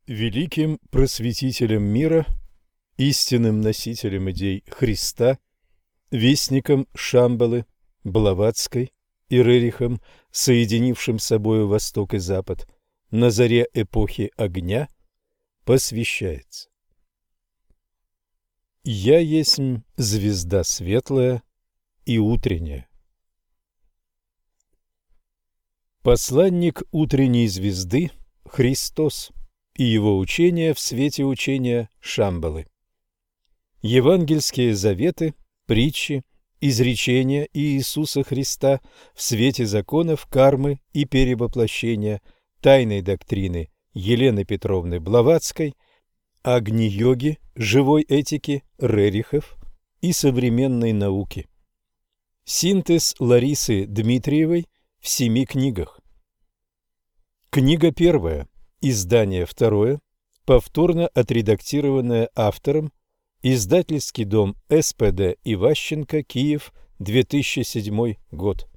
великим просветителем мира, истинным носителем идей Христа, вестником Шамбалы, Блаватской и Рерихом, соединившим собою Восток и Запад, на заре эпохи огня, посвящается. Я есмь звезда светлая и утренняя. Посланник утренней звезды Христос и его учение в свете учения Шамбалы. Евангельские заветы, притчи, изречения Иисуса Христа в свете законов кармы и перевоплощения, тайной доктрины Елены Петровны Блаватской, Агни-йоги, живой этики Рерихов и современной науки. Синтез Ларисы Дмитриевой в 7 книгах. Книга 1, издание 2, повторно отредактированное автором, издательский дом СПД Иващенко, Киев, 2007 год.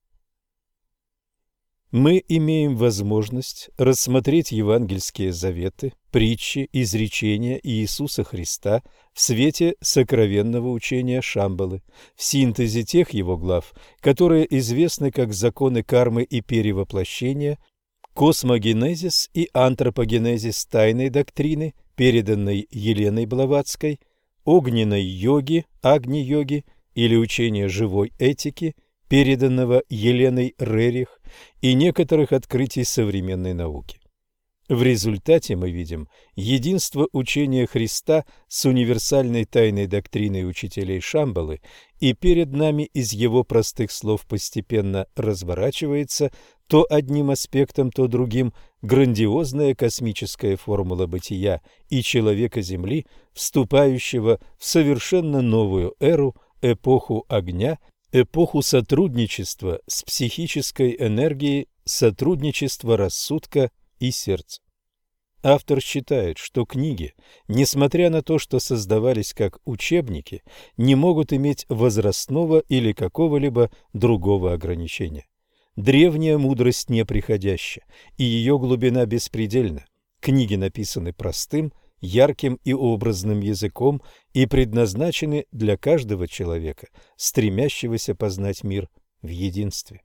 Мы имеем возможность рассмотреть евангельские заветы, притчи, изречения Иисуса Христа в свете сокровенного учения Шамбалы, в синтезе тех его глав, которые известны как законы кармы и перевоплощения, космогенезис и антропогенезис тайной доктрины, переданной Еленой Блаватской, огненной йоги, агни-йоги или учения живой этики, переданного Еленой Рерих, и некоторых открытий современной науки. В результате мы видим единство учения Христа с универсальной тайной доктриной учителей Шамбалы, и перед нами из его простых слов постепенно разворачивается то одним аспектом, то другим грандиозная космическая формула бытия и человека Земли, вступающего в совершенно новую эру, эпоху огня, эпоху сотрудничества с психической энергией, сотрудничества рассудка и сердца. Автор считает, что книги, несмотря на то, что создавались как учебники, не могут иметь возрастного или какого-либо другого ограничения. Древняя мудрость неприходяща, и ее глубина беспредельна. Книги написаны простым, ярким и образным языком и предназначены для каждого человека, стремящегося познать мир в единстве.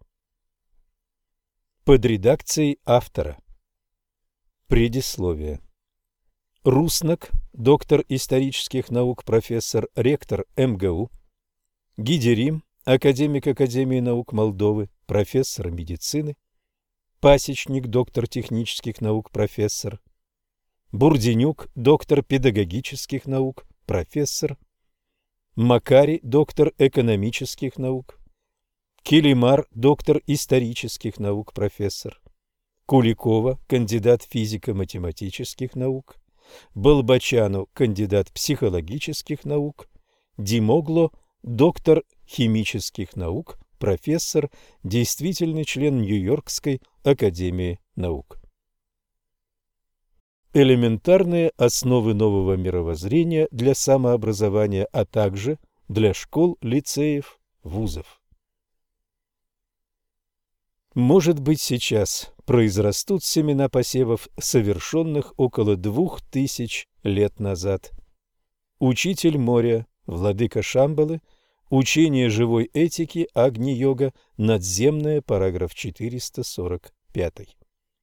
Под редакцией автора. Предисловие. Руснак, доктор исторических наук, профессор, ректор МГУ. Гидерим, академик Академии наук Молдовы, профессор медицины. Пасечник, доктор технических наук, профессор. Бурденюк, доктор педагогических наук, профессор. Макари, доктор экономических наук. Килимар, доктор исторических наук, профессор. Куликова, кандидат физико-математических наук. Балбачану, кандидат психологических наук. Димогло, доктор химических наук, профессор, действительный член Нью-Йоркской академии наук. Элементарные основы нового мировоззрения для самообразования, а также для школ, лицеев, вузов. Может быть, сейчас произрастут семена посевов, совершенных около 2000 лет назад. Учитель моря, владыка Шамбалы, учение живой этики, Агни-йога, надземная, параграф 445.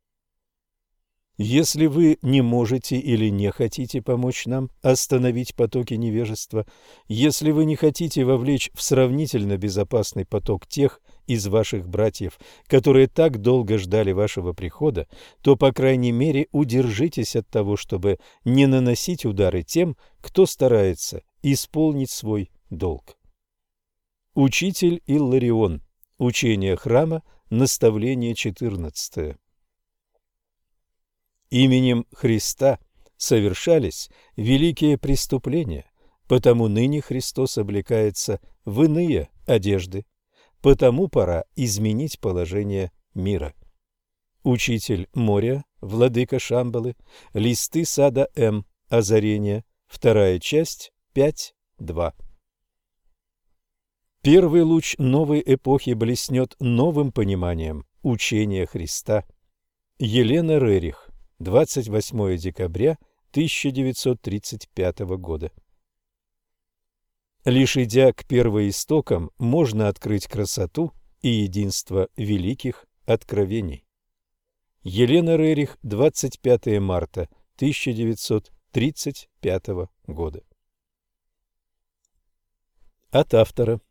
Если вы не можете или не хотите помочь нам остановить потоки невежества, если вы не хотите вовлечь в сравнительно безопасный поток тех из ваших братьев, которые так долго ждали вашего прихода, то, по крайней мере, удержитесь от того, чтобы не наносить удары тем, кто старается исполнить свой долг. Учитель Илларион. Учение храма. Наставление 14. Именем Христа совершались великие преступления, потому ныне Христос облекается в иные одежды, потому пора изменить положение мира. Учитель моря, владыка Шамбалы, листы сада М, озарение, 2 часть, 5.2. Первый луч новой эпохи блеснет новым пониманием учения Христа. Елена Рерих. 28 декабря 1935 года. Лишь идя к первоистокам, можно открыть красоту и единство великих откровений. Елена Рерих, 25 марта 1935 года. От автора.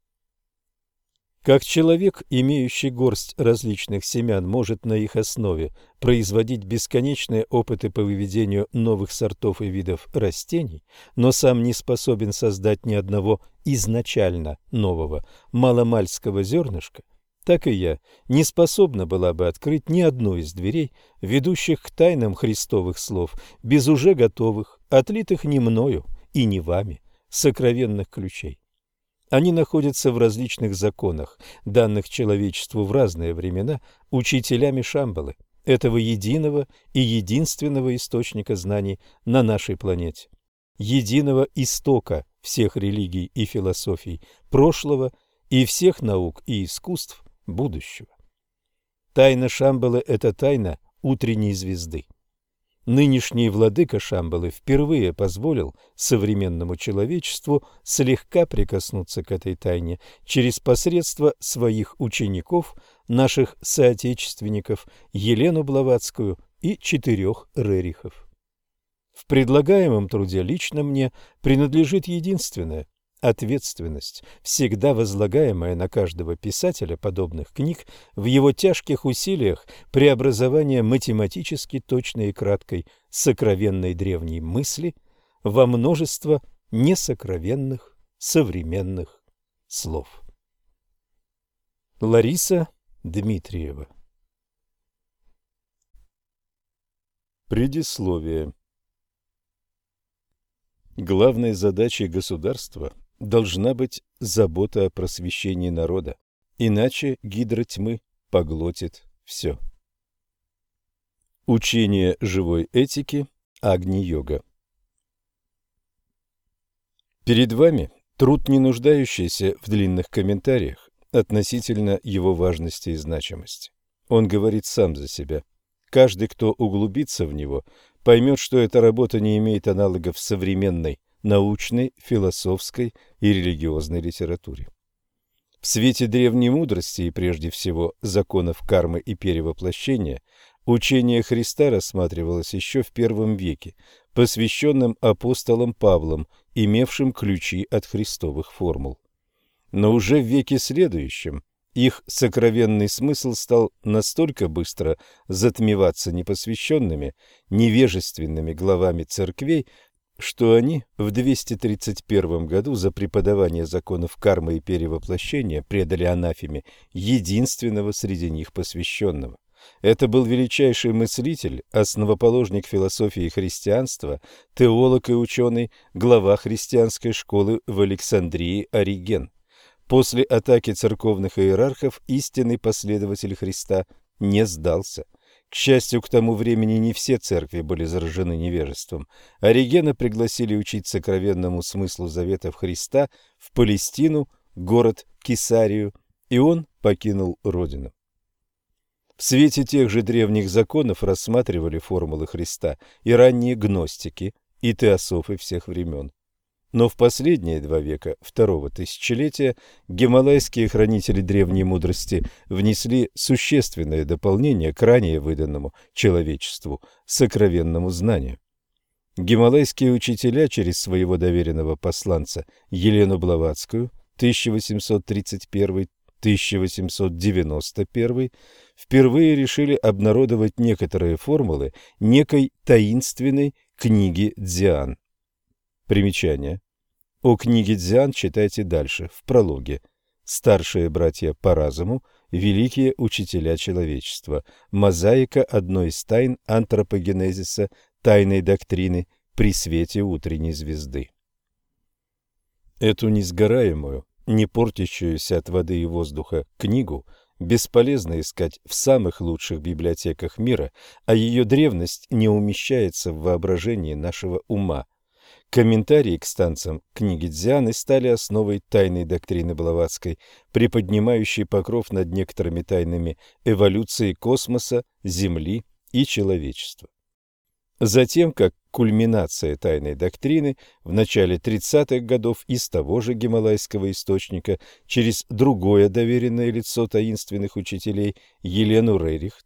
Как человек, имеющий горсть различных семян, может на их основе производить бесконечные опыты по выведению новых сортов и видов растений, но сам не способен создать ни одного изначально нового маломальского зернышка, так и я не способна была бы открыть ни одну из дверей, ведущих к тайнам Христовых слов, без уже готовых, отлитых не мною и не вами, сокровенных ключей. Они находятся в различных законах, данных человечеству в разные времена учителями Шамбалы, этого единого и единственного источника знаний на нашей планете, единого истока всех религий и философий прошлого и всех наук и искусств будущего. Тайна Шамбалы – это тайна утренней звезды. Нынешний владыка Шамбалы впервые позволил современному человечеству слегка прикоснуться к этой тайне через посредство своих учеников, наших соотечественников Елену Блаватскую и 4 Рерихов. В предлагаемом труде лично мне принадлежит единственное – ответственность, всегда возлагаемая на каждого писателя подобных книг в его тяжких усилиях преобразования математически точной и краткой сокровенной древней мысли во множество несокровенных современных слов. Лариса Дмитриева. Предисловие. Главной задачей государства должна быть забота о просвещении народа, иначе гидра тьмы поглотит все. Учение живой этики Агни-йога. Перед вами труд, не нуждающийся в длинных комментариях относительно его важности и значимости. Он говорит сам за себя. Каждый, кто углубится в него, поймет, что эта работа не имеет аналогов в современной научной, философской и религиозной литературе. В свете древней мудрости и прежде всего законов кармы и перевоплощения учение Христа рассматривалось еще в I веке, посвященным апостолам Павлом, имевшим ключи от христовых формул. Но уже в веке следующем их сокровенный смысл стал настолько быстро затмеваться непосвященными, невежественными главами церквей, что они в 231 году за преподавание законов кармы и перевоплощения предали анафеме единственного среди них посвященного. Это был величайший мыслитель, основоположник философии христианства, теолог и ученый, глава христианской школы в Александрии Ориген. После атаки церковных иерархов истинный последователь Христа не сдался. К счастью, к тому времени не все церкви были заражены невежеством. Оригена пригласили учить сокровенному смыслу заветов Христа в Палестину, город Кесарию, и он покинул родину. В свете тех же древних законов рассматривали формулы Христа и ранние гностики, и теософы всех времен. Но в последние 2 века второго тысячелетия гималайские хранители древней мудрости внесли существенное дополнение к ранее выданному человечеству сокровенному знанию. Гималайские учителя через своего доверенного посланца Елену Блаватскую 1831-1891 впервые решили обнародовать некоторые формулы некой таинственной книги Дзян. Примечание. О книге Дзян читайте дальше, в прологе. Старшие братья по разуму, великие учителя человечества. Мозаика одной из тайн антропогенезиса, тайной доктрины при свете утренней звезды. Эту несгораемую, не портящуюся от воды и воздуха книгу бесполезно искать в самых лучших библиотеках мира, а ее древность не умещается в воображении нашего ума. Комментарии к станциям книги Дзяны стали основой тайной доктрины Блаватской, приподнимающей покров над некоторыми тайнами эволюции космоса, Земли и человечества. Затем, как кульминация тайной доктрины, в начале 30-х годов из того же гималайского источника через другое доверенное лицо таинственных учителей Елену Рерих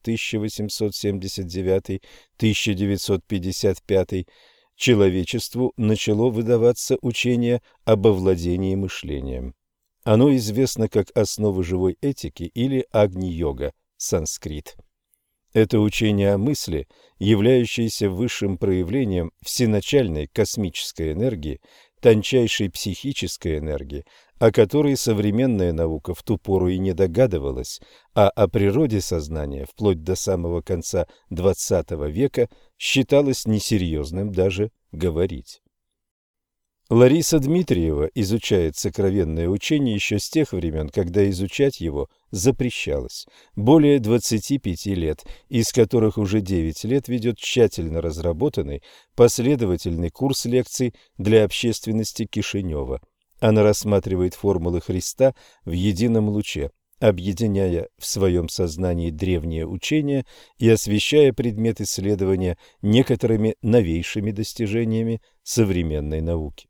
1879-1955 человечеству начало выдаваться учение об овладении мышлением. Оно известно как основы живой этики или Агни-йога, санскрит. Это учение о мысли, являющееся высшим проявлением всеначальной космической энергии, тончайшей психической энергии, о которой современная наука в ту пору и не догадывалась, а о природе сознания вплоть до самого конца XX века считалось несерьезным даже говорить. Лариса Дмитриева изучает сокровенное учение еще с тех времен, когда изучать его запрещалось. Более 25 лет, из которых уже 9 лет ведет тщательно разработанный последовательный курс лекций для общественности Кишинева. Она рассматривает формулы Христа в едином луче, объединяя в своем сознании древние учения и освещая предмет исследования некоторыми новейшими достижениями современной науки.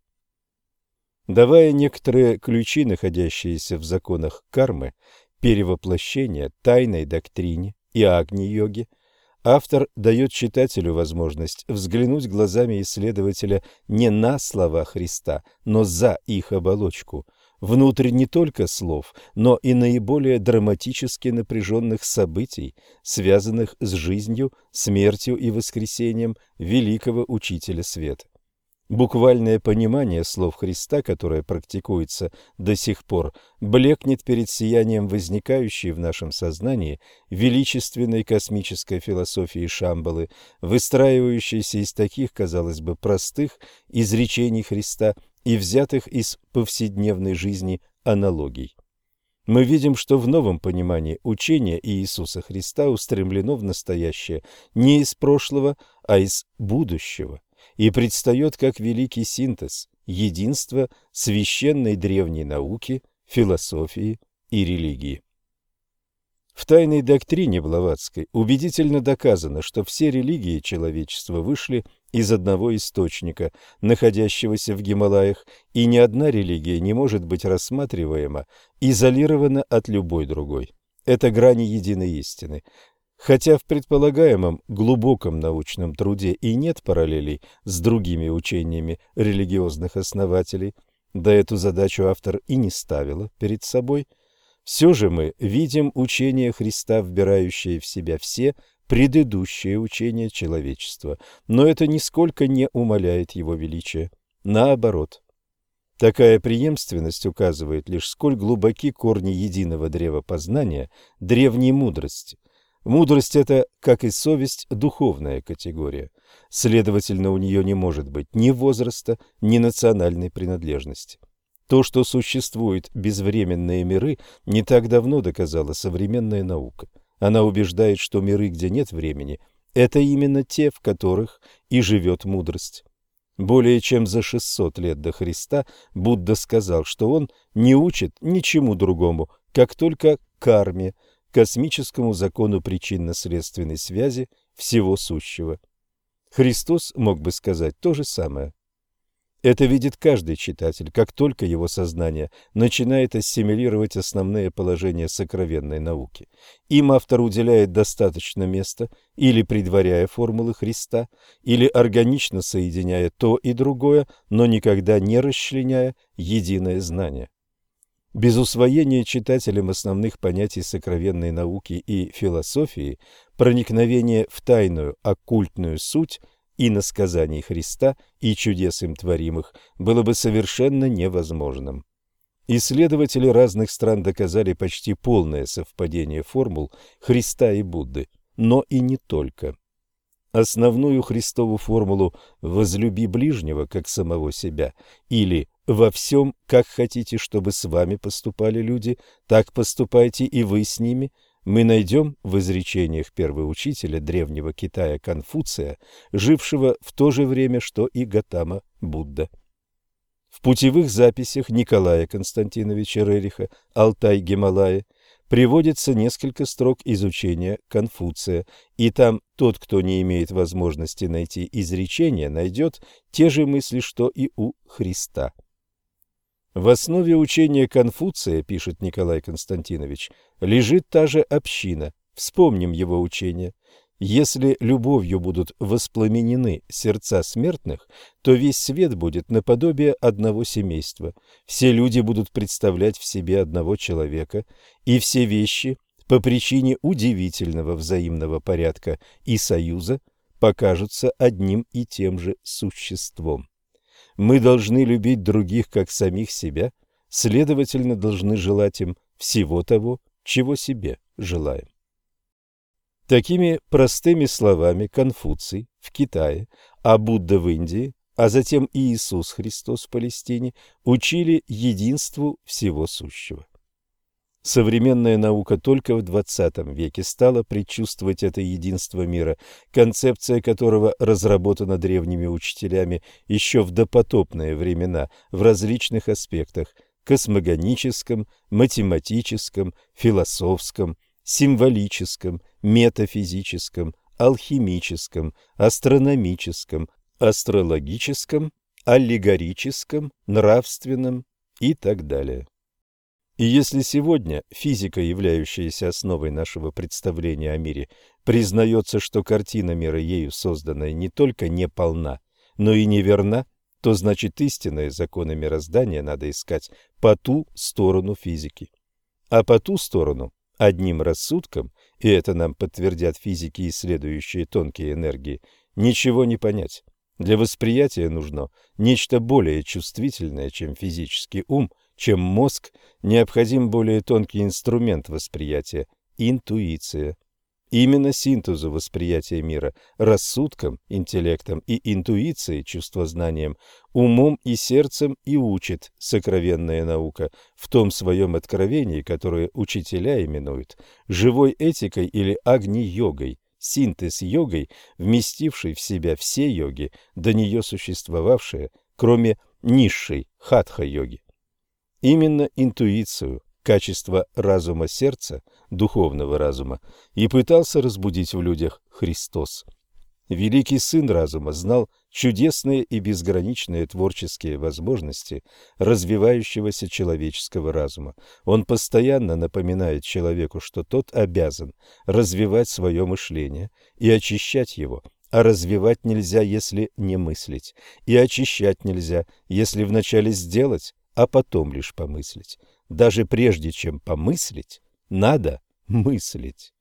Давая некоторые ключи, находящиеся в законах кармы, перевоплощения, тайной доктрине и агни-йоге, автор дает читателю возможность взглянуть глазами исследователя не на слова Христа, но за их оболочку, внутрь не только слов, но и наиболее драматически напряженных событий, связанных с жизнью, смертью и воскресением великого Учителя Света. Буквальное понимание слов Христа, которое практикуется до сих пор, блекнет перед сиянием возникающей в нашем сознании величественной космической философии Шамбалы, выстраивающейся из таких, казалось бы, простых изречений Христа и взятых из повседневной жизни аналогий. Мы видим, что в новом понимании учение Иисуса Христа устремлено в настоящее не из прошлого, а из будущего, и предстает как великий синтез, единство священной древней науки, философии и религии. В тайной доктрине Блаватской убедительно доказано, что все религии человечества вышли из одного источника, находящегося в Гималаях, и ни одна религия не может быть рассматриваема изолированно от любой другой. Это грани единой истины. Хотя в предполагаемом глубоком научном труде и нет параллелей с другими учениями религиозных основателей, да эту задачу автор и не ставила перед собой, все же мы видим учение Христа, вбирающее в себя все предыдущие учения человечества, но это нисколько не умаляет его величия. Наоборот. Такая преемственность указывает лишь, сколь глубоки корни единого древа познания древней мудрости. Мудрость – это, как и совесть, духовная категория. Следовательно, у нее не может быть ни возраста, ни национальной принадлежности. То, что существуют безвременные миры, не так давно доказала современная наука. Она убеждает, что миры, где нет времени, это именно те, в которых и живет мудрость. Более чем за 600 лет до Христа Будда сказал, что он не учит ничему другому, как только карме, космическому закону причинно-следственной связи всего сущего. Христос мог бы сказать то же самое. Это видит каждый читатель, как только его сознание начинает ассимилировать основные положения сокровенной науки. Им автор уделяет достаточно места, или предваряя формулы Христа, или органично соединяя то и другое, но никогда не расчленяя единое знание. Без усвоения читателем основных понятий сокровенной науки и философии, проникновение в тайную оккультную суть иносказаний Христа и чудес им творимых было бы совершенно невозможным. Исследователи разных стран доказали почти полное совпадение формул Христа и Будды, но и не только. Основную Христову формулу «возлюби ближнего, как самого себя» или «во всем, как хотите, чтобы с вами поступали люди, так поступайте и вы с ними» мы найдем в изречениях первоучителя древнего Китая Конфуция, жившего в то же время, что и Готама Будда. В путевых записях Николая Константиновича Рериха «Алтай-Гималаи» приводится несколько строк из учения Конфуция, и там тот, кто не имеет возможности найти изречение, найдет те же мысли, что и у Христа. В основе учения Конфуция, пишет Николай Константинович, лежит та же община. Вспомним его учение. Если любовью будут воспламенены сердца смертных, то весь свет будет наподобие одного семейства. Все люди будут представлять в себе одного человека, и все вещи, по причине удивительного взаимного порядка и союза, покажутся одним и тем же существом. Мы должны любить других, как самих себя, следовательно, должны желать им всего того, чего себе желаем. Такими простыми словами Конфуций в Китае, а Будда в Индии, а затем и Иисус Христос в Палестине учили единству всего сущего. Современная наука только в XX веке стала предчувствовать это единство мира, концепция которого разработана древними учителями еще в допотопные времена в различных аспектах – космогоническом, математическом, философском, символическом, метафизическом, алхимическом, астрономическом, астрологическом, аллегорическом, нравственном и так далее. И если сегодня физика, являющаяся основой нашего представления о мире, признается, что картина мира ею созданная не только не полна, но и неверна, то значит истинные законы мироздания надо искать по ту сторону физики. А по ту сторону одним рассудком, и это нам подтвердят физики, исследующие тонкие энергии, ничего не понять. Для восприятия нужно нечто более чувствительное, чем физический ум, чем мозг, необходим более тонкий инструмент восприятия – интуиция. Именно синтезу восприятия мира рассудком, интеллектом и интуицией, чувствознанием, умом и сердцем и учит сокровенная наука в том своем откровении, которое учителя именуют живой этикой или агни-йогой, синтез йогой, вместивший в себя все йоги, до нее существовавшие, кроме низшей хатха-йоги. Именно интуицию, качество разума сердца, духовного разума, и пытался разбудить в людях Христос. Великий сын разума знал чудесные и безграничные творческие возможности развивающегося человеческого разума. Он постоянно напоминает человеку, что тот обязан развивать свое мышление и очищать его, а развивать нельзя, если не мыслить, и очищать нельзя, если вначале сделать, а потом лишь помыслить. Даже прежде чем помыслить, надо мыслить.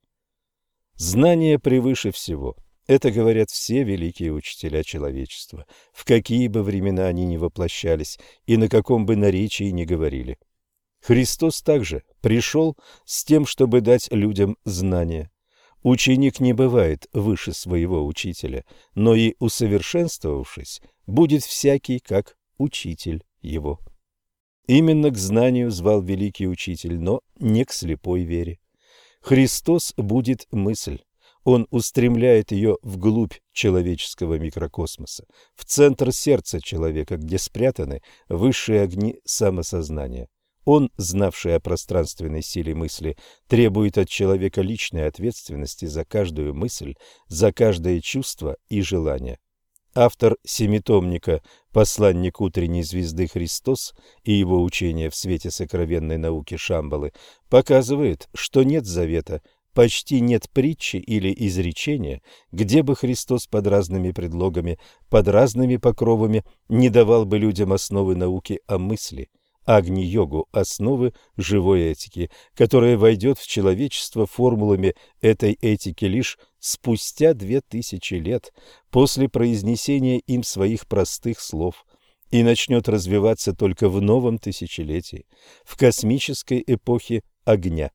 Знание превыше всего. Это говорят все великие учителя человечества, в какие бы времена они ни воплощались и на каком бы наречии ни говорили. Христос также пришел с тем, чтобы дать людям знания. Ученик не бывает выше своего учителя, но и усовершенствовавшись, будет всякий как учитель его. Именно к знанию звал великий учитель, но не к слепой вере. Христос будет мысль. Он устремляет ее вглубь человеческого микрокосмоса, в центр сердца человека, где спрятаны высшие огни самосознания. Он, знавший о пространственной силе мысли, требует от человека личной ответственности за каждую мысль, за каждое чувство и желание. Автор семитомника «Посланник утренней звезды Христос» и его учение в свете сокровенной науки Шамбалы показывает, что нет завета, почти нет притчи или изречения, где бы Христос под разными предлогами, под разными покровами не давал бы людям основы науки о мысли, агни-йогу, основы живой этики, которая войдет в человечество формулами этой этики лишь спустя 2000 лет после произнесения им своих простых слов и начнет развиваться только в новом тысячелетии, в космической эпохе огня.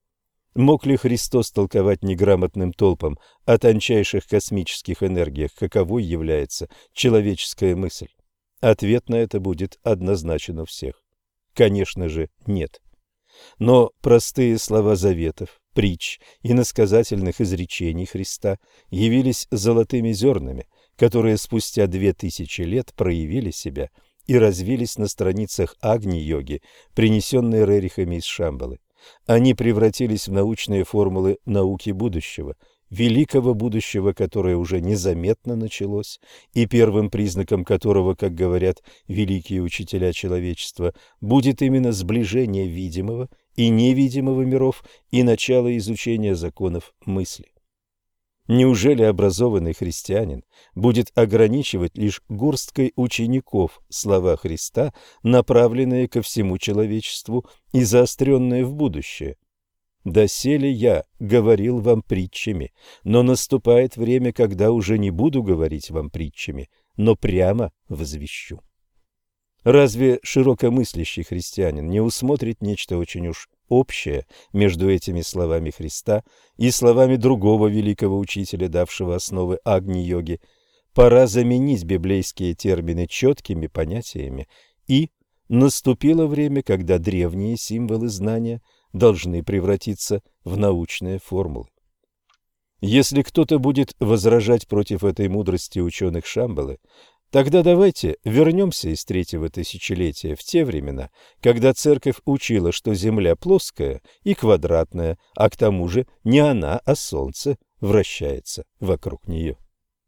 Мог ли Христос толковать неграмотным толпам о тончайших космических энергиях, каковой является человеческая мысль? Ответ на это будет однозначен у всех. Конечно же, нет. Но простые слова заветов, притч и насказательных изречений Христа явились золотыми зернами, которые спустя 2000 лет проявили себя и развились на страницах Агни-йоги, принесенной Рерихами из Шамбалы. Они превратились в научные формулы науки будущего, великого будущего, которое уже незаметно началось, и первым признаком которого, как говорят великие учителя человечества, будет именно сближение видимого и невидимого миров и начало изучения законов мысли. Неужели образованный христианин будет ограничивать лишь горсткой учеников слова Христа, направленные ко всему человечеству и заостренные в будущее? «Доселе я говорил вам притчами, но наступает время, когда уже не буду говорить вам притчами, но прямо возвещу». Разве широкомыслящий христианин не усмотрит нечто очень уж общее между этими словами Христа и словами другого великого учителя, давшего основы Агни-йоги? Пора заменить библейские термины четкими понятиями, и наступило время, когда древние символы знания должны превратиться в научные формулы. Если кто-то будет возражать против этой мудрости ученых Шамбалы, тогда давайте вернемся из третьего тысячелетия в те времена, когда церковь учила, что Земля плоская и квадратная, а к тому же не она, а Солнце вращается вокруг нее.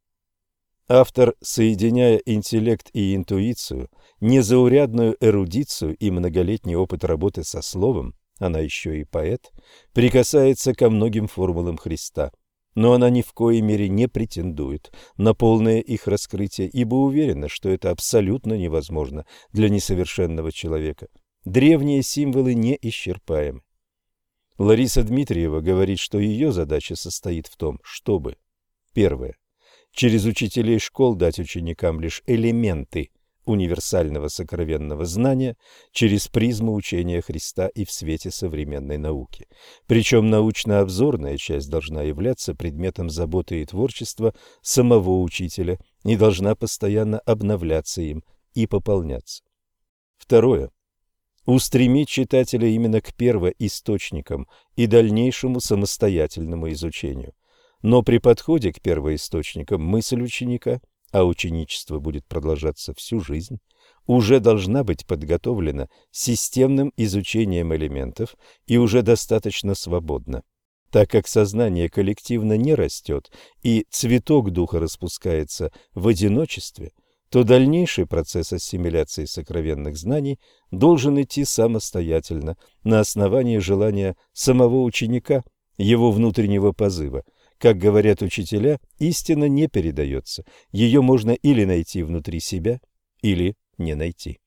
Автор, соединяя интеллект и интуицию, незаурядную эрудицию и многолетний опыт работы со словом, она еще и поэт, прикасается ко многим формулам Христа. Но она ни в коей мере не претендует на полное их раскрытие, ибо уверена, что это абсолютно невозможно для несовершенного человека. Древние символы неисчерпаемы. Лариса Дмитриева говорит, что ее задача состоит в том, чтобы: первое, через учителей школ дать ученикам лишь элементы универсального сокровенного знания через призму учения Христа и в свете современной науки. Причем научно-обзорная часть должна являться предметом заботы и творчества самого учителя и должна постоянно обновляться им и пополняться. Второе. Устремить читателя именно к первоисточникам и дальнейшему самостоятельному изучению. Но при подходе к первоисточникам мысль ученика, а ученичество будет продолжаться всю жизнь, уже должна быть подготовлена системным изучением элементов и уже достаточно свободна. Так как сознание коллективно не растет и цветок духа распускается в одиночестве, то дальнейший процесс ассимиляции сокровенных знаний должен идти самостоятельно на основании желания самого ученика, его внутреннего позыва. Как говорят учителя, истина не передается. Ее можно или найти внутри себя, или не найти.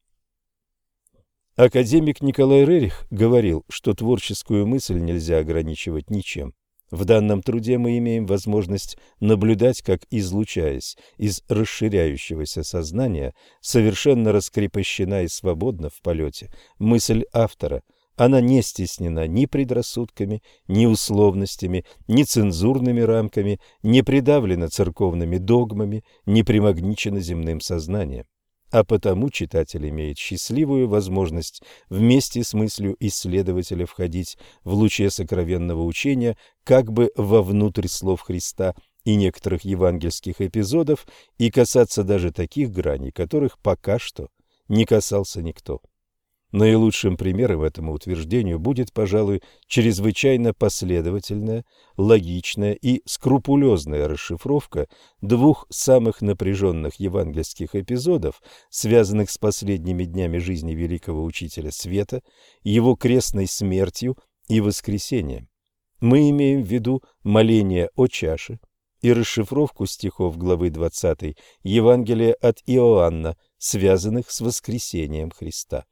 Академик Николай Рерих говорил, что творческую мысль нельзя ограничивать ничем. В данном труде мы имеем возможность наблюдать, как, излучаясь из расширяющегося сознания, совершенно раскрепощена и свободна в полете мысль автора. Она не стеснена ни предрассудками, ни условностями, ни цензурными рамками, не придавлена церковными догмами, не примагничена земным сознанием. А потому читатель имеет счастливую возможность вместе с мыслью исследователя входить в луче сокровенного учения как бы вовнутрь слов Христа и некоторых евангельских эпизодов и касаться даже таких граней, которых пока что не касался никто. Наилучшим примером этому утверждению будет, пожалуй, чрезвычайно последовательная, логичная и скрупулезная расшифровка двух самых напряженных евангельских эпизодов, связанных с последними днями жизни великого Учителя Света, его крестной смертью и воскресением. Мы имеем в виду моление о чаше и расшифровку стихов главы 20 Евангелия от Иоанна, связанных с воскресением Христа.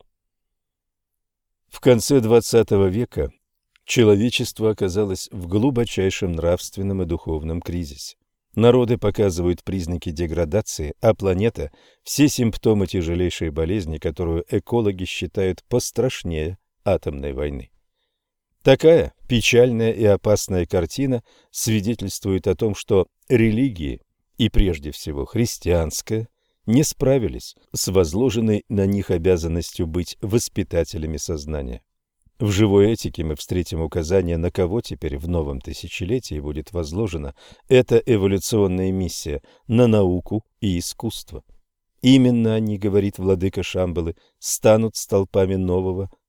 В конце XX века человечество оказалось в глубочайшем нравственном и духовном кризисе. Народы показывают признаки деградации, а планета – все симптомы тяжелейшей болезни, которую экологи считают пострашнее атомной войны. Такая печальная и опасная картина свидетельствует о том, что религии, и прежде всего христианская, не справились с возложенной на них обязанностью быть воспитателями сознания. В живой этике мы встретим указание, на кого теперь в новом тысячелетии будет возложена эта эволюционная миссия – на науку и искусство. Именно они, говорит владыка Шамбалы, станут столпами нового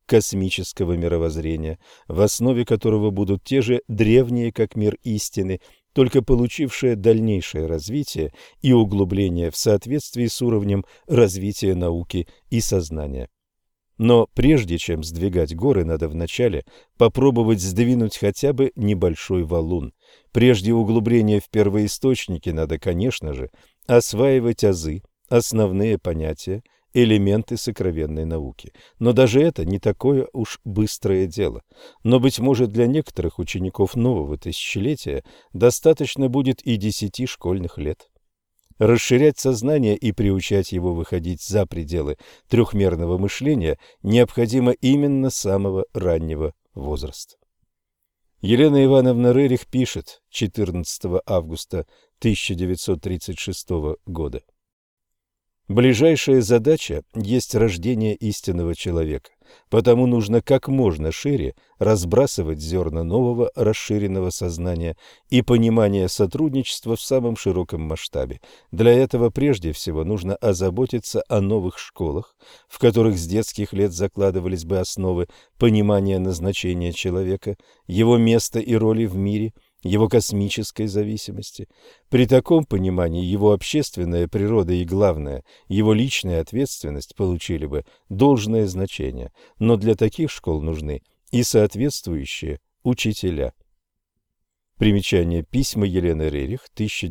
космического мировоззрения, в основе которого будут те же древние, как мир истины, только получившие дальнейшее развитие и углубление в соответствии с уровнем развития науки и сознания. Но прежде чем сдвигать горы, надо вначале попробовать сдвинуть хотя бы небольшой валун. Прежде углубления в первоисточники надо, конечно же, осваивать азы, основные понятия, элементы сокровенной науки. Но даже это не такое уж быстрое дело. Но, быть может, для некоторых учеников нового тысячелетия достаточно будет и 10 школьных лет. Расширять сознание и приучать его выходить за пределы трехмерного мышления необходимо именно с самого раннего возраста. Елена Ивановна Рерих пишет 14 августа 1936 года. Ближайшая задача есть рождение истинного человека, потому нужно как можно шире разбрасывать зерна нового расширенного сознания и понимания сотрудничества в самом широком масштабе. Для этого прежде всего нужно озаботиться о новых школах, в которых с детских лет закладывались бы основы понимания назначения человека, его места и роли в мире, его космической зависимости. При таком понимании его общественная природа и, главное, его личная ответственность получили бы должное значение, но для таких школ нужны и соответствующие учителя. Примечание. Письма Елены Рерих,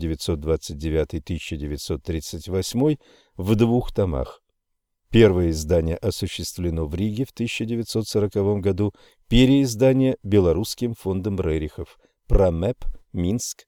1929-1938, в 2 томах. Первое издание осуществлено в Риге в 1940 году, переиздание Белорусским фондом Рерихов. Промэп, Минск,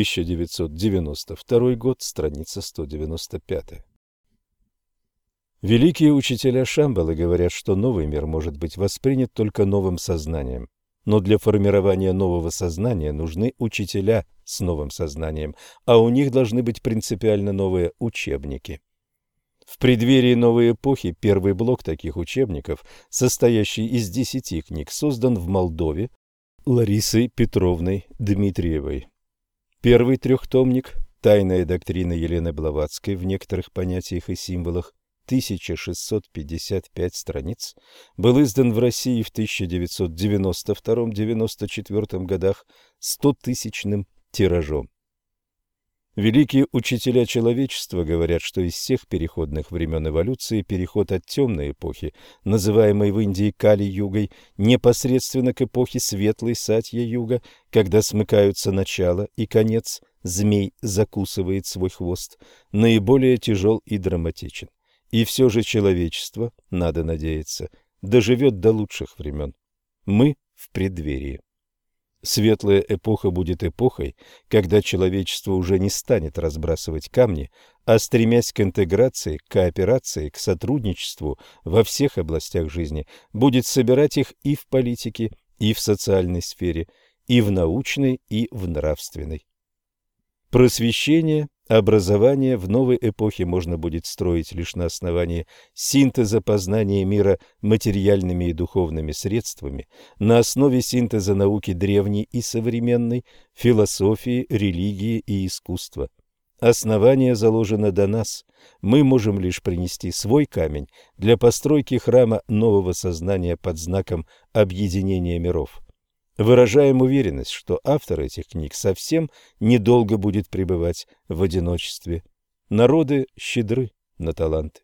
1992 год, страница 195. Великие учителя Шамбалы говорят, что новый мир может быть воспринят только новым сознанием. Но для формирования нового сознания нужны учителя с новым сознанием, а у них должны быть принципиально новые учебники. В преддверии новой эпохи первый блок таких учебников, состоящий из 10 книг, создан в Молдове Ларисой Петровной Дмитриевой. Первый трехтомник «Тайная доктрина Елены Блаватской в некоторых понятиях и символах», 1655 страниц, был издан в России в 1992-94 годах 100-тысячным тиражом. Великие учителя человечества говорят, что из всех переходных времен эволюции переход от темной эпохи, называемой в Индии Кали-югой, непосредственно к эпохе светлой Сатья-юга, когда смыкаются начало и конец, змей закусывает свой хвост, наиболее тяжел и драматичен. И все же человечество, надо надеяться, доживет до лучших времен. Мы в преддверии. Светлая эпоха будет эпохой, когда человечество уже не станет разбрасывать камни, а, стремясь к интеграции, к кооперации, к сотрудничеству во всех областях жизни, будет собирать их и в политике, и в социальной сфере, и в научной, и в нравственной. Просвещение, образование в новой эпохе можно будет строить лишь на основании синтеза познания мира материальными и духовными средствами, на основе синтеза науки древней и современной, философии, религии и искусства. Основание заложено до нас. Мы можем лишь принести свой камень для постройки храма нового сознания под знаком объединения миров. Выражаем уверенность, что автор этих книг совсем недолго будет пребывать в одиночестве. Народы щедры на таланты.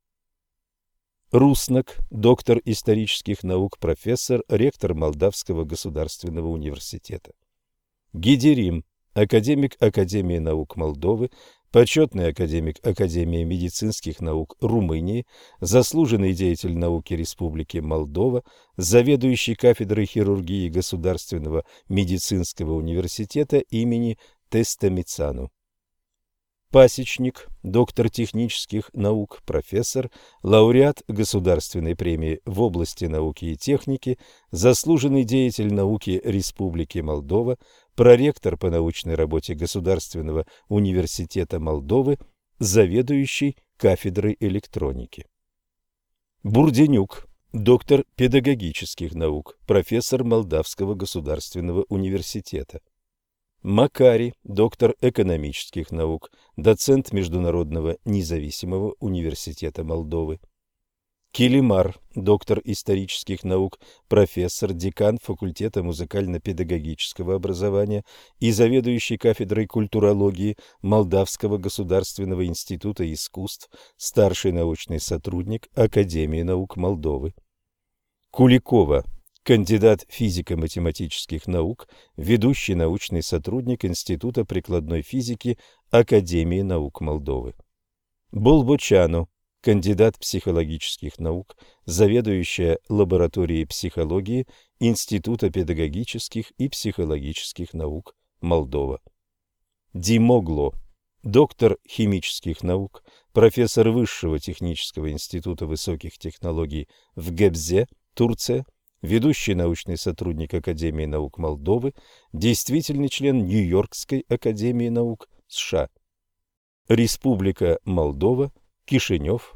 Руснак, доктор исторических наук, профессор, ректор Молдавского государственного университета. Гидерим, академик Академии наук Молдовы, почетный академик Академии медицинских наук Румынии, заслуженный деятель науки Республики Молдова, заведующий кафедрой хирургии Государственного медицинского университета имени Тестамицану. Пасечник, доктор технических наук, профессор, лауреат Государственной премии в области науки и техники, заслуженный деятель науки Республики Молдова, проректор по научной работе Государственного университета Молдовы, заведующий кафедрой электроники. Бурденюк, доктор педагогических наук, профессор Молдавского государственного университета. Макари, доктор экономических наук, доцент Международного независимого университета Молдовы. Килимар, доктор исторических наук, профессор, декан факультета музыкально-педагогического образования и заведующий кафедрой культурологии Молдавского государственного института искусств, старший научный сотрудник Академии наук Молдовы. Куликова, кандидат физико-математических наук, ведущий научный сотрудник Института прикладной физики Академии наук Молдовы. Болбочану, кандидат психологических наук, заведующая лабораторией психологии Института педагогических и психологических наук Молдова. Димогло, доктор химических наук, профессор Высшего технического института высоких технологий в Гебзе, Турция, ведущий научный сотрудник Академии наук Молдовы, действительный член Нью-Йоркской академии наук США. Республика Молдова, Кишинев,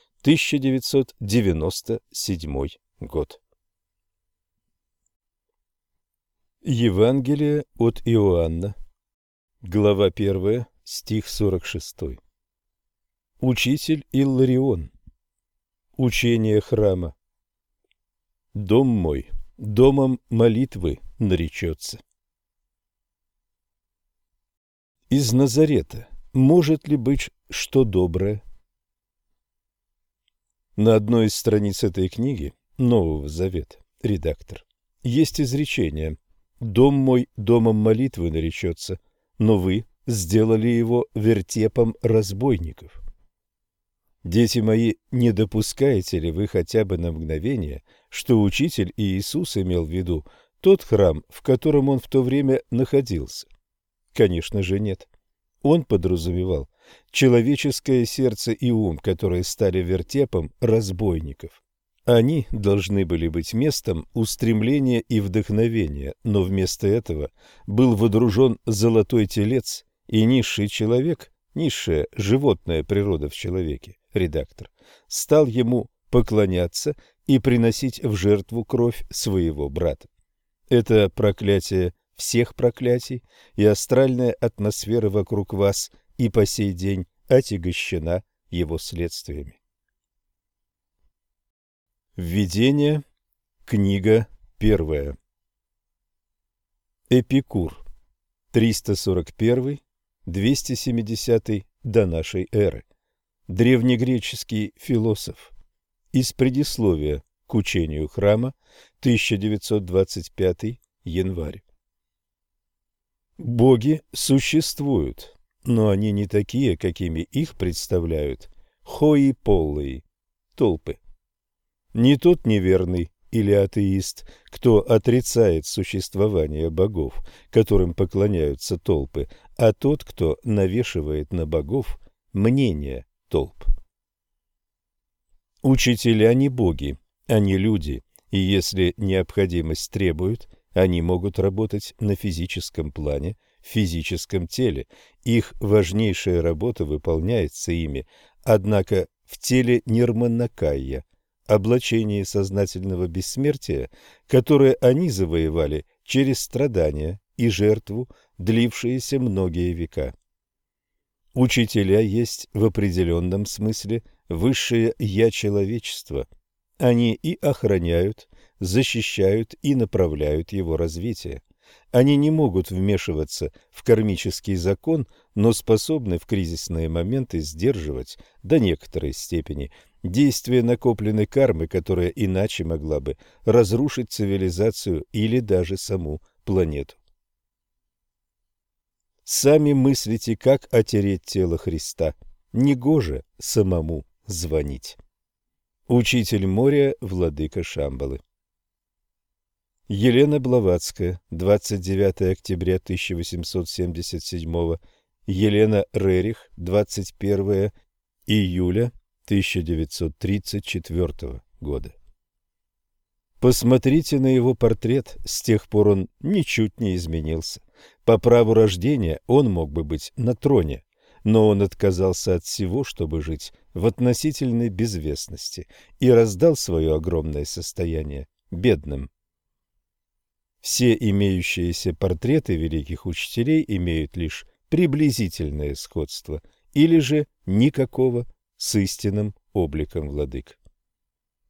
1997 год. Евангелие от Иоанна, глава 1, стих 46. Учитель Илларион. Учение храма. Дом мой домом молитвы наречется. Из Назарета может ли быть что доброе? На одной из страниц этой книги Нового Завета, редактор, есть изречение: «Дом мой домом молитвы наречется, но вы сделали его вертепом разбойников». Дети мои, не допускаете ли вы хотя бы на мгновение, что учитель Иисус имел в виду тот храм, в котором он в то время находился? Конечно же нет. Он подразумевал человеческое сердце и ум, которые стали вертепом разбойников. Они должны были быть местом устремления и вдохновения, но вместо этого был водружен золотой телец, и низший человек, низшая животная природа в человеке, редактор, стал ему поклоняться и приносить в жертву кровь своего брата. Это проклятие всех проклятий, и астральная атмосфера вокруг вас и по сей день отягощена его следствиями. Введение. Книга 1. Эпикур. 341-270 до нашей эры. Древнегреческий философ. Из предисловия к учению храма, 1925 январь. Боги существуют, но они не такие, какими их представляют хои-поллы, толпы. Не тот неверный или атеист, кто отрицает существование богов, которым поклоняются толпы, а тот, кто навешивает на богов мнение толп. Учителя не боги, они люди, и если необходимость требует, они могут работать на физическом плане, в физическом теле. Их важнейшая работа выполняется ими, однако в теле нирманакайя, облачении сознательного бессмертия, которое они завоевали через страдания и жертву, длившиеся многие века. Учителя есть в определенном смысле высшее «я» человечества. Они и охраняют, защищают и направляют его развитие. Они не могут вмешиваться в кармический закон, но способны в кризисные моменты сдерживать до некоторой степени действие накопленной кармы, которая иначе могла бы разрушить цивилизацию или даже саму планету. Сами мыслите, как отереть тело Христа. Негоже самому звонить. Учитель моря, владыка Шамбалы. Елена Блаватская, 29 октября 1877, Елена Рерих, 21 июля 1934 года. Посмотрите на его портрет, с тех пор он ничуть не изменился. По праву рождения он мог бы быть на троне, но он отказался от всего, чтобы жить в относительной безвестности, и раздал свое огромное состояние бедным. Все имеющиеся портреты великих учителей имеют лишь приблизительное сходство или же никакого с истинным обликом владык.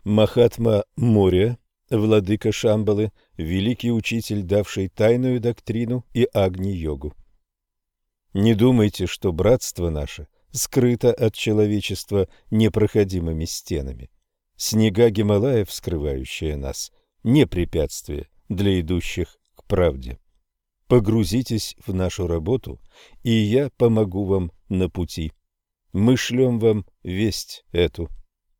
Махатма Мория, владыка Шамбалы, великий учитель, давший тайную доктрину и Агни-йогу. Не думайте, что братство наше скрыто от человечества непроходимыми стенами. Снега Гималаев, скрывающие нас, не препятствие для идущих к правде. Погрузитесь в нашу работу, и я помогу вам на пути. Мы шлем вам весть эту.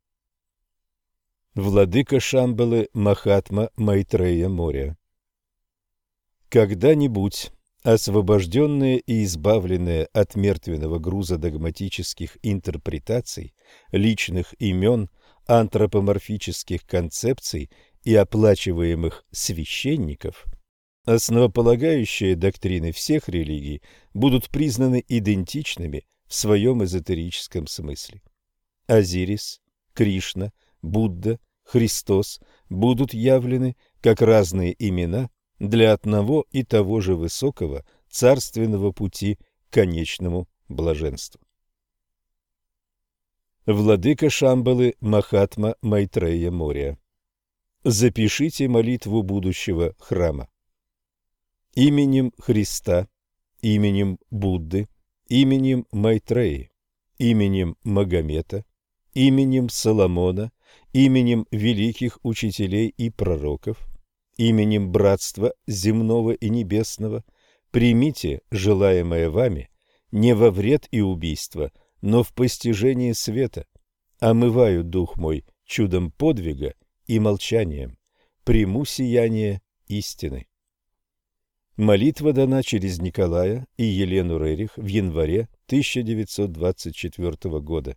Владыка Шамбалы Махатма Майтрея Мория. Когда-нибудь освобожденные и избавленные от мертвенного груза догматических интерпретаций, личных имен, антропоморфических концепций и оплачиваемых священников, основополагающие доктрины всех религий будут признаны идентичными в своем эзотерическом смысле. Азирис, Кришна, Будда, Христос будут явлены как разные имена для одного и того же высокого царственного пути к конечному блаженству. Владыка Шамбалы Махатма Майтрея Мория. Запишите молитву будущего храма. Именем Христа, именем Будды, именем Майтреи, именем Магомета, именем Соломона, именем великих учителей и пророков, именем братства земного и небесного, примите желаемое вами не во вред и убийство, но в постижении света. Омываю дух мой чудом подвига и молчанием, приму сияние истины. Молитва дана через Николая и Елену Рерих в январе 1924 года.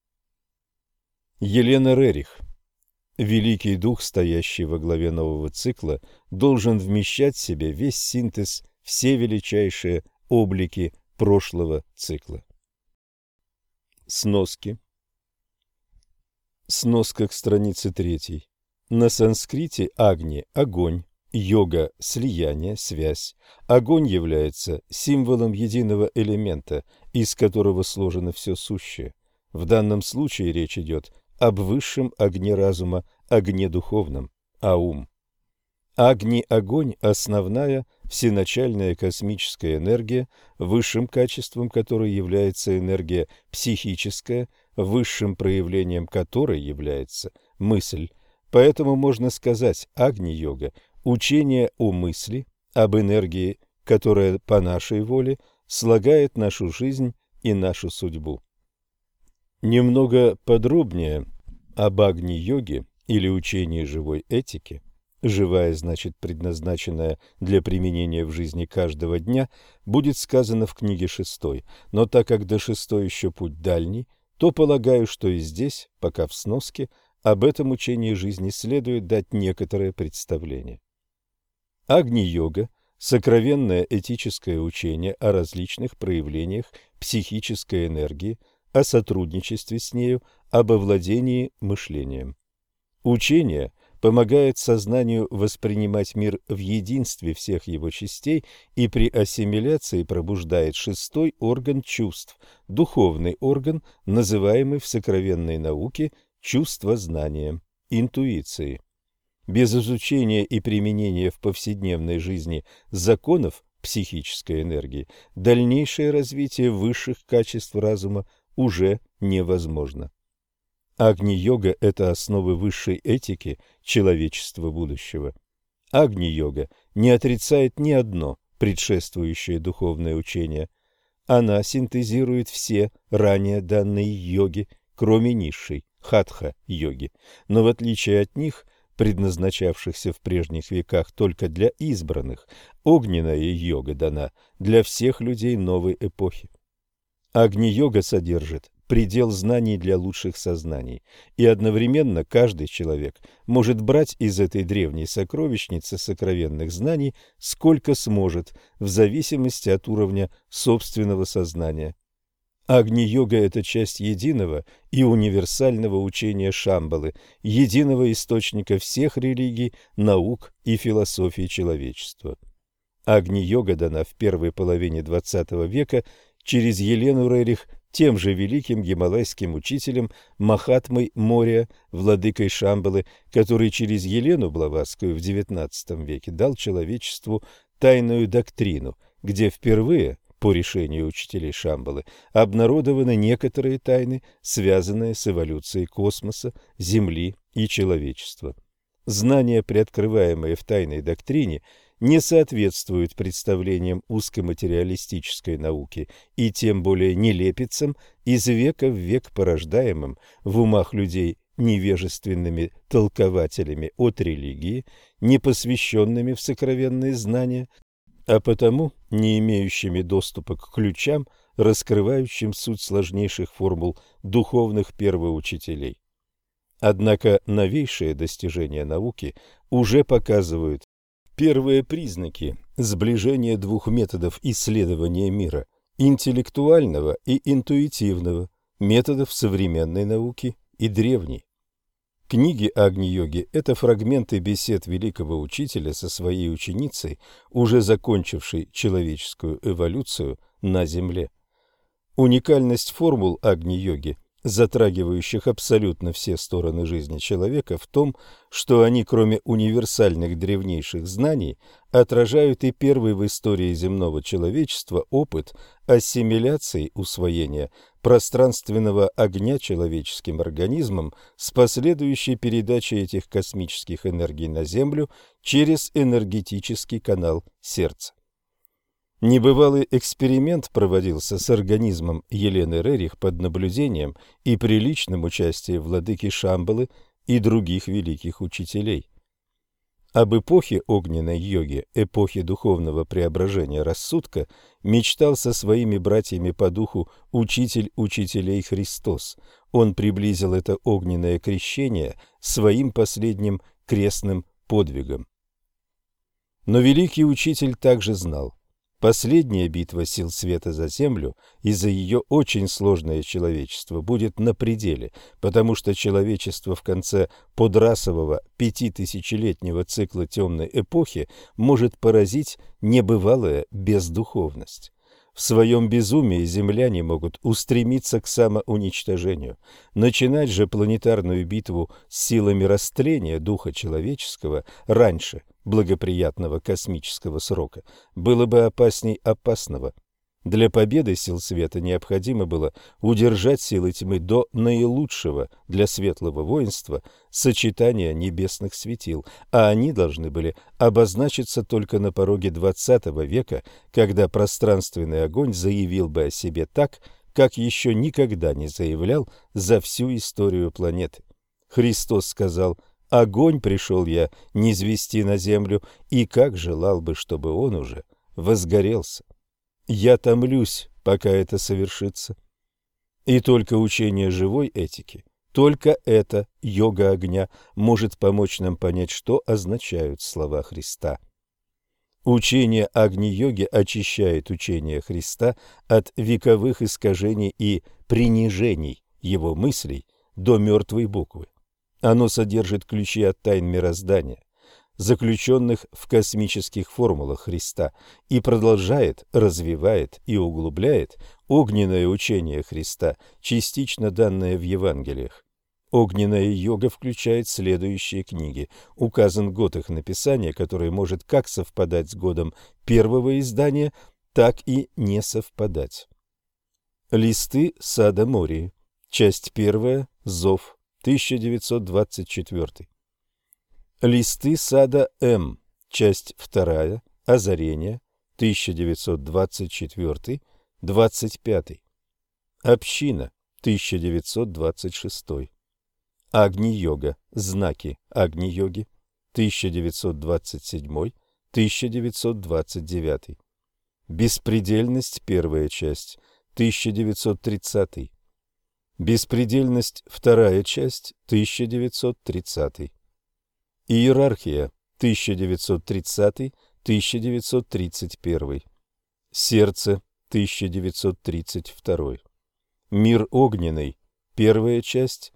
Елена Рерих. Великий Дух, стоящий во главе нового цикла, должен вмещать в себе весь синтез, все величайшие облики прошлого цикла. Сноски. Сноска к странице 3. На санскрите Агни – огонь, йога – слияние, связь. Огонь является символом единого элемента, из которого сложено все сущее. В данном случае речь идет об высшем огне разума, огне духовном, аум. Агни – огонь – основная всеначальная космическая энергия, высшим качеством которой является энергия психическая, высшим проявлением которой является мысль. Поэтому можно сказать, Агни-йога – учение о мысли, об энергии, которая по нашей воле слагает нашу жизнь и нашу судьбу. Немного подробнее об Агни-йоге или учении живой этики. Живая значит предназначенная для применения в жизни каждого дня, будет сказано в книге 6, но так как до 6 еще путь дальний, то полагаю, что и здесь, пока в сноске, об этом учении жизни следует дать некоторое представление. Агни-йога – сокровенное этическое учение о различных проявлениях психической энергии, о сотрудничестве с нею, об овладении мышлением. Учение помогает сознанию воспринимать мир в единстве всех его частей и при ассимиляции пробуждает 6-й орган чувств, духовный орган, называемый в сокровенной науке чувствознанием, интуицией. Без изучения и применения в повседневной жизни законов психической энергии дальнейшее развитие высших качеств разума уже невозможно. Агни-йога – это основы высшей этики человечества будущего. Агни-йога не отрицает ни одно предшествующее духовное учение. Она синтезирует все ранее данные йоги, кроме низшей хатха-йоги, но в отличие от них, предназначавшихся в прежних веках только для избранных, огненная йога дана для всех людей новой эпохи. Агни-йога содержит предел знаний для лучших сознаний, и одновременно каждый человек может брать из этой древней сокровищницы сокровенных знаний сколько сможет, в зависимости от уровня собственного сознания. Агни-йога – это часть единого и универсального учения Шамбалы, единого источника всех религий, наук и философии человечества. Агни-йога дана в первой половине XX века через Елену Рерих тем же великим гималайским учителем Махатмой Мория, владыкой Шамбалы, который через Елену Блаватскую в XIX веке дал человечеству тайную доктрину, где впервые, по решению учителей Шамбалы, обнародованы некоторые тайны, связанные с эволюцией космоса, Земли и человечества. Знания, приоткрываемые в тайной доктрине, не соответствуют представлениям узкоматериалистической науки и тем более нелепицам, из века в век порождаемым в умах людей невежественными толкователями от религии, не посвященными в сокровенные знания, а потому не имеющими доступа к ключам, раскрывающим суть сложнейших формул духовных первоучителей. Однако новейшие достижения науки уже показывают первые признаки сближения двух методов исследования мира – интеллектуального и интуитивного, методов современной науки и древней. Книги Агни-йоги – это фрагменты бесед великого учителя со своей ученицей, уже закончившей человеческую эволюцию на Земле. Уникальность формул Агни-йоги, затрагивающих абсолютно все стороны жизни человека, в том, что они, кроме универсальных древнейших знаний, отражают и первый в истории земного человечества опыт ассимиляции усвоения пространственного огня человеческим организмом с последующей передачей этих космических энергий на Землю через энергетический канал сердца. Небывалый эксперимент проводился с организмом Елены Рерих под наблюдением и при личном участии владыки Шамбалы и других великих учителей. Об эпохе огненной йоги, эпохе духовного преображения рассудка, мечтал со своими братьями по духу учитель учителей Христос. Он приблизил это огненное крещение своим последним крестным подвигом. Но великий учитель также знал: последняя битва сил света за Землю и за ее очень сложное человечество будет на пределе, потому что человечество в конце подрасового 5000-летнего цикла темной эпохи может поразить небывалая бездуховность. В своем безумии земляне могут устремиться к самоуничтожению. Начинать же планетарную битву с силами растления духа человеческого раньше благоприятного космического срока было бы опасней опасного. Для победы сил света необходимо было удержать силы тьмы до наилучшего для светлого воинства сочетания небесных светил, а они должны были обозначиться только на пороге XX века, когда пространственный огонь заявил бы о себе так, как еще никогда не заявлял за всю историю планеты. Христос сказал: «Огонь пришел я низвести на землю, и как желал бы, чтобы он уже возгорелся. Я томлюсь, пока это совершится». И только учение живой этики, только это йога огня может помочь нам понять, что означают слова Христа. Учение Агни-йоги очищает учение Христа от вековых искажений и принижений его мыслей до мертвой буквы. Оно содержит ключи от тайн мироздания, заключенных в космических формулах Христа, и продолжает, развивает и углубляет огненное учение Христа, частично данное в Евангелиях. Огненная йога включает следующие книги. Указан год их написания, который может как совпадать с годом первого издания, так и не совпадать. Листы Сада Мории. Часть 1. Зов. 1924. Листы Сада М. Часть 2. Озарение. 1924. 25. Община. 1926. Агни-йога. Знаки Агни-йоги. 1927. 1929. Беспредельность. Первая часть. 1930. Беспредельность. Вторая часть. 1930. Иерархия. 1930-1931. Сердце. 1932. Мир огненный. Первая часть.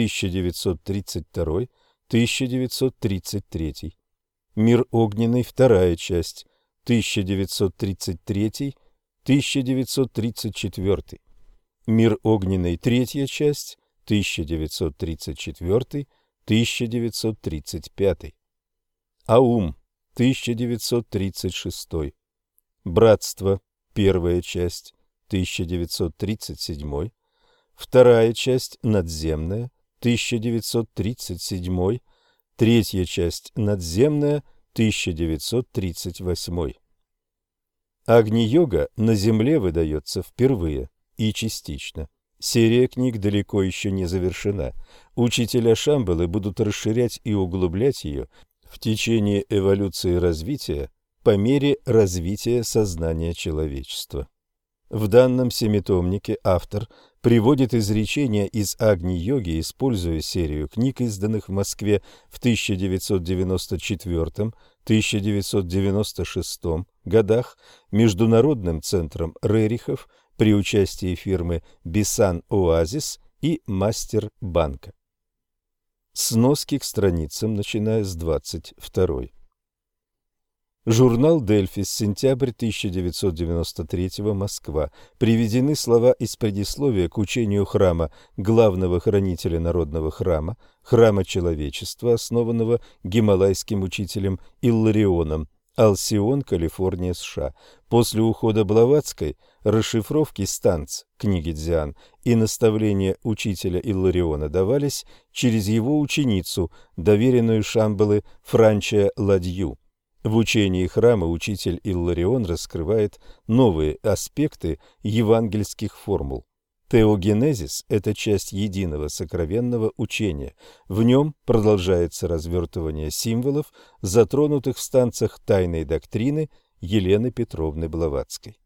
1932-1933. Мир огненный. Вторая часть. 1933-1934. Мир огненный, третья часть, 1934-1935. Аум, 1936. Братство, первая часть, 1937. Вторая часть, надземная, 1937. Третья часть, надземная, 1938. Агни-йога на Земле выдается впервые и частично. Серия книг далеко еще не завершена. Учителя Шамбалы будут расширять и углублять ее в течение эволюции развития по мере развития сознания человечества. В данном семитомнике автор приводит изречения из Агни-йоги, используя серию книг, изданных в Москве в 1994-1996 годах Международным центром Рерихов при участии фирмы Бисан Оазис и Мастер Банка. Сноски к страницам, начиная с 22. Журнал «Дельфис», сентябрь 1993, Москва. Приведены слова из предисловия к учению храма, главного хранителя народного храма, храма человечества, основанного гималайским учителем Илларионом, Алсион, Калифорния, США. После ухода Блаватской, расшифровки станц книги Дзян и наставления учителя Иллариона давались через его ученицу, доверенную Шамбалы Франчия Ладью. В учении храма учитель Илларион раскрывает новые аспекты евангельских формул. Теогенезис – это часть единого сокровенного учения. В нем продолжается развертывание символов, затронутых в станцах тайной доктрины Елены Петровны Блаватской.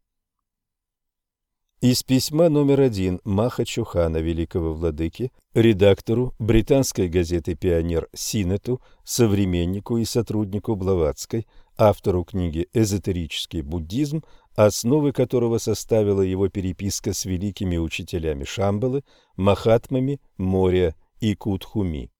Из письма номер 1 Маха Чохана, великого владыки, редактору британской газеты «Пионер» Синету, современнику и сотруднику Блаватской, автору книги «Эзотерический буддизм», основы которого составила его переписка с великими учителями Шамбалы, Махатмами, Мория и Кутхуми.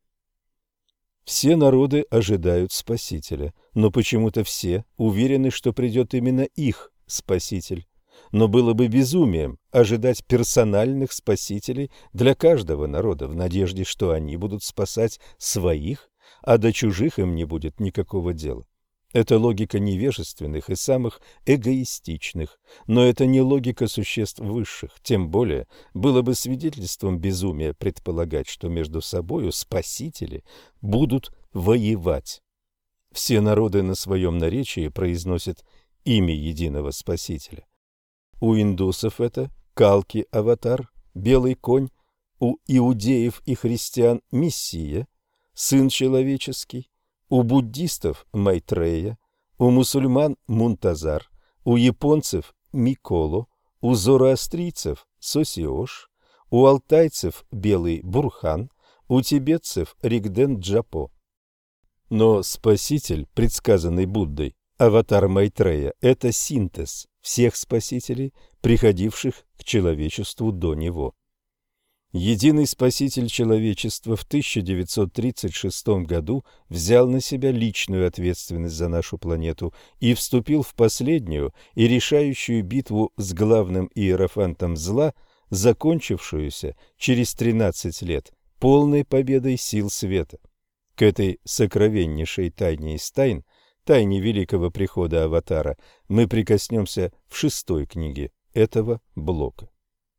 Все народы ожидают Спасителя, но почему-то все уверены, что придет именно их Спаситель. Но было бы безумием ожидать персональных спасителей для каждого народа в надежде, что они будут спасать своих, а до чужих им не будет никакого дела. Это логика невежественных и самых эгоистичных, но это не логика существ высших, тем более было бы свидетельством безумия предполагать, что между собою спасители будут воевать. Все народы на своем наречии произносят имя единого Спасителя. У индусов это Калки-аватар, белый конь, у иудеев и христиан Мессия, сын человеческий, у буддистов Майтрея, у мусульман Мунтазар, у японцев Миколо, у зороастрийцев Сосиош, у алтайцев белый Бурхан, у тибетцев Ригден-Джапо. Но Спаситель, предсказанный Буддой, аватар Майтрея, это синтез всех спасителей, приходивших к человечеству до него. Единый Спаситель человечества в 1936 году взял на себя личную ответственность за нашу планету и вступил в последнюю и решающую битву с главным иерофантом зла, закончившуюся через 13 лет полной победой сил света. К этой сокровеннейшей тайне из тайн, тайне великого прихода Аватара, мы прикоснемся в 6-й книге этого блока.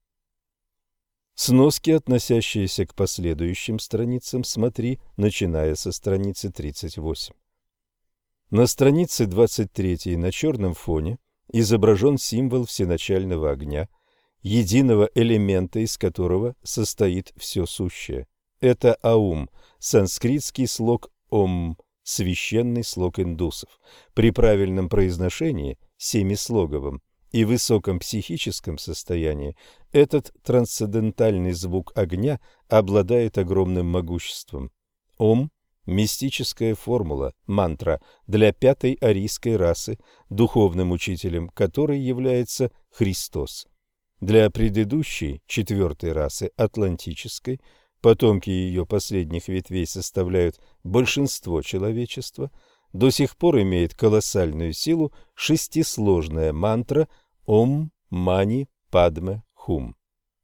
Сноски, относящиеся к последующим страницам, смотри, начиная со страницы 38. На странице 23 на черном фоне изображен символ всеначального огня, единого элемента, из которого состоит все сущее. Это Аум, санскритский слог Ом, священный слог индусов. При правильном произношении, семислоговом, и высоком психическом состоянии этот трансцендентальный звук огня обладает огромным могуществом. Ом – мистическая формула, мантра для 5-й арийской расы, духовным учителем которой является Христос. Для предыдущей 4-й расы, атлантической, потомки ее последних ветвей составляют большинство человечества, до сих пор имеет колоссальную силу шестисложная мантра Ом Мани Падме Хум.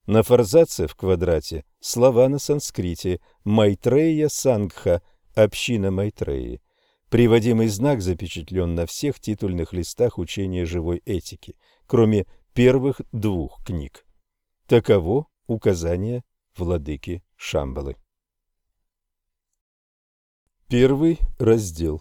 На форзаце в квадрате слова на санскрите «Майтрея Сангха» – община Майтреи. Приводимый знак запечатлен на всех титульных листах учения живой этики, кроме первых двух книг. Таково указание владыки Шамбалы. Первый раздел.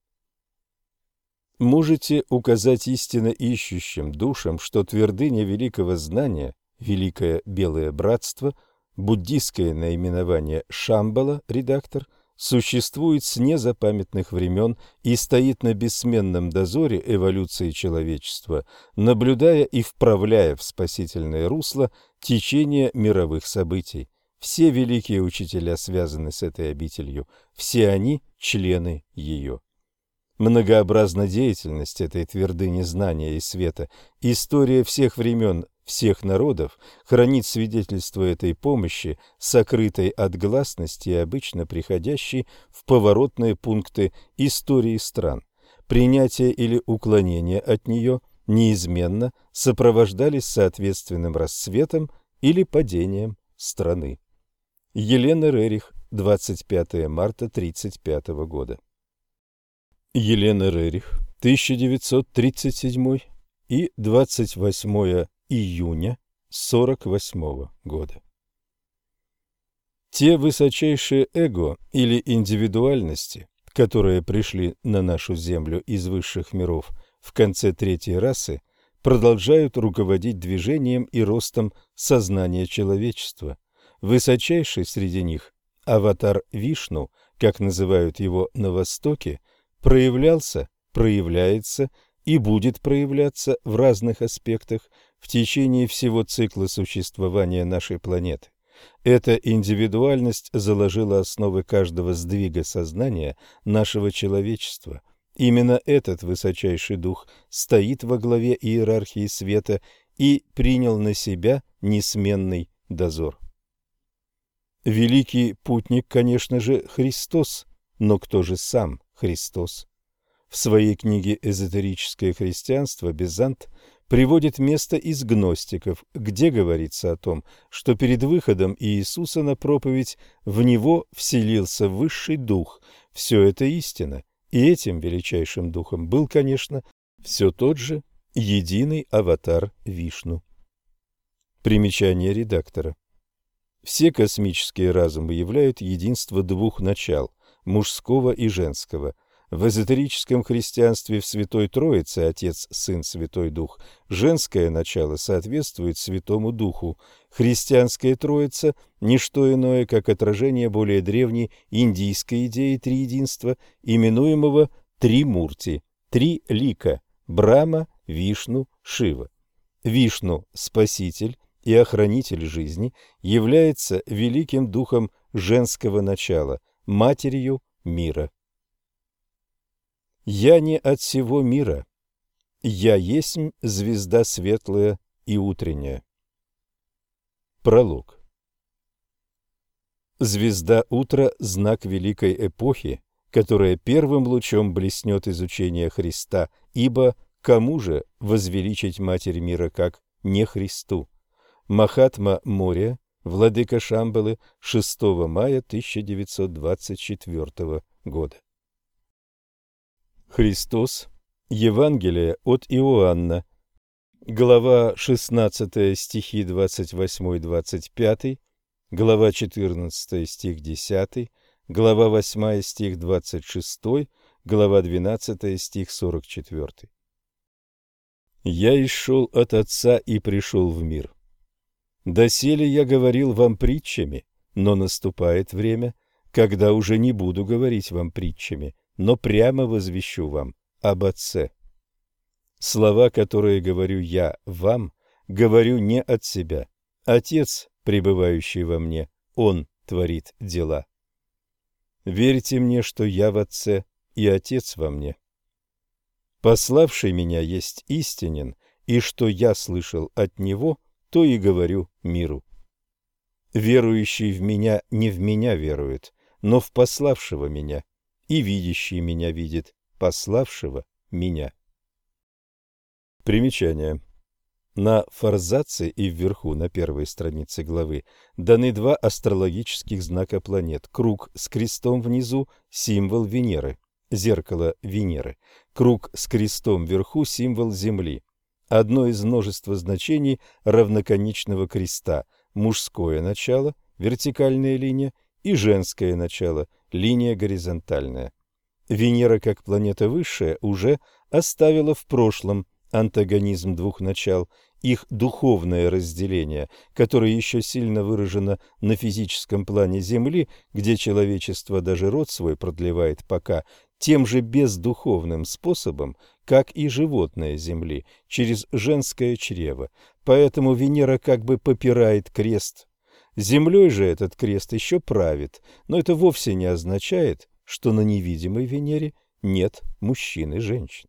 Можете указать истинно ищущим душам, что твердыня великого знания, Великое Белое Братство, буддистское наименование Шамбала, редактор, существует с незапамятных времен и стоит на бессменном дозоре эволюции человечества, наблюдая и вправляя в спасительное русло течение мировых событий. Все великие учителя связаны с этой обителью, все они члены ее. Многообразна деятельность этой твердыни знания и света. История всех времен, всех народов хранит свидетельство этой помощи, сокрытой от гласности и обычно приходящей в поворотные пункты истории стран. Принятие или уклонение от нее неизменно сопровождались соответственным расцветом или падением страны. Елена Рерих, 25 марта 1935 года. Елена Рерих, 1937 и 28 июня 1948 года. Те высочайшие эго или индивидуальности, которые пришли на нашу Землю из высших миров в конце третьей расы, продолжают руководить движением и ростом сознания человечества. Высочайший среди них, аватар Вишну, как называют его на Востоке, проявлялся, проявляется и будет проявляться в разных аспектах в течение всего цикла существования нашей планеты. Эта индивидуальность заложила основы каждого сдвига сознания нашего человечества. Именно этот высочайший дух стоит во главе иерархии света и принял на себя несменный дозор. Великий путник, конечно же, Христос, но кто же сам Христос? В своей книге «Эзотерическое христианство» Безант приводит место из гностиков, где говорится о том, что перед выходом Иисуса на проповедь в него вселился высший дух. Все это истина, и этим величайшим духом был, конечно, все тот же единый аватар Вишну. Примечание редактора. Все космические разумы являют единство двух начал – мужского и женского. В эзотерическом христианстве в Святой Троице Отец, Сын, Святой Дух женское начало соответствует Святому Духу. Христианская Троица – не что иное, как отражение более древней индийской идеи триединства, именуемого Тримурти, три лика – Брахма, Вишну, Шива. Вишну – Спаситель и охранитель жизни, является великим духом женского начала, матерью мира. «Я не от сего мира, я есмь звезда светлая и утренняя». Пролог. Звезда утра – знак великой эпохи, которая первым лучом блеснет из учения Христа, ибо кому же возвеличить Матерь мира, как не Христу? Махатма Мория, владыка Шамбалы, 6 мая 1924 года. Христос. Евангелие от Иоанна. Глава 16, стихи 28-25, глава 14, стих 10, глава 8, стих 26, глава 12, стих 44. «Я исшел от Отца и пришел в мир. Доселе я говорил вам притчами, но наступает время, когда уже не буду говорить вам притчами, но прямо возвещу вам об Отце. Слова, которые говорю я вам, говорю не от себя. Отец, пребывающий во мне, Он творит дела. Верьте мне, что я в Отце, и Отец во мне. Пославший меня есть истинен, и что я слышал от Него, то и говорю миру. Верующий в меня не в меня верует, но в пославшего меня, и видящий меня видит пославшего меня». Примечание. На форзаце и вверху, на первой странице главы, даны два астрологических знака планет. Круг с крестом внизу – символ Венеры, зеркало Венеры. Круг с крестом вверху – символ Земли. Одно из множества значений равноконечного креста – мужское начало, вертикальная линия, и женское начало, линия горизонтальная. Венера, как планета высшая, уже оставила в прошлом антагонизм двух начал, их духовное разделение, которое еще сильно выражено на физическом плане Земли, где человечество даже род свой продлевает пока тем же бездуховным способом, как и животное Земли, через женское чрево. Поэтому Венера как бы попирает крест. Землей же этот крест еще правит, но это вовсе не означает, что на невидимой Венере нет мужчин и женщин.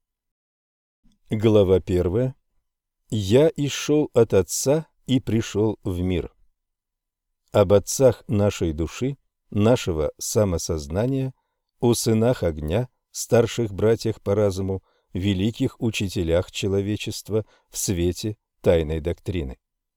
Глава 1. «Я исшел от Отца и пришел в мир». Об отцах нашей души, нашего самосознания, о сынах огня, старших братьях по разуму, великих учителях человечества в свете тайной доктрины.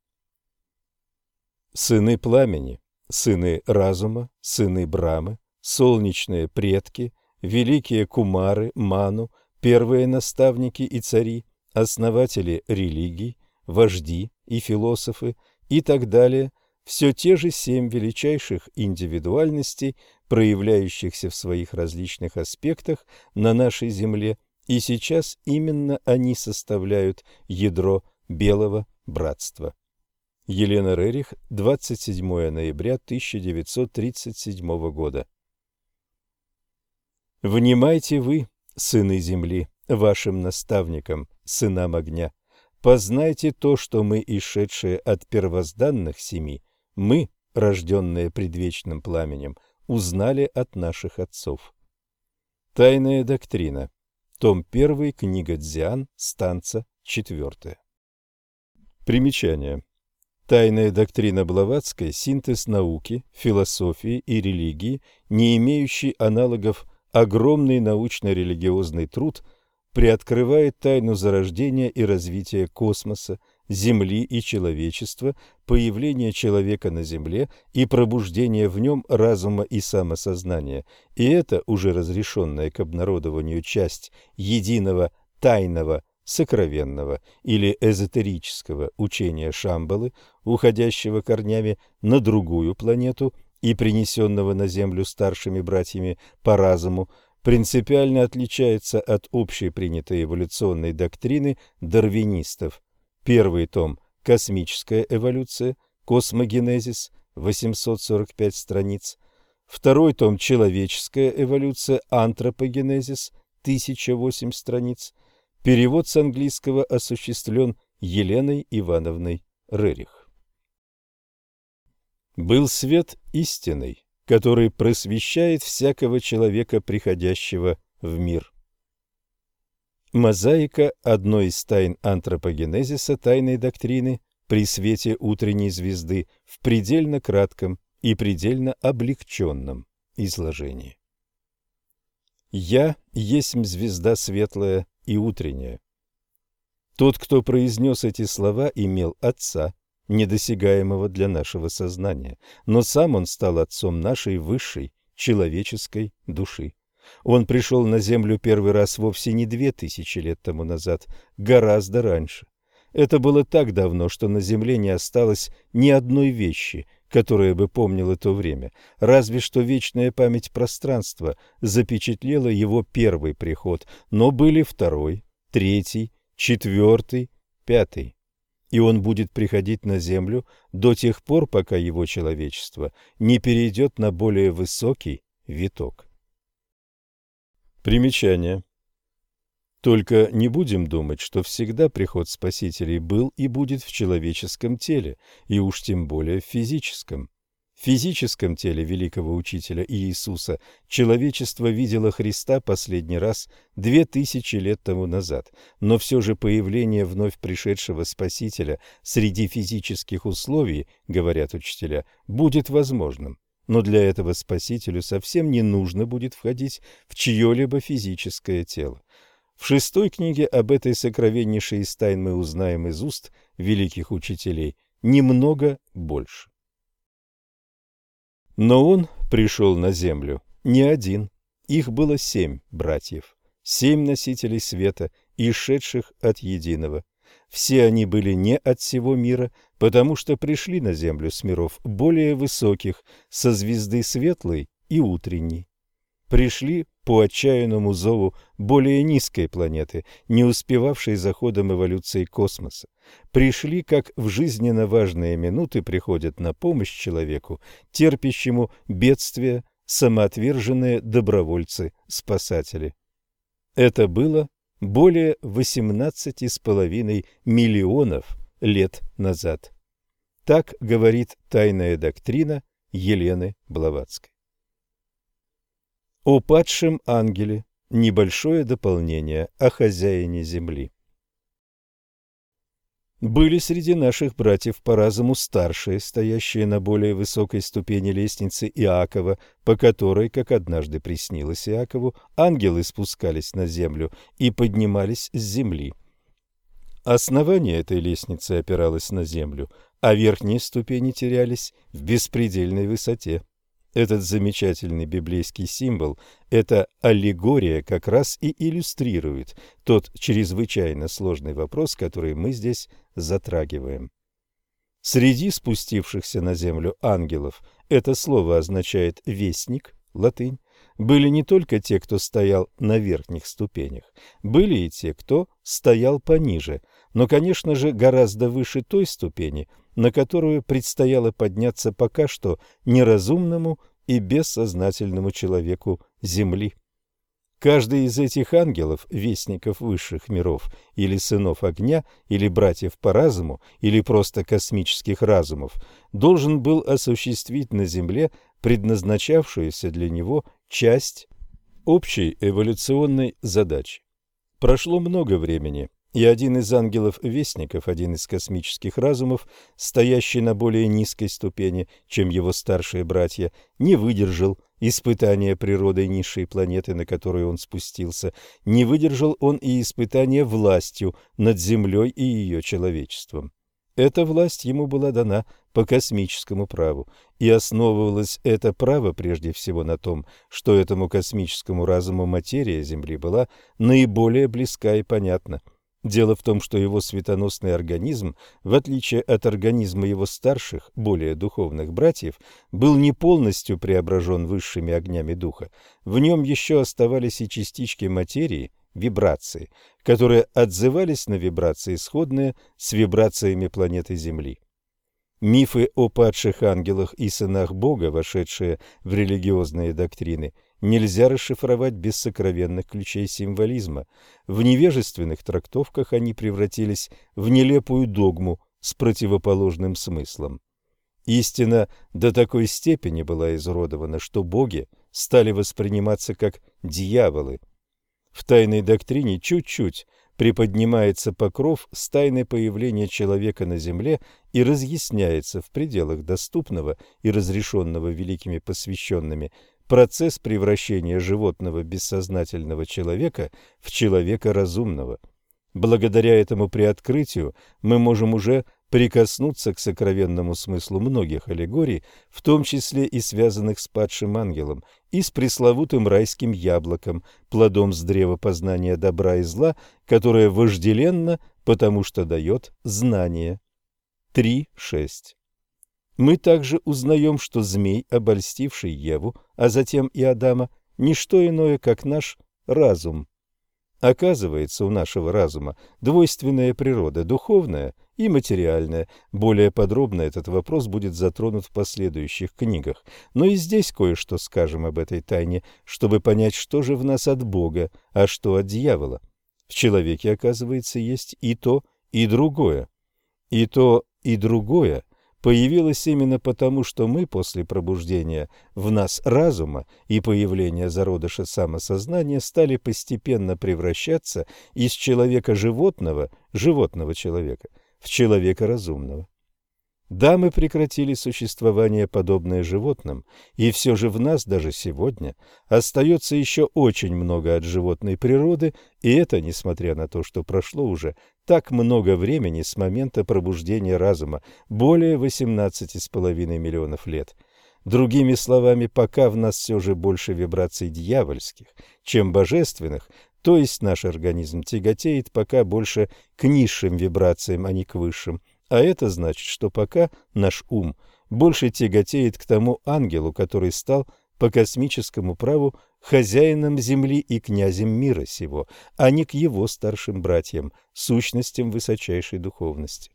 Сыны пламени, сыны разума, сыны Брамы, солнечные предки, великие кумары, ману, первые наставники и цари, основатели религий, вожди и философы и так далее, все те же 7 величайших индивидуальностей, проявляющихся в своих различных аспектах на нашей земле, и сейчас именно они составляют ядро Белого Братства. Елена Рерих, 27 ноября 1937 года. «Внимайте вы, сыны земли, вашим наставникам, сынам огня. Познайте то, что мы, исшедшие от первозданных семи, мы, рожденные предвечным пламенем, узнали от наших отцов». Тайная доктрина. Том 1, книга Дзян, станца 4. Примечание. Тайная доктрина Блаватской – синтез науки, философии и религии, не имеющий аналогов. Огромный научно-религиозный труд приоткрывает тайну зарождения и развития космоса, Земли и человечества, появления человека на Земле и пробуждения в нем разума и самосознания. И это уже разрешенная к обнародованию часть единого тайного, сокровенного или эзотерического учения Шамбалы, уходящего корнями на другую планету и принесенного на Землю старшими братьями по разуму, принципиально отличается от общепринятой эволюционной доктрины дарвинистов. Первый том «Космическая эволюция», «Космогенезис», 845 страниц. Второй том «Человеческая эволюция», «Антропогенезис», 1008 страниц. Перевод с английского осуществлен Еленой Ивановной Рерих. Был свет истинный, который просвещает всякого человека, приходящего в мир. Мозаика одной из тайн антропогенезиса, тайной доктрины, при свете утренней звезды в предельно кратком и предельно облегченном изложении. «Я есмь звезда светлая и утренняя». Тот, кто произнес эти слова, имел Отца, недосягаемого для нашего сознания, но сам он стал отцом нашей высшей человеческой души. Он пришел на землю первый раз вовсе не 2000 лет тому назад, гораздо раньше. Это было так давно, что на земле не осталось ни одной вещи, которая бы помнила то время, разве что вечная память пространства запечатлела его первый приход, но были второй, третий, четвертый, пятый. И он будет приходить на землю до тех пор, пока его человечество не перейдет на более высокий виток. Примечание. Только не будем думать, что всегда приход Спасителей был и будет в человеческом теле, и уж тем более в физическом. В физическом теле великого учителя Иисуса человечество видело Христа последний раз 2000 лет тому назад, но все же появление вновь пришедшего Спасителя среди физических условий, говорят учителя, будет возможным. Но для этого Спасителю совсем не нужно будет входить в чье-либо физическое тело. В 6 книге об этой сокровеннейшей из тайн мы узнаем из уст великих учителей немного больше. Но он пришел на землю не один, их было 7 братьев, 7 носителей света, исшедших от единого. Все они были не от сего мира, потому что пришли на землю с миров более высоких, со звезды светлой и утренней. Пришли по отчаянному зову более низкой планеты, не успевавшей за ходом эволюции космоса. Пришли, как в жизненно важные минуты приходят на помощь человеку, терпящему бедствия, самоотверженные добровольцы-спасатели. Это было более 18,5 миллионов лет назад. Так говорит тайная доктрина Елены Блаватской. О падшем ангеле. Небольшое дополнение о хозяине земли. Были среди наших братьев по разуму старшие, стоящие на более высокой ступени лестницы Иакова, по которой, как однажды приснилось Иакову, ангелы спускались на землю и поднимались с земли. Основание этой лестницы опиралось на землю, а верхние ступени терялись в беспредельной высоте. Этот замечательный библейский символ, эта аллегория как раз и иллюстрирует тот чрезвычайно сложный вопрос, который мы здесь затрагиваем. Среди спустившихся на землю ангелов это слово означает «вестник», латынь, были не только те, кто стоял на верхних ступенях, были и те, кто стоял пониже, но, конечно же, гораздо выше той ступени, на которую предстояло подняться пока что неразумному и бессознательному человеку Земли. Каждый из этих ангелов, вестников высших миров, или сынов огня, или братьев по разуму, или просто космических разумов, должен был осуществить на Земле предназначавшуюся для него часть общей эволюционной задачи. Прошло много времени, и один из ангелов-вестников, один из космических разумов, стоящий на более низкой ступени, чем его старшие братья, не выдержал испытания природой низшей планеты, на которую он спустился, не выдержал он и испытания властью над Землей и ее человечеством. Эта власть ему была дана по космическому праву, и основывалось это право прежде всего на том, что этому космическому разуму материя Земли была наиболее близка и понятна. Дело в том, что его светоносный организм, в отличие от организма его старших, более духовных братьев, был не полностью преображен высшими огнями духа. В нем еще оставались и частички материи, вибрации, которые отзывались на вибрации, сходные с вибрациями планеты Земли. Мифы о падших ангелах и сынах Бога, вошедшие в религиозные доктрины, нельзя расшифровать без сокровенных ключей символизма. В невежественных трактовках они превратились в нелепую догму с противоположным смыслом. Истина до такой степени была изуродована, что боги стали восприниматься как дьяволы. В тайной доктрине чуть-чуть приподнимается покров с тайны появления человека на земле и разъясняется в пределах доступного и разрешенного великими посвященными процесс превращения животного бессознательного человека в человека разумного. Благодаря этому приоткрытию мы можем уже прикоснуться к сокровенному смыслу многих аллегорий, в том числе и связанных с падшим ангелом, и с пресловутым райским яблоком, плодом с древа познания добра и зла, которое вожделенно, потому что дает знание. 3.6. Мы также узнаем, что змей, обольстивший Еву, а затем и Адама, не что иное, как наш разум. Оказывается, у нашего разума двойственная природа, духовная и материальная. Более подробно этот вопрос будет затронут в последующих книгах. Но и здесь кое-что скажем об этой тайне, чтобы понять, что же в нас от Бога, а что от дьявола. В человеке, оказывается, есть и то, и другое. И то, и другое появилось именно потому, что мы после пробуждения в нас разума и появления зародыша самосознания стали постепенно превращаться из человека животного человека в человека разумного. Да, мы прекратили существование, подобное животным, и все же в нас даже сегодня остается еще очень много от животной природы, и это несмотря на то, что прошло уже так много времени с момента пробуждения разума, более 18,5 миллионов лет. Другими словами, пока в нас все же больше вибраций дьявольских, чем божественных, то есть наш организм тяготеет пока больше к низшим вибрациям, а не к высшим. А это значит, что пока наш ум больше тяготеет к тому ангелу, который стал по космическому праву хозяином Земли и князем мира сего, а не к его старшим братьям, сущностям высочайшей духовности.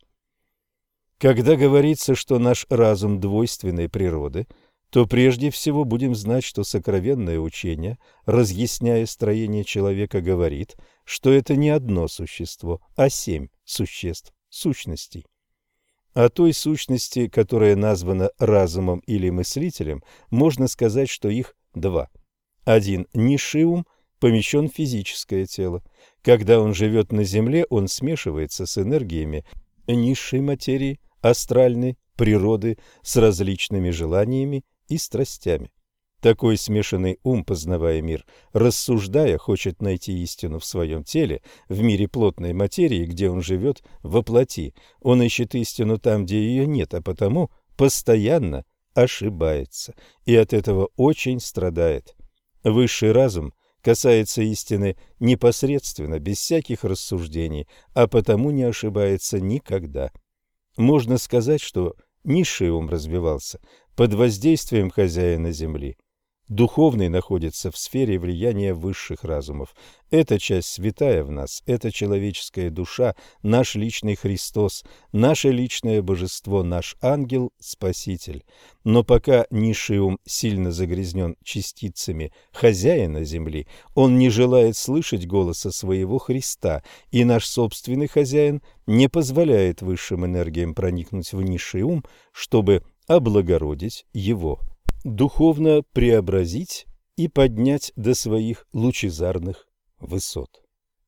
Когда говорится, что наш разум двойственной природы, то прежде всего будем знать, что сокровенное учение, разъясняя строение человека, говорит, что это не одно существо, а 7 существ, сущностей. О той сущности, которая названа разумом или мыслителем, можно сказать, что их два. Один низший ум помещен в физическое тело. Когда он живет на Земле, он смешивается с энергиями низшей материи, астральной природы, с различными желаниями и страстями. Такой смешанный ум, познавая мир, рассуждая, хочет найти истину в своем теле, в мире плотной материи, где он живет во плоти. Он ищет истину там, где ее нет, а потому постоянно ошибается, и от этого очень страдает. Высший разум касается истины непосредственно, без всяких рассуждений, а потому не ошибается никогда. Можно сказать, что низший ум развивался под воздействием хозяина Земли. Духовный находится в сфере влияния высших разумов. Эта часть святая в нас, это человеческая душа, наш личный Христос, наше личное божество, наш ангел-спаситель. Но пока низший ум сильно загрязнен частицами хозяина земли, он не желает слышать голоса своего Христа, и наш собственный хозяин не позволяет высшим энергиям проникнуть в низший ум, чтобы облагородить его, духовно преобразить и поднять до своих лучезарных высот.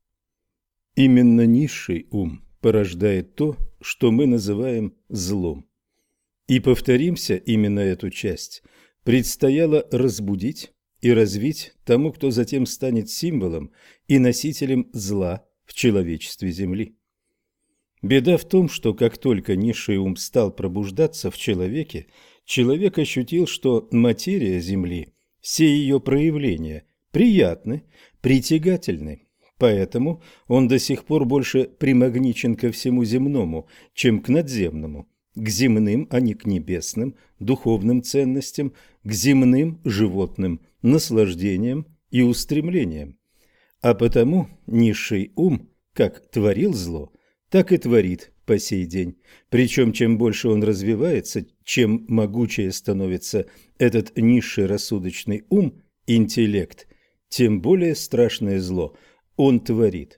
Именно низший ум порождает то, что мы называем злом. И повторимся, именно эту часть предстояло разбудить и развить тому, кто затем станет символом и носителем зла в человечестве Земли. Беда в том, что как только низший ум стал пробуждаться в человеке, человек ощутил, что материя Земли, все ее проявления приятны, притягательны. Поэтому он до сих пор больше примагничен ко всему земному, чем к надземному, к земным, а не к небесным, духовным ценностям, к земным животным наслаждениям и устремлениям. А потому низший ум, как творил зло, так и творит по сей день. Причем, чем больше он развивается, чем могучее становится этот низший рассудочный ум, интеллект, тем более страшное зло он творит.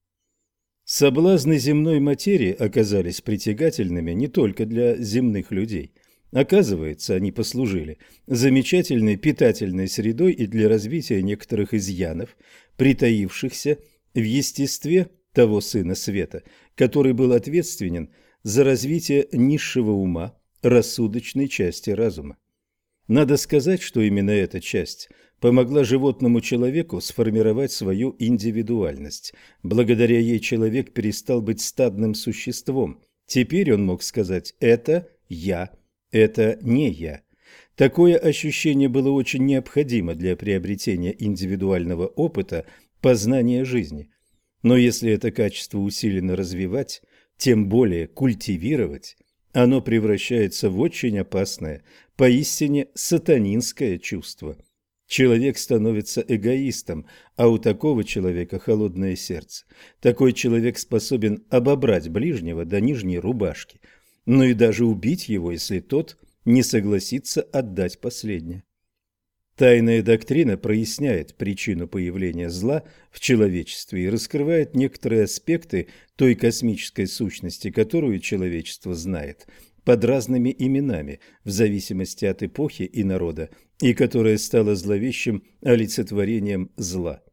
Соблазны земной материи оказались притягательными не только для земных людей. Оказывается, они послужили замечательной питательной средой и для развития некоторых изъянов, притаившихся в естестве того Сына Света, который был ответственен за развитие низшего ума, рассудочной части разума. Надо сказать, что именно эта часть помогла животному человеку сформировать свою индивидуальность. Благодаря ей человек перестал быть стадным существом. Теперь он мог сказать «это я», «это не я». Такое ощущение было очень необходимо для приобретения индивидуального опыта познания жизни. Но если это качество усиленно развивать, тем более культивировать, оно превращается в очень опасное, поистине сатанинское чувство. Человек становится эгоистом, а у такого человека холодное сердце. Такой человек способен обобрать ближнего до нижней рубашки, но и даже убить его, если тот не согласится отдать последнее. Тайная доктрина проясняет причину появления зла в человечестве и раскрывает некоторые аспекты той космической сущности, которую человечество знает под разными именами в зависимости от эпохи и народа, и которая стала зловещим олицетворением зла.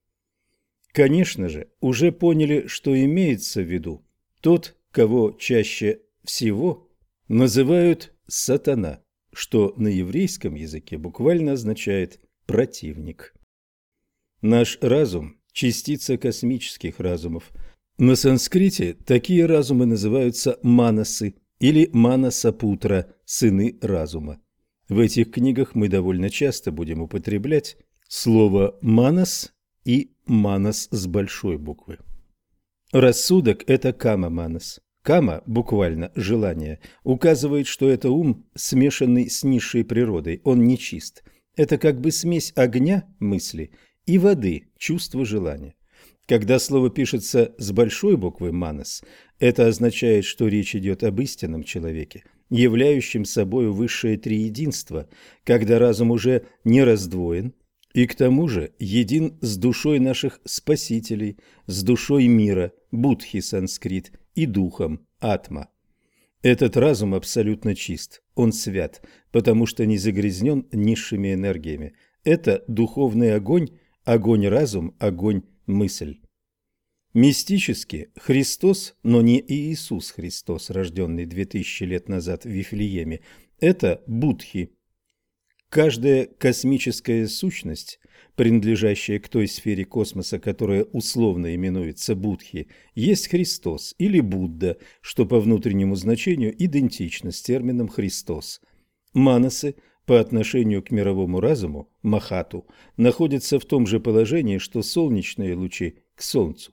Конечно же, уже поняли, что имеется в виду тот, кого чаще всего называют «сатана», что на еврейском языке буквально означает «противник». Наш разум – частица космических разумов. На санскрите такие разумы называются манасы или манасапутра – сыны разума. В этих книгах мы довольно часто будем употреблять слово «манас» и «манас» с большой буквы. Рассудок – это кама-манас. Кама, буквально «желание», указывает, что это ум, смешанный с низшей природой, он нечист. Это как бы смесь огня, мысли, и воды, чувства желания. Когда слово пишется с большой буквы «манас», это означает, что речь идет об истинном человеке, являющем собою высшее триединство, когда разум уже не раздвоен, и к тому же един с душой наших спасителей, с душой мира, будхи санскрит, и духом, атма. Этот разум абсолютно чист, он свят, потому что не загрязнен низшими энергиями. Это духовный огонь, огонь-разум, огонь-мысль. Мистически Христос, но не Иисус Христос, рожденный 2000 лет назад в Вифлееме, это будхи. Каждая космическая сущность, принадлежащая к той сфере космоса, которая условно именуется Будхи, есть Христос или Будда, что по внутреннему значению идентично с термином «Христос». Манасы по отношению к мировому разуму, Махату, находятся в том же положении, что солнечные лучи к Солнцу.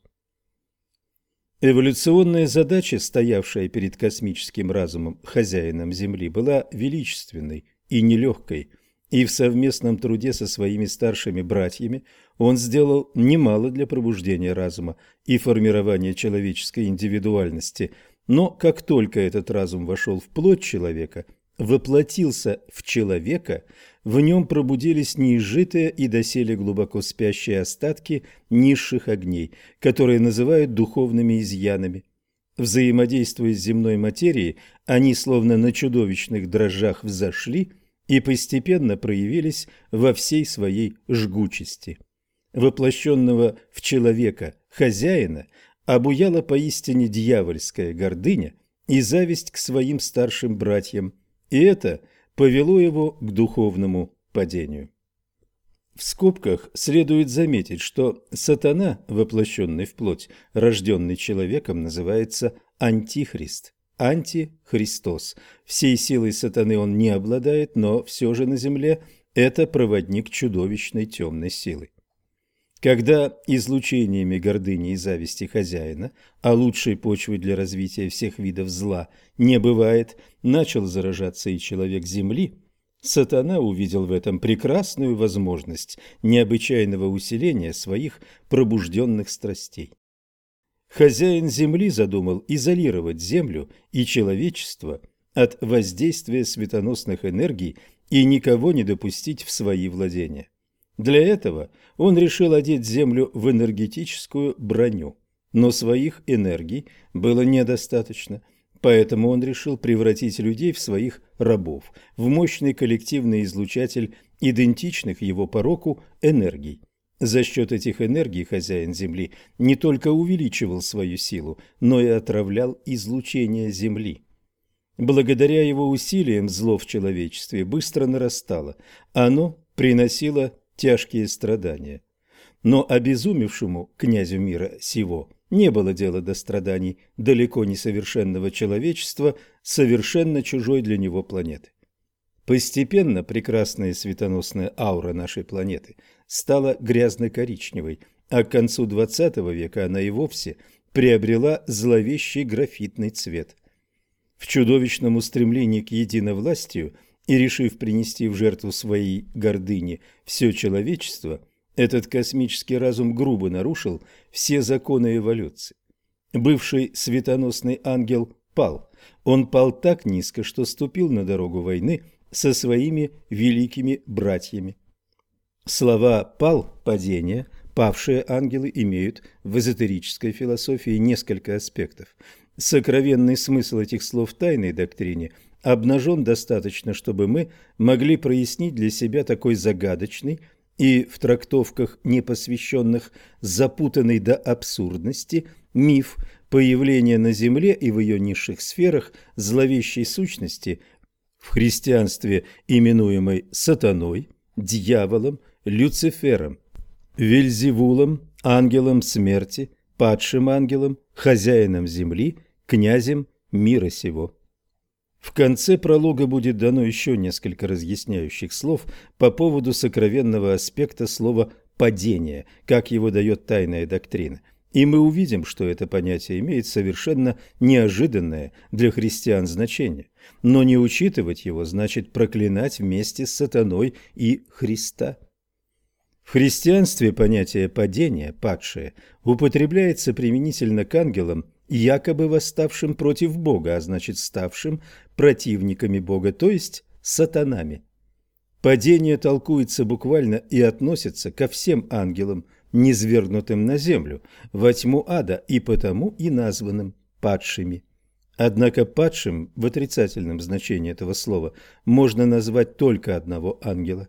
Эволюционная задача, стоявшая перед космическим разумом, хозяином Земли, была величественной и нелегкой, и в совместном труде со своими старшими братьями он сделал немало для пробуждения разума и формирования человеческой индивидуальности. Но как только этот разум вошел в плоть человека, воплотился в человека, в нем пробудились неизжитые и доселе глубоко спящие остатки низших огней, которые называют духовными изъянами. Взаимодействуя с земной материей, они словно на чудовищных дрожжах взошли и постепенно проявились во всей своей жгучести. Воплощенного в человека хозяина обуяла поистине дьявольская гордыня и зависть к своим старшим братьям, и это повело его к духовному падению. В скобках следует заметить, что сатана, воплощенный в плоть, рожденный человеком, называется антихрист. Антихристос. Всей силой сатаны он не обладает, но все же на земле это проводник чудовищной темной силы. Когда излучениями гордыни и зависти хозяина, а лучшей почвы для развития всех видов зла не бывает, начал заражаться и человек земли, сатана увидел в этом прекрасную возможность необычайного усиления своих пробужденных страстей. Хозяин земли задумал изолировать землю и человечество от воздействия светоносных энергий и никого не допустить в свои владения. Для этого он решил одеть землю в энергетическую броню, но своих энергий было недостаточно, поэтому он решил превратить людей в своих рабов, в мощный коллективный излучатель идентичных его пороку энергий. За счет этих энергий хозяин Земли не только увеличивал свою силу, но и отравлял излучение Земли. Благодаря его усилиям зло в человечестве быстро нарастало, оно приносило тяжкие страдания. Но обезумевшему князю мира сего не было дела до страданий далеко несовершенного человечества, совершенно чужой для него планеты. Постепенно прекрасная светоносная аура нашей планеты стала грязно-коричневой, а к концу XX века она и вовсе приобрела зловещий графитный цвет. В чудовищном устремлении к единовластию и решив принести в жертву своей гордыне все человечество, этот космический разум грубо нарушил все законы эволюции. Бывший светоносный ангел пал. Он пал так низко, что ступил на дорогу войны со своими великими братьями. Слова «пал», «падение», «павшие ангелы» имеют в эзотерической философии несколько аспектов. Сокровенный смысл этих слов в тайной доктрине обнажен достаточно, чтобы мы могли прояснить для себя такой загадочный и в трактовках непосвященных запутанный до абсурдности миф, появление на земле и в ее низших сферах зловещей сущности, в христианстве именуемой сатаной, дьяволом, Люцифером, Вельзевулом, ангелом смерти, падшим ангелом, хозяином земли, князем мира сего. В конце пролога будет дано еще несколько разъясняющих слов по поводу сокровенного аспекта слова «падение», как его дает тайная доктрина. И мы увидим, что это понятие имеет совершенно неожиданное для христиан значение. Но не учитывать его значит проклинать вместе с сатаной и Христа. В христианстве понятие «падение», «падшее» употребляется применительно к ангелам, якобы восставшим против Бога, а значит ставшим противниками Бога, то есть сатанами. Падение толкуется буквально и относится ко всем ангелам, низвергнутым на землю, во тьму ада, и потому и названным падшими. Однако падшим в отрицательном значении этого слова можно назвать только одного ангела.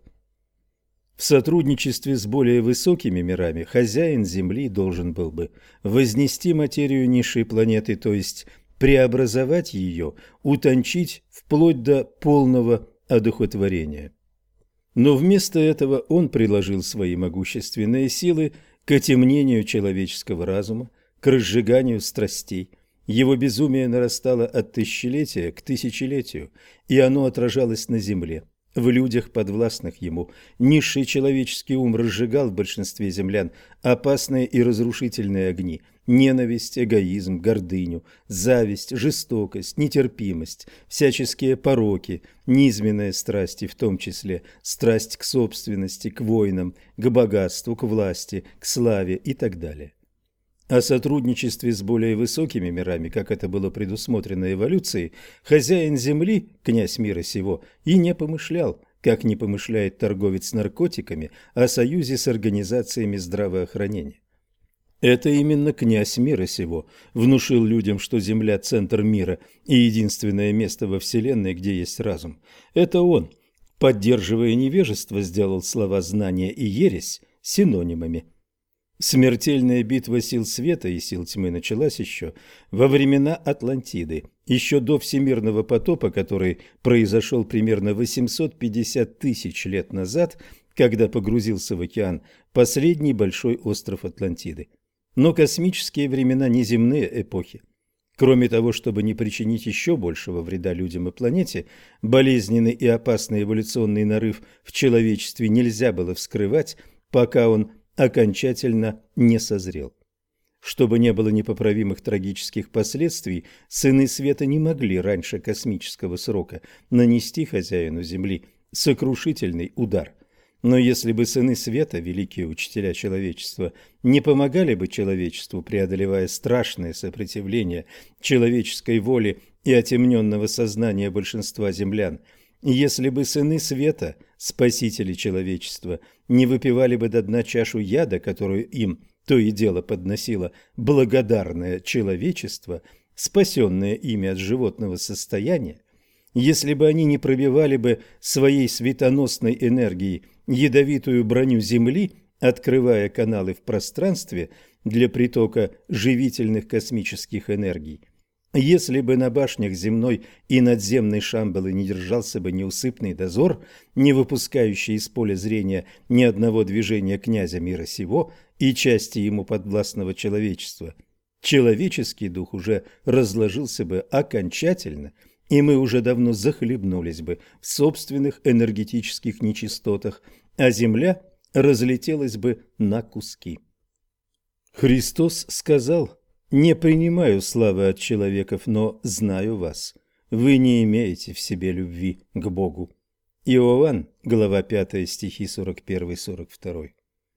В сотрудничестве с более высокими мирами хозяин Земли должен был бы вознести материю низшей планеты, то есть преобразовать ее, утончить вплоть до полного одухотворения. Но вместо этого он приложил свои могущественные силы к отемнению человеческого разума, к разжиганию страстей. Его безумие нарастало от тысячелетия к тысячелетию, и оно отражалось на земле. В людях, подвластных ему, низший человеческий ум разжигал в большинстве землян опасные и разрушительные огни: ненависть, эгоизм, гордыню, зависть, жестокость, нетерпимость, всяческие пороки, низменные страсти, в том числе страсть к собственности, к войнам, к богатству, к власти, к славе и так далее. О сотрудничестве с более высокими мирами, как это было предусмотрено эволюцией, хозяин Земли, князь мира сего, и не помышлял, как не помышляет торговец наркотиками, о союзе с организациями здравоохранения. Это именно князь мира сего внушил людям, что Земля – центр мира и единственное место во Вселенной, где есть разум. Это он, поддерживая невежество, сделал слова «знание» и «ересь» синонимами. Смертельная битва сил света и сил тьмы началась еще во времена Атлантиды, еще до всемирного потопа, который произошел примерно 850 тысяч лет назад, когда погрузился в океан последний большой остров Атлантиды. Но космические времена не земные эпохи. Кроме того, чтобы не причинить еще большего вреда людям и планете, болезненный и опасный эволюционный нарыв в человечестве нельзя было вскрывать, пока он окончательно не созрел. Чтобы не было непоправимых трагических последствий, сыны света не могли раньше космического срока нанести хозяину Земли сокрушительный удар. Но если бы сыны света, великие учителя человечества, не помогали бы человечеству, преодолевая страшное сопротивление человеческой воли и отемненного сознания большинства землян, если бы сыны света, спасители человечества, не выпивали бы до дна чашу яда, которую им то и дело подносило благодарное человечество, спасенное ими от животного состояния, если бы они не пробивали бы своей светоносной энергией ядовитую броню Земли, открывая каналы в пространстве для притока живительных космических энергий, если бы на башнях земной и надземной Шамбалы не держался бы неусыпный дозор, не выпускающий из поля зрения ни одного движения князя мира сего и части ему подвластного человечества, человеческий дух уже разложился бы окончательно, и мы уже давно захлебнулись бы в собственных энергетических нечистотах, а земля разлетелась бы на куски. Христос сказал: «Не принимаю славы от человеков, но знаю вас. Вы не имеете в себе любви к Богу». Иоанн, глава 5, стихи 41-42.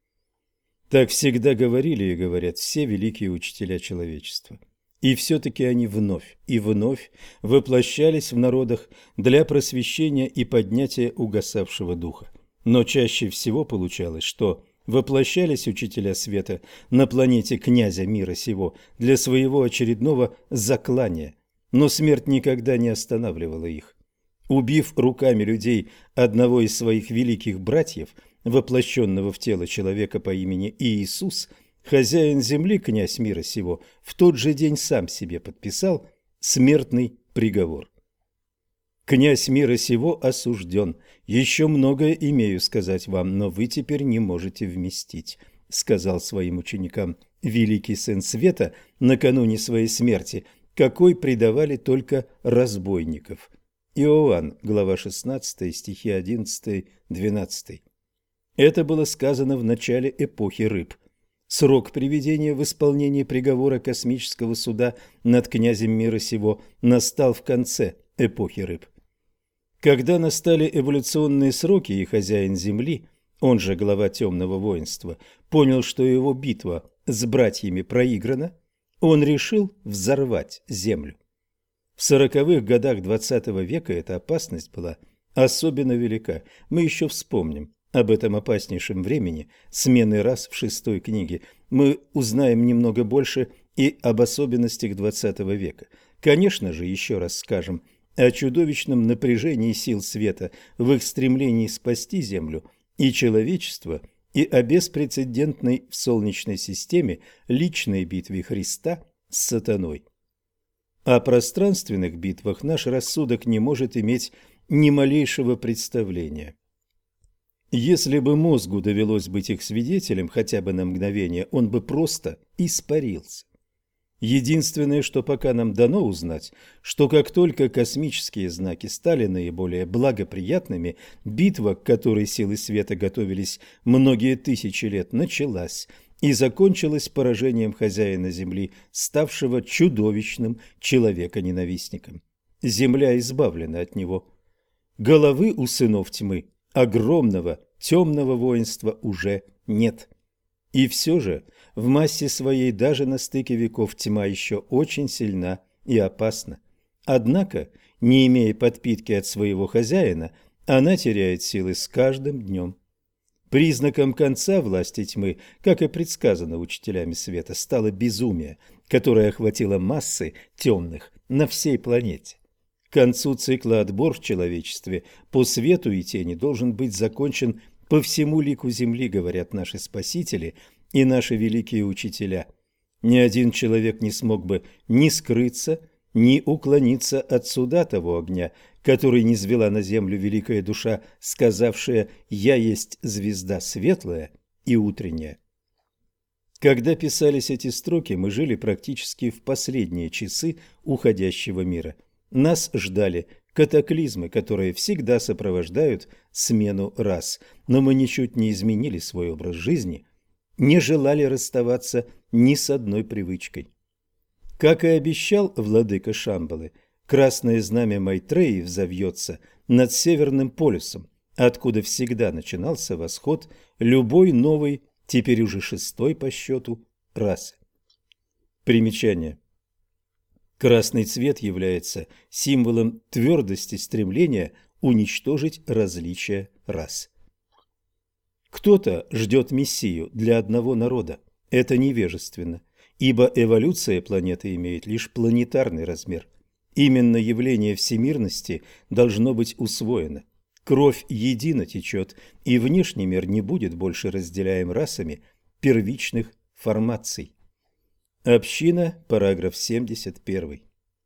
Так всегда говорили и говорят все великие учителя человечества. И все-таки они вновь и вновь воплощались в народах для просвещения и поднятия угасавшего духа. Но чаще всего получалось, что воплощались учителя света на планете князя мира сего для своего очередного заклания, но смерть никогда не останавливала их. Убив руками людей одного из своих великих братьев, воплощенного в тело человека по имени Иисус, Хозяин земли, князь мира сего, в тот же день сам себе подписал смертный приговор. Князь мира сего осужден. Еще многое имею сказать вам, но вы теперь не можете вместить, сказал своим ученикам великий сын света накануне своей смерти, какой предавали только разбойников. Иоанн, глава 16, стихи 11-12. Это было сказано в начале эпохи рыб. Срок приведения в исполнение приговора космического суда над князем мира сего настал в конце эпохи рыб. Когда настали эволюционные сроки, и хозяин Земли, он же глава темного воинства, понял, что его битва с братьями проиграна, он решил взорвать Землю. В 40-х годах XX века эта опасность была особенно велика. Мы еще вспомним об этом опаснейшем времени смены рас в 6-й книге. Мы узнаем немного больше и об особенностях XX века. Конечно же, еще раз скажем о чудовищном напряжении сил света в их стремлении спасти Землю и человечество, и о беспрецедентной в Солнечной системе личной битве Христа с сатаной. О пространственных битвах наш рассудок не может иметь ни малейшего представления. Если бы мозгу довелось быть их свидетелем хотя бы на мгновение, он бы просто испарился. Единственное, что пока нам дано узнать, что как только космические знаки стали наиболее благоприятными, битва, к которой силы света готовились многие тысячи лет, началась и закончилась поражением хозяина Земли, ставшего чудовищным человеконенавистником. Земля избавлена от него. Головы у сынов тьмы, огромного темного воинства, уже нет. И все же в массе своей даже на стыке веков тьма еще очень сильна и опасна. Однако, не имея подпитки от своего хозяина, она теряет силы с каждым днем. Признаком конца власти тьмы, как и предсказано учителями света, стало безумие, которое охватило массы темных на всей планете. К концу цикла отбор в человечестве по свету и тени должен быть закончен по всему лику Земли, говорят наши спасители и наши великие учителя. Ни один человек не смог бы ни скрыться, ни уклониться от суда того огня, который низвела на землю великая душа, сказавшая «Я есть звезда светлая и утренняя». Когда писались эти строки, мы жили практически в последние часы уходящего мира. Нас ждали катаклизмы, которые всегда сопровождают смену рас, но мы ничуть не изменили свой образ жизни, не желали расставаться ни с одной привычкой. Как и обещал владыка Шамбалы, красное знамя Майтреи взовьется над Северным полюсом, откуда всегда начинался восход любой новой, теперь уже 6-й по счету, расы. Примечание. Красный цвет является символом твердости стремления уничтожить различия рас. Кто-то ждет мессию для одного народа. Это невежественно, ибо эволюция планеты имеет лишь планетарный размер. Именно явление всемирности должно быть усвоено. Кровь едино течет, и внешний мир не будет больше разделяем расами первичных формаций. Община, параграф 71.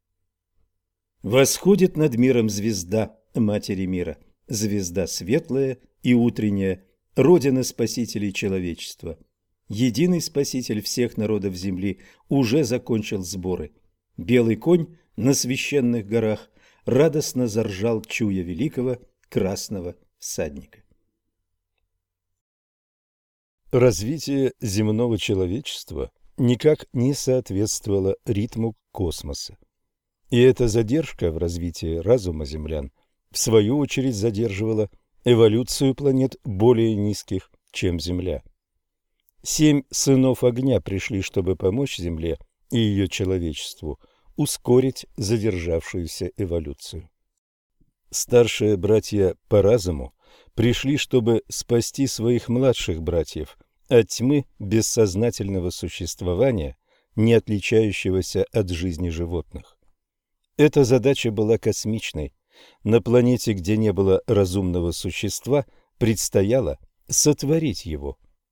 Восходит над миром звезда Матери мира, звезда светлая и утренняя, Родина спасителей человечества. Единый спаситель всех народов земли уже закончил сборы. Белый конь на священных горах радостно заржал, чуя великого красного всадника. Развитие земного человечества никак не соответствовало ритму космоса. И эта задержка в развитии разума землян в свою очередь задерживала эволюцию планет более низких, чем Земля. 7 сынов огня пришли, чтобы помочь Земле и ее человечеству ускорить задержавшуюся эволюцию. Старшие братья по разуму пришли, чтобы спасти своих младших братьев от тьмы бессознательного существования, не отличающегося от жизни животных. Эта задача была космичной. На планете, где не было разумного существа, предстояло сотворить его,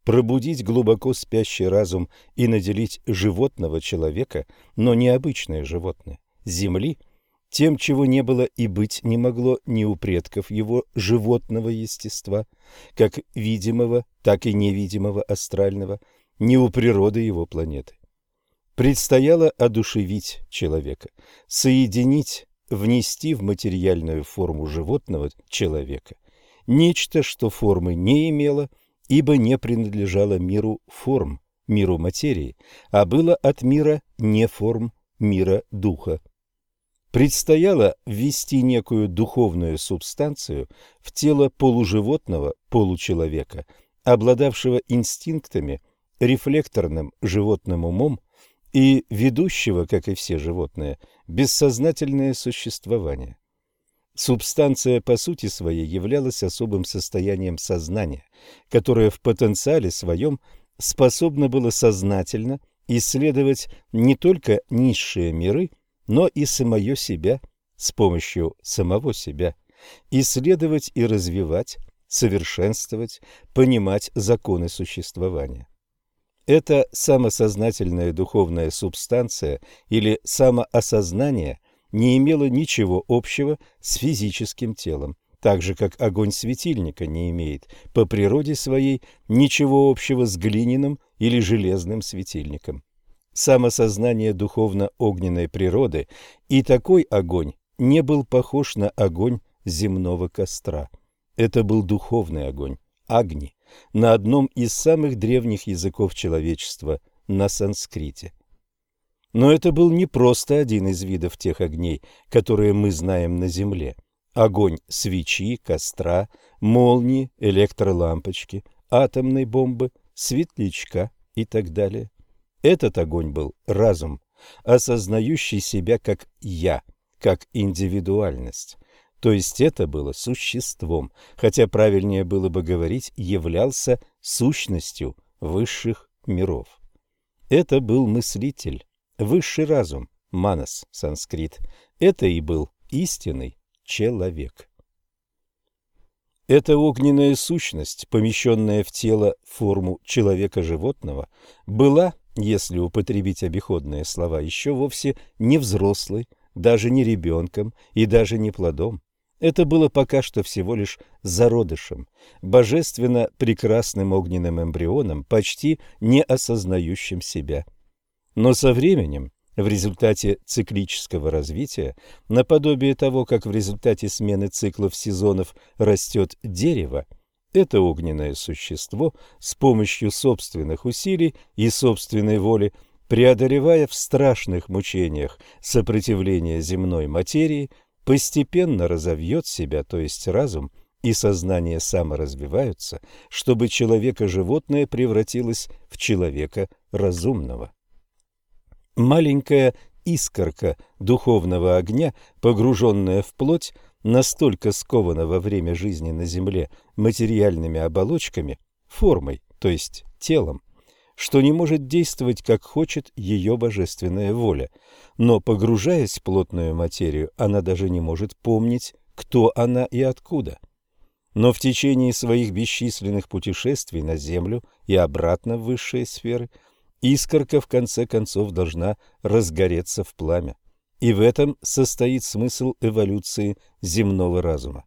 пробудить глубоко спящий разум и наделить животного человека, но не обычное животное, земли, тем, чего не было и быть не могло ни у предков его животного естества, как видимого, так и невидимого астрального, ни у природы его планеты. Предстояло одушевить человека, соединить, внести в материальную форму животного человека нечто, что формы не имело, ибо не принадлежало миру форм, миру материи, а было от мира не форм, мира духа. Предстояло ввести некую духовную субстанцию в тело полуживотного, получеловека, обладавшего инстинктами, рефлекторным животным умом и ведущего, как и все животные, бессознательное существование. Субстанция по сути своей являлась особым состоянием сознания, которое в потенциале своем способно было сознательно исследовать не только низшие миры, но и самое себя с помощью самого себя, исследовать и развивать, совершенствовать, понимать законы существования. Эта самосознательная духовная субстанция или самоосознание не имело ничего общего с физическим телом, так же, как огонь светильника не имеет по природе своей ничего общего с глиняным или железным светильником. Самосознание духовно-огненной природы, и такой огонь не был похож на огонь земного костра. Это был духовный огонь, агни, на одном из самых древних языков человечества, на санскрите. Но это был не просто один из видов тех огней, которые мы знаем на Земле. Огонь свечи, костра, молнии, электролампочки, атомной бомбы, светлячка и так далее. Этот огонь был разум, осознающий себя как «я», как индивидуальность. То есть это было существом, хотя правильнее было бы говорить «являлся сущностью высших миров». Это был мыслитель, высший разум, манас, санскрит. Это и был истинный человек. Эта огненная сущность, помещенная в тело форму человека-животного, была, если употребить обиходные слова, еще вовсе не взрослой, даже не ребенком и даже не плодом. Это было пока что всего лишь зародышем, божественно прекрасным огненным эмбрионом, почти не осознающим себя. Но со временем, в результате циклического развития, наподобие того, как в результате смены циклов сезонов растет дерево, это огненное существо с помощью собственных усилий и собственной воли, преодолевая в страшных мучениях сопротивление земной материи, постепенно разовьет себя, то есть разум и сознание саморазвиваются, чтобы человека-животное превратилось в человека разумного. Маленькая искорка духовного огня, погруженная в плоть, настолько скована во время жизни на земле материальными оболочками, формой, то есть телом, что не может действовать, как хочет ее божественная воля. Но, погружаясь в плотную материю, она даже не может помнить, кто она и откуда. Но в течение своих бесчисленных путешествий на землю и обратно в высшие сферы искорка в конце концов должна разгореться в пламя. И в этом состоит смысл эволюции земного разума.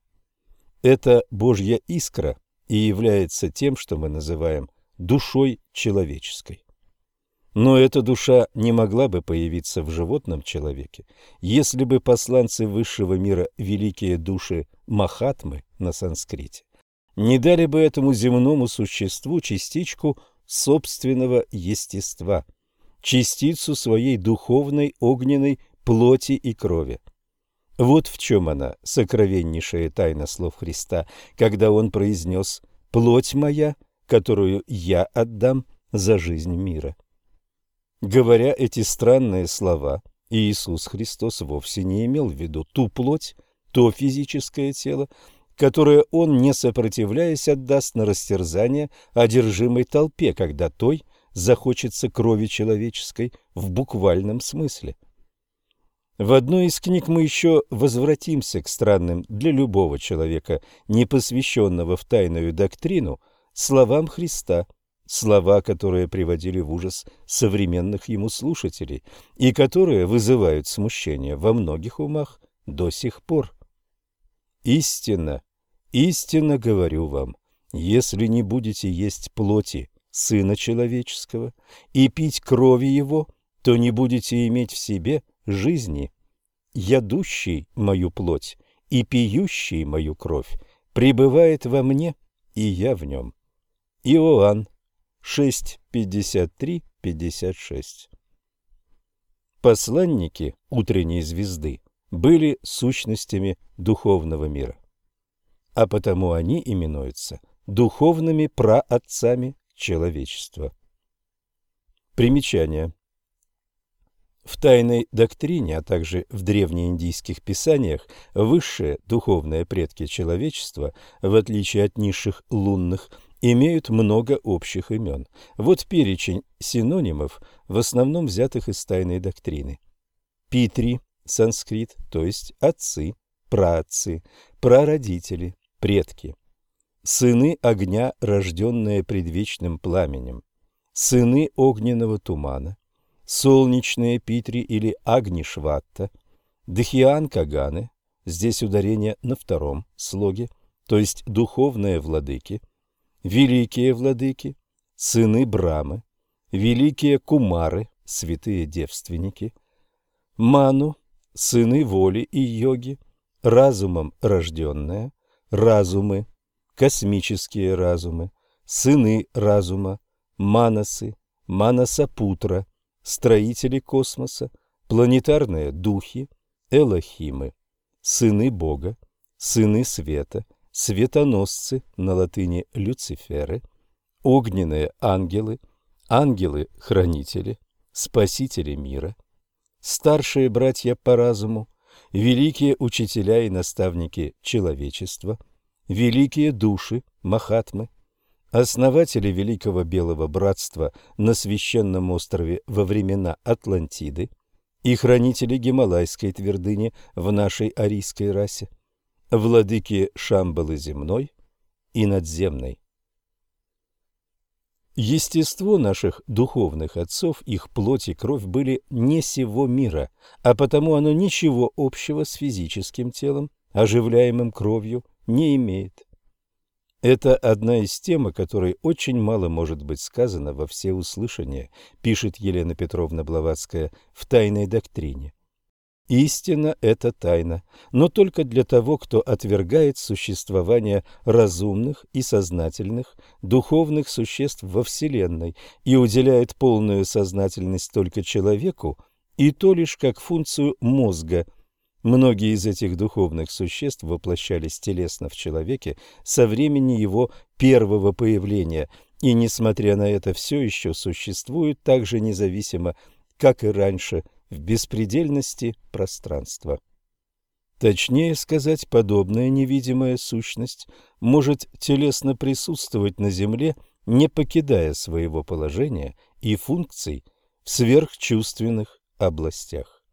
Эта Божья искра и является тем, что мы называем душой человеческой. Но эта душа не могла бы появиться в животном человеке, если бы посланцы высшего мира, великие души Махатмы на санскрите, не дали бы этому земному существу частичку собственного естества, частицу своей духовной огненной плоти и крови. Вот в чем она, сокровеннейшая тайна слов Христа, когда Он произнес «плоть моя, которую я отдам за жизнь мира». Говоря эти странные слова, Иисус Христос вовсе не имел в виду ту плоть, то физическое тело, которое Он, не сопротивляясь, отдаст на растерзание одержимой толпе, когда той захочется крови человеческой в буквальном смысле. В одной из книг мы еще возвратимся к странным для любого человека, не посвященного в тайную доктрину, словам Христа, слова, которые приводили в ужас современных ему слушателей и которые вызывают смущение во многих умах до сих пор. «Истинно, истинно говорю вам, если не будете есть плоти Сына Человеческого и пить крови Его, то не будете иметь в себе жизни. Ядущий мою плоть и пьющий мою кровь пребывает во мне, и я в нем». Иоанн 6:53-56. Посланники утренней звезды были сущностями духовного мира, а потому они именуются духовными праотцами человечества. Примечание. В тайной доктрине, а также в древнеиндийских писаниях, высшие духовные предки человечества, в отличие от низших лунных, имеют много общих имен. Вот перечень синонимов, в основном взятых из тайной доктрины. Питри, санскрит, то есть отцы, праотцы, прародители, предки. Сыны огня, рожденные предвечным пламенем. Сыны огненного тумана. Солнечные Питри или Агнишватта. Дхьян-каганы, здесь ударение на втором слоге, то есть духовные владыки. Великие владыки, сыны Брамы, великие кумары, святые девственники, Ману, сыны воли и йоги, разумом рожденные, разумы, космические разумы, сыны разума, манасы, манасапутра, строители космоса, планетарные духи, элохимы, сыны Бога, сыны света, светоносцы, на латыни люциферы, огненные ангелы, ангелы-хранители, спасители мира, старшие братья по разуму, великие учителя и наставники человечества, великие души, махатмы, основатели Великого Белого Братства на Священном острове во времена Атлантиды и хранители Гималайской твердыни в нашей арийской расе, владыки Шамбалы земной и надземной. Естество наших духовных отцов, их плоть и кровь были не сего мира, а потому оно ничего общего с физическим телом, оживляемым кровью, не имеет. Это одна из тем, о которой очень мало может быть сказано во всеуслышание, пишет Елена Петровна Блаватская в «Тайной доктрине». Истина – это тайна, но только для того, кто отвергает существование разумных и сознательных духовных существ во Вселенной и уделяет полную сознательность только человеку, и то лишь как функцию мозга. Многие из этих духовных существ воплощались телесно в человеке со времени его первого появления, и, несмотря на это, все еще существуют так же независимо, как и раньше, в беспредельности пространства. Точнее сказать, подобная невидимая сущность может телесно присутствовать на Земле, не покидая своего положения и функций в сверхчувственных областях.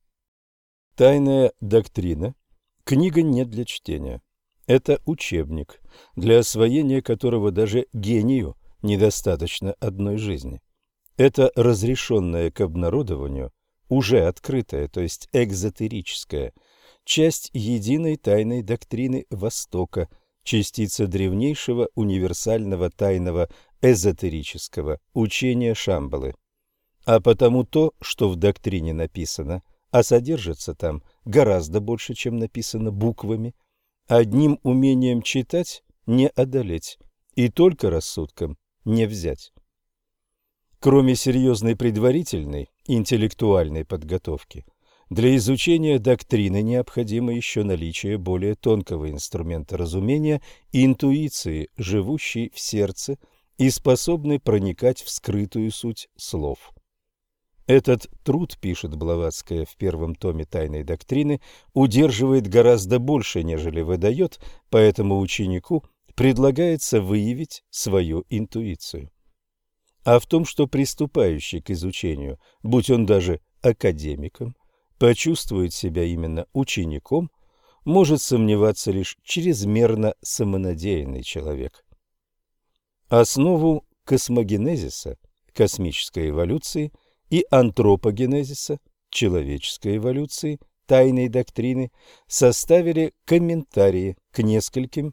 Тайная доктрина – книга не для чтения. Это учебник, для освоения которого даже гению недостаточно одной жизни. Это разрешенная к обнародованию, уже открытая, то есть экзотерическая, часть единой тайной доктрины Востока, частица древнейшего универсального тайного эзотерического учения Шамбалы. А потому то, что в доктрине написано, а содержится там гораздо больше, чем написано буквами, одним умением читать не одолеть и только рассудком не взять. Кроме серьезной предварительной интеллектуальной подготовки, для изучения доктрины необходимо еще наличие более тонкого инструмента разумения и интуиции, живущей в сердце и способной проникать в скрытую суть слов. Этот труд, пишет Блаватская в первом томе «Тайной доктрины», удерживает гораздо больше, нежели выдает, поэтому ученику предлагается выявить свою интуицию. А в том, что приступающий к изучению, будь он даже академиком, почувствует себя именно учеником, может сомневаться лишь чрезмерно самонадеянный человек. Основу космогенезиса, космической эволюции, и антропогенезиса, человеческой эволюции, тайной доктрины, составили комментарии к нескольким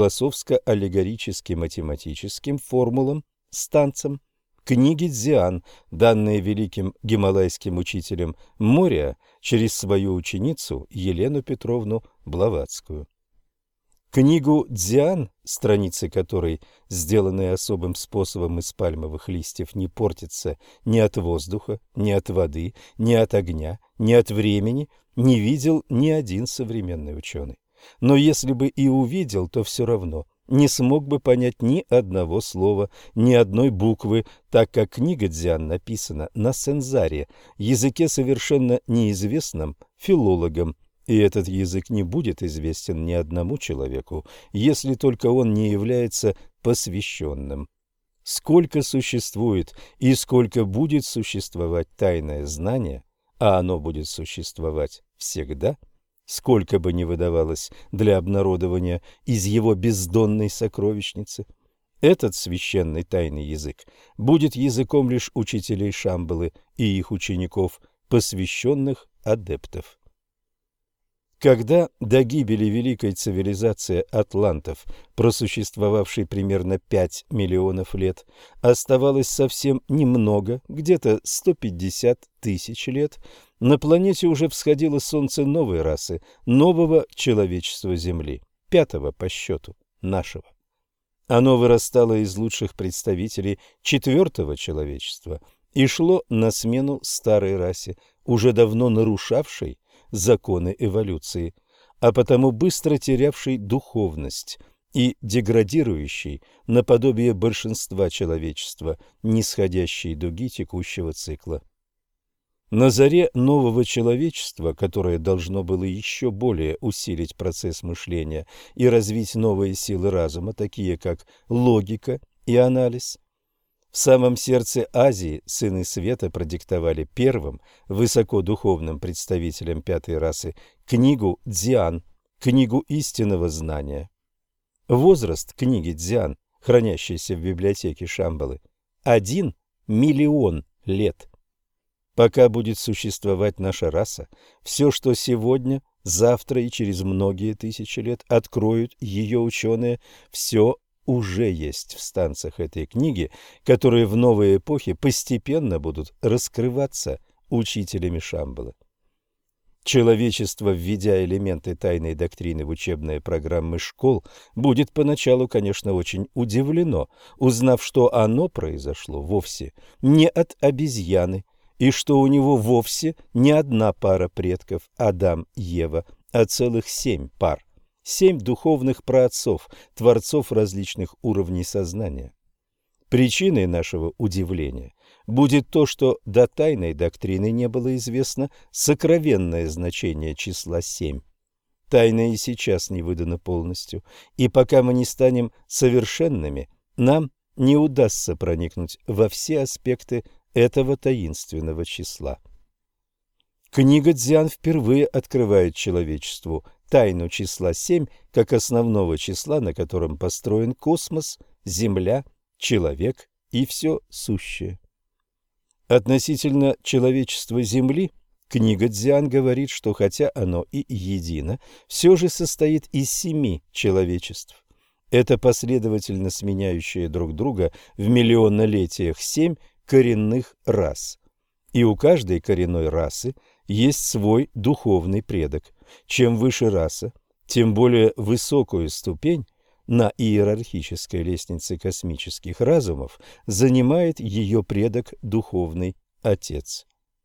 философско-аллегорически-математическим формулам, станцам, книги Дзян, данные великим гималайским учителем Мория через свою ученицу Елену Петровну Блаватскую. Книгу Дзян, страницы которой, сделанные особым способом из пальмовых листьев, не портятся ни от воздуха, ни от воды, ни от огня, ни от времени, не видел ни один современный ученый. Но если бы и увидел, то все равно не смог бы понять ни одного слова, ни одной буквы, так как книга Дзян написана на сензаре, языке совершенно неизвестном филологам, и этот язык не будет известен ни одному человеку, если только он не является посвященным. Сколько существует и сколько будет существовать тайное знание, а оно будет существовать всегда, сколько бы ни выдавалось для обнародования из его бездонной сокровищницы, этот священный тайный язык будет языком лишь учителей Шамбалы и их учеников, посвященных адептов. Когда до гибели великой цивилизации атлантов, просуществовавшей примерно 5 миллионов лет, оставалось совсем немного, где-то 150 тысяч лет, на планете уже всходило солнце новой расы, нового человечества Земли, 5-го по счету, нашего. Оно вырастало из лучших представителей 4-го человечества и шло на смену старой расе, уже давно нарушавшей законы эволюции, а потому быстро терявшей духовность и деградирующей наподобие большинства человечества нисходящей дуги текущего цикла. На заре нового человечества, которое должно было еще более усилить процесс мышления и развить новые силы разума, такие как логика и анализ, в самом сердце Азии сыны света продиктовали первым высокодуховным представителям 5-й расы книгу Дзян, книгу истинного знания. Возраст книги Дзян, хранящейся в библиотеке Шамбалы, 1 миллион лет. Пока будет существовать наша раса, все, что сегодня, завтра и через многие тысячи лет откроют ее ученые, все уже есть в станциях этой книги, которые в новой эпохе постепенно будут раскрываться учителями Шамбалы. Человечество, введя элементы тайной доктрины в учебные программы школ, будет поначалу, конечно, очень удивлено, узнав, что оно произошло вовсе не от обезьяны, и что у него вовсе не одна пара предков, Адам и Ева, а целых 7 пар. 7 духовных праотцов, творцов различных уровней сознания. Причиной нашего удивления будет то, что до тайной доктрины не было известно сокровенное значение числа 7. Тайна и сейчас не выдана полностью, и пока мы не станем совершенными, нам не удастся проникнуть во все аспекты этого таинственного числа. Книга Дзян впервые открывает человечеству тайну числа 7 как основного числа, на котором построен космос, Земля, человек и все сущее. Относительно человечества Земли книга Дзян говорит, что хотя оно и едино, все же состоит из 7 человечеств. Это последовательно сменяющие друг друга в миллионнолетиях 7 коренных рас. И у каждой коренной расы есть свой духовный предок. Чем выше раса, тем более высокую ступень на иерархической лестнице космических разумов занимает ее предок духовный отец.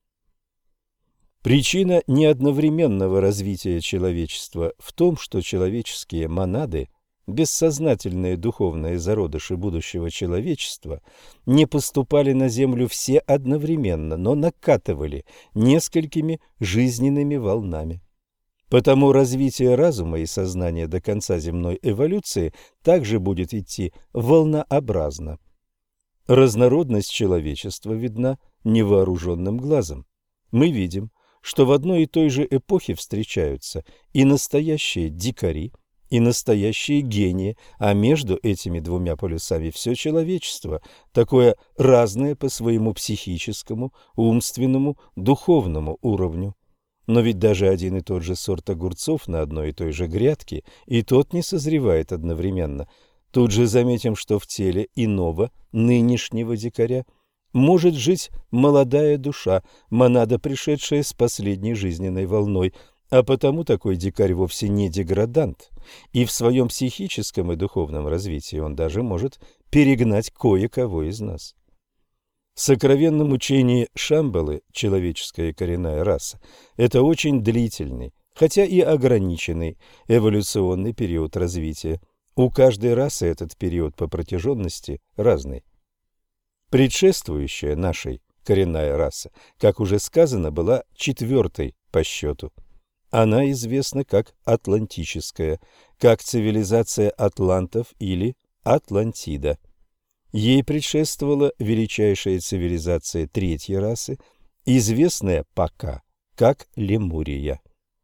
Причина неодновременного развития человечества в том, что человеческие монады, бессознательные духовные зародыши будущего человечества, не поступали на Землю все одновременно, но накатывали несколькими жизненными волнами. Потому развитие разума и сознания до конца земной эволюции также будет идти волнообразно. Разнородность человечества видна невооруженным глазом. Мы видим, что в одной и той же эпохе встречаются и настоящие дикари, и настоящие гении, а между этими двумя полюсами все человечество, такое разное по своему психическому, умственному, духовному уровню. Но ведь даже один и тот же сорт огурцов на одной и той же грядке, и тот не созревает одновременно. Тут же заметим, что в теле иного, нынешнего дикаря, может жить молодая душа, монада, пришедшая с последней жизненной волной, а потому такой дикарь вовсе не деградант, и в своем психическом и духовном развитии он даже может перегнать кое-кого из нас. В сокровенном учении Шамбалы человеческая коренная раса – это очень длительный, хотя и ограниченный эволюционный период развития. У каждой расы этот период по протяженности разный. Предшествующая нашей коренная раса, как уже сказано, была четвертой по счету. Она известна как атлантическая, как цивилизация атлантов или Атлантида. Ей предшествовала величайшая цивилизация третьей расы, известная пока как Лемурия.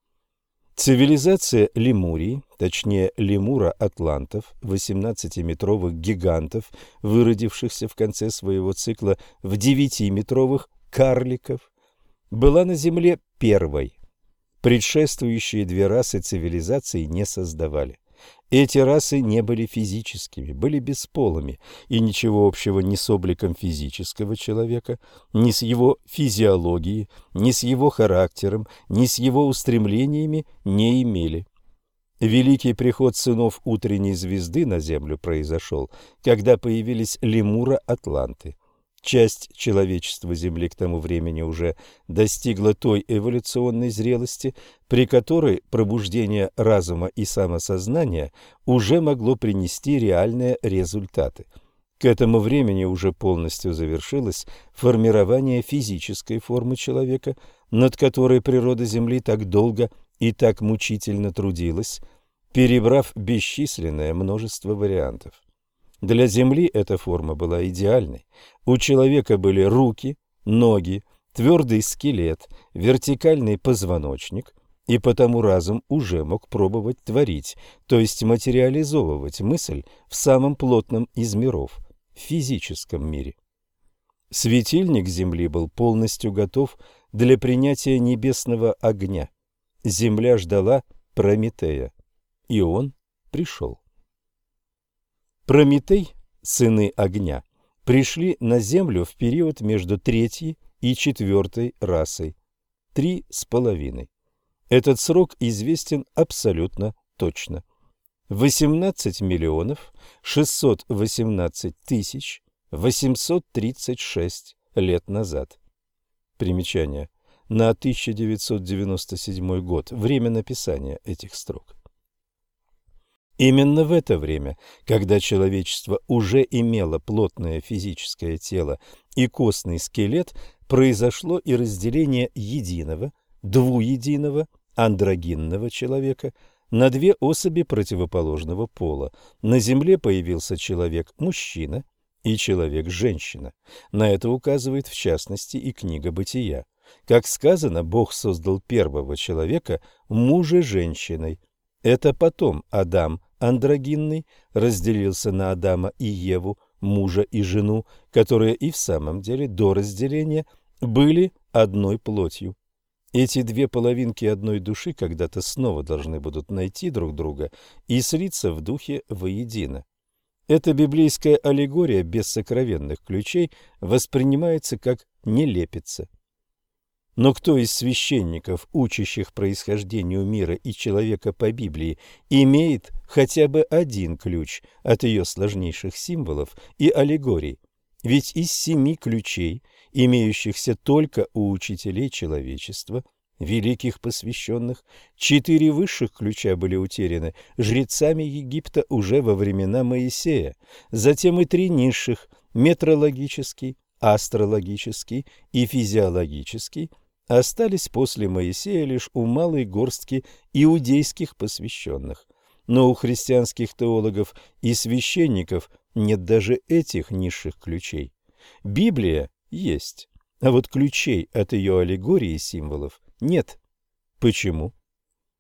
Цивилизация Лемурии, точнее лемура-атлантов, 18-метровых гигантов, выродившихся в конце своего цикла в 9-метровых карликов, была на Земле первой. Предшествующие две расы цивилизации не создавали. Эти расы не были физическими, были бесполыми, и ничего общего ни с обликом физического человека, ни с его физиологией, ни с его характером, ни с его устремлениями не имели. Великий приход сынов утренней звезды на Землю произошел, когда появились лемура-атланты. Часть человечества Земли к тому времени уже достигла той эволюционной зрелости, при которой пробуждение разума и самосознания уже могло принести реальные результаты. К этому времени уже полностью завершилось формирование физической формы человека, над которой природа Земли так долго и так мучительно трудилась, перебрав бесчисленное множество вариантов. Для Земли эта форма была идеальной. У человека были руки, ноги, твердый скелет, вертикальный позвоночник, и потому разум уже мог пробовать творить, то есть материализовывать мысль в самом плотном из миров, в физическом мире. Светильник Земли был полностью готов для принятия небесного огня. Земля ждала Прометея, и он пришел. Прометей, сыны огня, пришли на Землю в период между третьей и четвертой расой, 3,5. Этот срок известен абсолютно точно. 18 миллионов 618 тысяч 836 лет назад. Примечание. На 1997 год. Время написания этих строк. Именно в это время, когда человечество уже имело плотное физическое тело и костный скелет, произошло и разделение единого, двуединого, андрогинного человека на две особи противоположного пола. На Земле появился человек-мужчина и человек-женщина. На это указывает в частности и книга Бытия. Как сказано, Бог создал первого человека мужа-женщиной. Это потом Адам андрогинный разделился на Адама и Еву, мужа и жену, которые и в самом деле до разделения были одной плотью. Эти две половинки одной души когда-то снова должны будут найти друг друга и слиться в духе воедино. Эта библейская аллегория без сокровенных ключей воспринимается как нелепица. Но кто из священников, учащих происхождению мира и человека по Библии, имеет хотя бы один ключ от ее сложнейших символов и аллегорий? Ведь из 7 ключей, имеющихся только у учителей человечества, великих посвященных, 4 высших ключа были утеряны жрецами Египта уже во времена Моисея, затем и 3 низших – метрологический, астрологический и физиологический – остались после Моисея лишь у малой горстки иудейских посвященных. Но у христианских теологов и священников нет даже этих низших ключей. Библия есть, а вот ключей от ее аллегории и символов нет. Почему?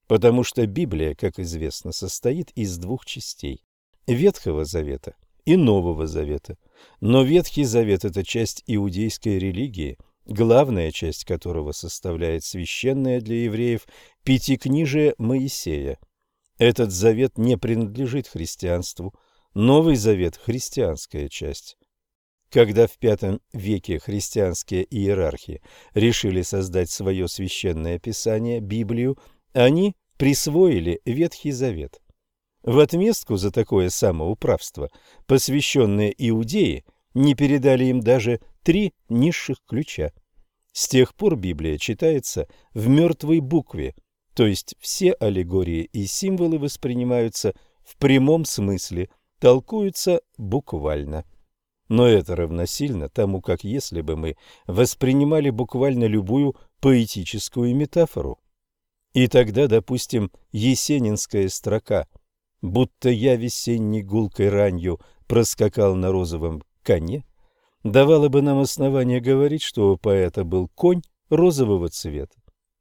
потому что Библия, как известно, состоит из двух частей – Ветхого Завета и Нового Завета. Но Ветхий Завет – это часть иудейской религии, главная часть которого составляет священное для евреев Пятикнижие Моисея. Этот завет не принадлежит христианству. Новый Завет – христианская часть. Когда в V веке христианские иерархи решили создать свое священное писание, Библию, они присвоили Ветхий Завет. В отместку за такое самоуправство посвященные иудеи не передали им даже 3 низших ключа. С тех пор Библия читается в мертвой букве, то есть все аллегории и символы воспринимаются в прямом смысле, толкуются буквально. Но это равносильно тому, как если бы мы воспринимали буквально любую поэтическую метафору. И тогда, допустим, есенинская строка «Будто я весенней гулкой ранью проскакал на розовом коне» давала бы нам основание говорить, что у поэта был конь розового цвета.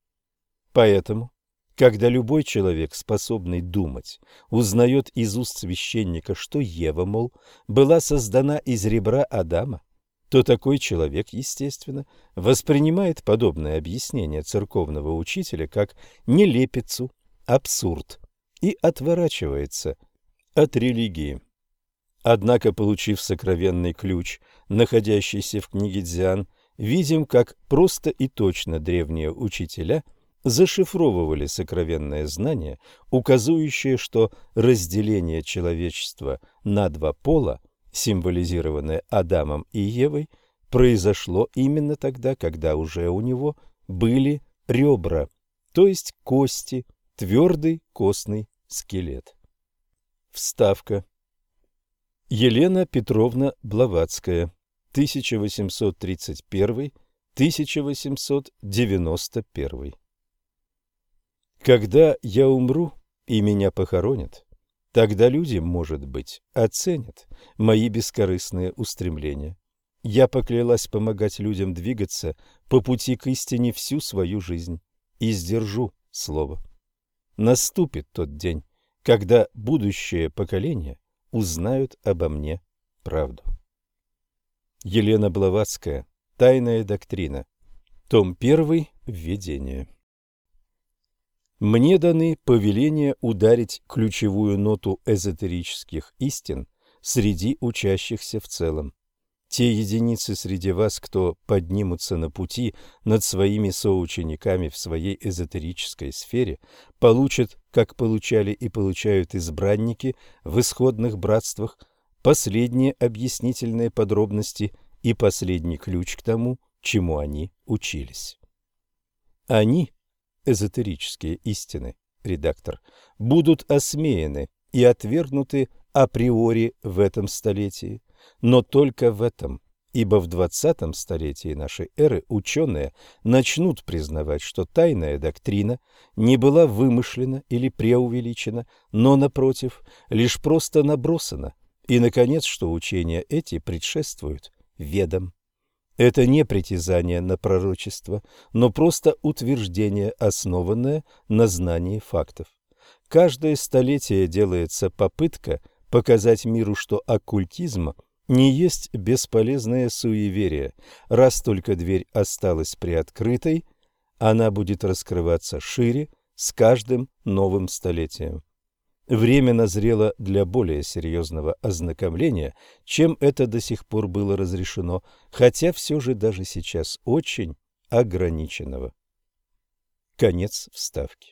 Поэтому, когда любой человек, способный думать, узнает из уст священника, что Ева, мол, была создана из ребра Адама, то такой человек, естественно, воспринимает подобное объяснение церковного учителя как нелепицу, абсурд и отворачивается от религии. Однако, получив сокровенный ключ, находящийся в книге Дзян, видим, как просто и точно древние учителя зашифровывали сокровенное знание, указывающее, что разделение человечества на два пола, символизированное Адамом и Евой, произошло именно тогда, когда уже у него были ребра, то есть кости, твердый костный скелет. Вставка. Елена Петровна Блаватская, 1831-1891. Когда я умру и меня похоронят, тогда люди, может быть, оценят мои бескорыстные устремления. Я поклялась помогать людям двигаться по пути к истине всю свою жизнь и сдержу слово. Наступит тот день, когда будущее поколение узнают обо мне правду. Елена Блаватская. Тайная доктрина. Том 1. Введение. Мне даны повеления ударить ключевую ноту эзотерических истин среди учащихся в целом. Те единицы среди вас, кто поднимутся на пути над своими соучениками в своей эзотерической сфере, получат, как получали и получают избранники в исходных братствах, последние объяснительные подробности и последний ключ к тому, чему они учились. Они, эзотерические истины, редактор, будут осмеяны и отвергнуты априори в этом столетии, но только в этом, ибо в 20 столетии нашей эры ученые начнут признавать, что тайная доктрина не была вымышлена или преувеличена, но, напротив, лишь просто набросана, и, наконец, что учения эти предшествуют ведам. Это не притязание на пророчество, но просто утверждение, основанное на знании фактов. Каждое столетие делается попытка показать миру, что оккультизм не есть бесполезное суеверие. Раз только дверь осталась приоткрытой, она будет раскрываться шире с каждым новым столетием. Время назрело для более серьезного ознакомления, чем это до сих пор было разрешено, хотя все же даже сейчас очень ограниченного. Конец вставки.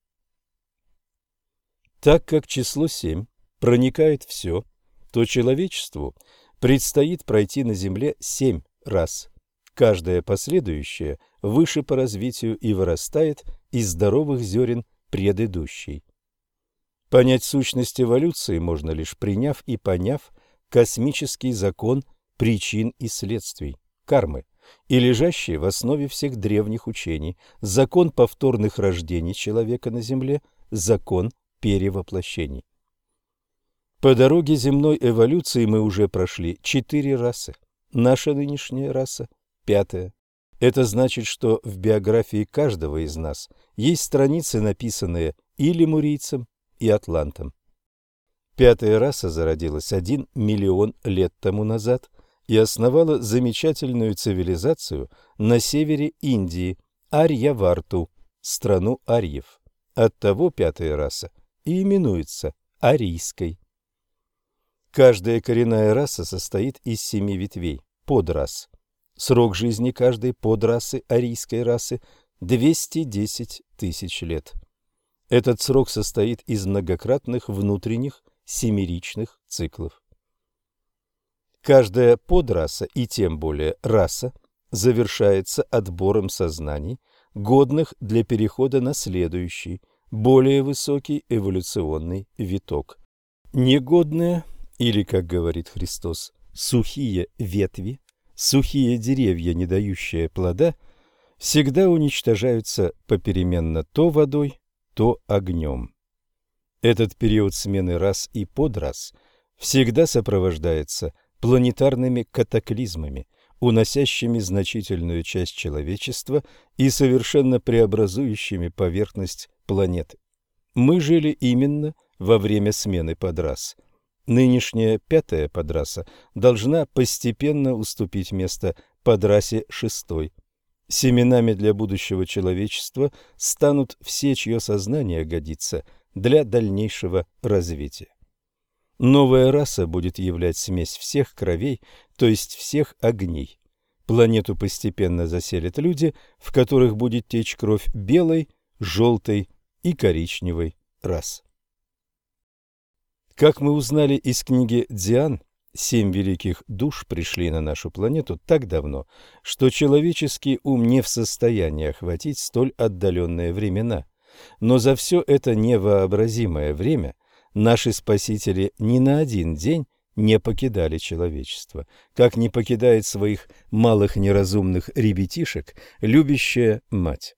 Так как число 7 проникает все, то человечеству предстоит пройти на Земле 7 раз. Каждая последующая выше по развитию и вырастает из здоровых зерен предыдущей. Понять сущность эволюции можно лишь приняв и поняв космический закон причин и следствий, кармы, и лежащий в основе всех древних учений, закон повторных рождений человека на Земле, закон перевоплощений. По дороге земной эволюции мы уже прошли 4 расы. Наша нынешняя раса – 5-я. Это значит, что в биографии каждого из нас есть страницы, написанные и лемурийцем, и атлантом. Пятая раса зародилась 1 миллион лет тому назад и основала замечательную цивилизацию на севере Индии, Арьяварту, страну арьев. Оттого пятая раса и именуется арийской. Каждая коренная раса состоит из 7 ветвей, подрас. Срок жизни каждой подрасы арийской расы – 210 тысяч лет. Этот срок состоит из многократных внутренних семеричных циклов. Каждая подраса, и тем более раса, завершается отбором сознаний, годных для перехода на следующий, более высокий эволюционный виток. Негодные, или, как говорит Христос, сухие ветви, сухие деревья, не дающие плода, всегда уничтожаются попеременно то водой, то огнем. Этот период смены рас и подрас всегда сопровождается планетарными катаклизмами, уносящими значительную часть человечества и совершенно преобразующими поверхность планеты. Мы жили именно во время смены подрас. Нынешняя пятая подраса должна постепенно уступить место подрасе шестой. Семенами для будущего человечества станут все, чье сознание годится для дальнейшего развития. Новая раса будет являть смесь всех кровей, то есть всех огней. Планету постепенно заселят люди, в которых будет течь кровь белой, желтой и коричневой рас. Как мы узнали из книги Дзян, 7 великих душ пришли на нашу планету так давно, что человеческий ум не в состоянии охватить столь отдаленные времена. Но за все это невообразимое время наши спасители ни на один день не покидали человечество, как не покидает своих малых неразумных ребятишек любящая мать.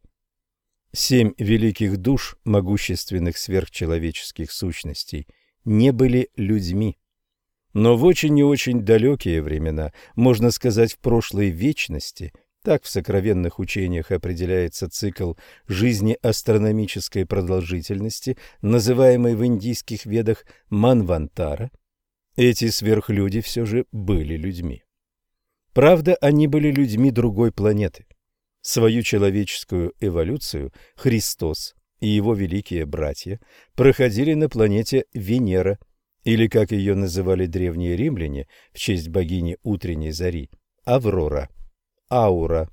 7 великих душ могущественных сверхчеловеческих сущностей не были людьми. Но в очень и очень далекие времена, можно сказать, в прошлой вечности, так в сокровенных учениях определяется цикл жизни астрономической продолжительности, называемый в индийских ведах Манвантара, эти сверхлюди все же были людьми. Правда, они были людьми другой планеты. Свою человеческую эволюцию Христос и его великие братья проходили на планете Венера, или, как ее называли древние римляне в честь богини утренней зари, Аврора, Аура.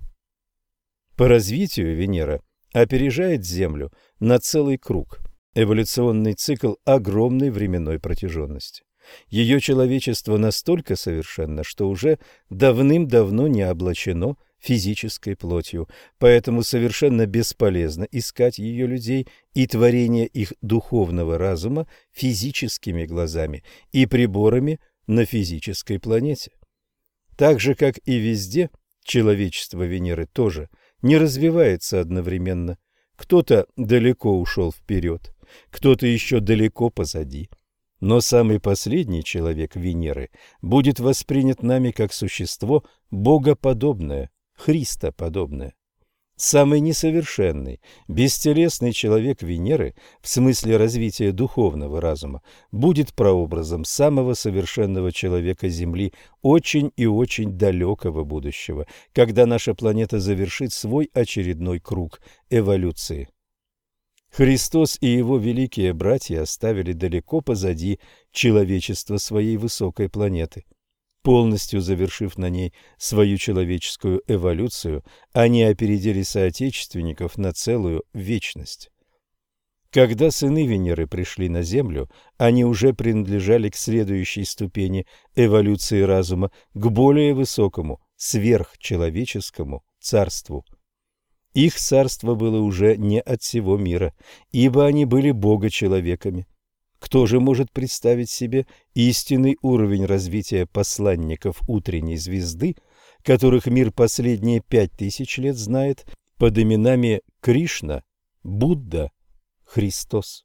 По развитию Венера опережает Землю на целый круг. Эволюционный цикл огромной временной протяженности. Ее человечество настолько совершенно, что уже давным-давно не облачено физической плотью, поэтому совершенно бесполезно искать ее людей и творение их духовного разума физическими глазами и приборами на физической планете. Так же, как и везде, человечество Венеры тоже не развивается одновременно. Кто-то далеко ушел вперед, кто-то еще далеко позади. Но самый последний человек Венеры будет воспринят нами как существо богоподобное, христоподобное. Самый несовершенный, бестелесный человек Венеры в смысле развития духовного разума будет прообразом самого совершенного человека Земли очень и очень далекого будущего, когда наша планета завершит свой очередной круг эволюции. Христос и его великие братья оставили далеко позади человечество своей высокой планеты. Полностью завершив на ней свою человеческую эволюцию, они опередили соотечественников на целую вечность. Когда сыны Венеры пришли на Землю, они уже принадлежали к следующей ступени эволюции разума, к более высокому, сверхчеловеческому царству. Их царство было уже не от всего мира, ибо они были богочеловеками. Кто же может представить себе истинный уровень развития посланников утренней звезды, которых мир последние 5000 лет знает под именами Кришна, Будда, Христос?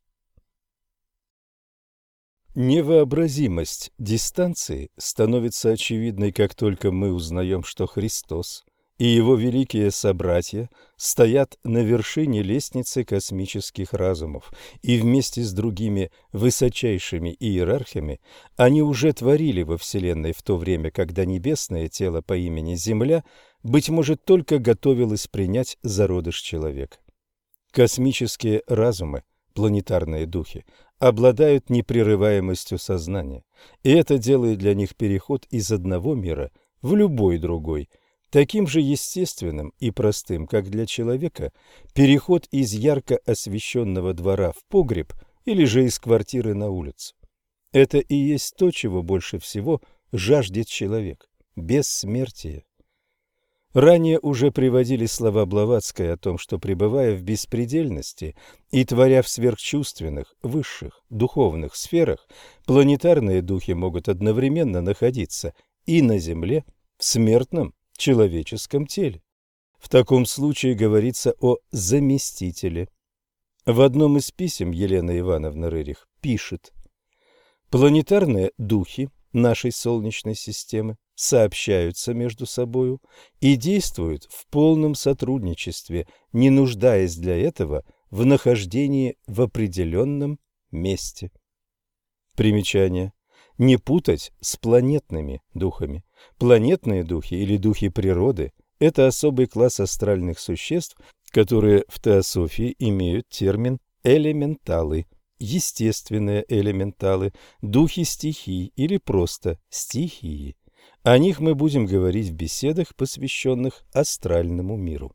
Невообразимость дистанции становится очевидной, как только мы узнаем, что Христос и его великие собратья стоят на вершине лестницы космических разумов, и вместе с другими высочайшими иерархами они уже творили во Вселенной в то время, когда небесное тело по имени Земля, быть может, только готовилось принять зародыш человека. Космические разумы, планетарные духи, обладают непрерываемостью сознания, и это делает для них переход из одного мира в любой другой, таким же естественным и простым, как для человека переход из ярко освещенного двора в погреб или же из квартиры на улицу. Это и есть то, чего больше всего жаждет человек – бессмертие. Ранее уже приводили слова Блаватской о том, что, пребывая в беспредельности и творя в сверхчувственных, высших, духовных сферах, планетарные духи могут одновременно находиться и на Земле, в смертном человеческом теле. В таком случае говорится о заместителе. В одном из писем Елена Ивановна Рерих пишет: «Планетарные духи нашей Солнечной системы сообщаются между собою и действуют в полном сотрудничестве, не нуждаясь для этого в нахождении в определенном месте». Примечание. Не путать с планетными духами. Планетные духи или духи природы – это особый класс астральных существ, которые в теософии имеют термин «элементалы», естественные элементалы, духи стихий или просто стихии. О них мы будем говорить в беседах, посвященных астральному миру.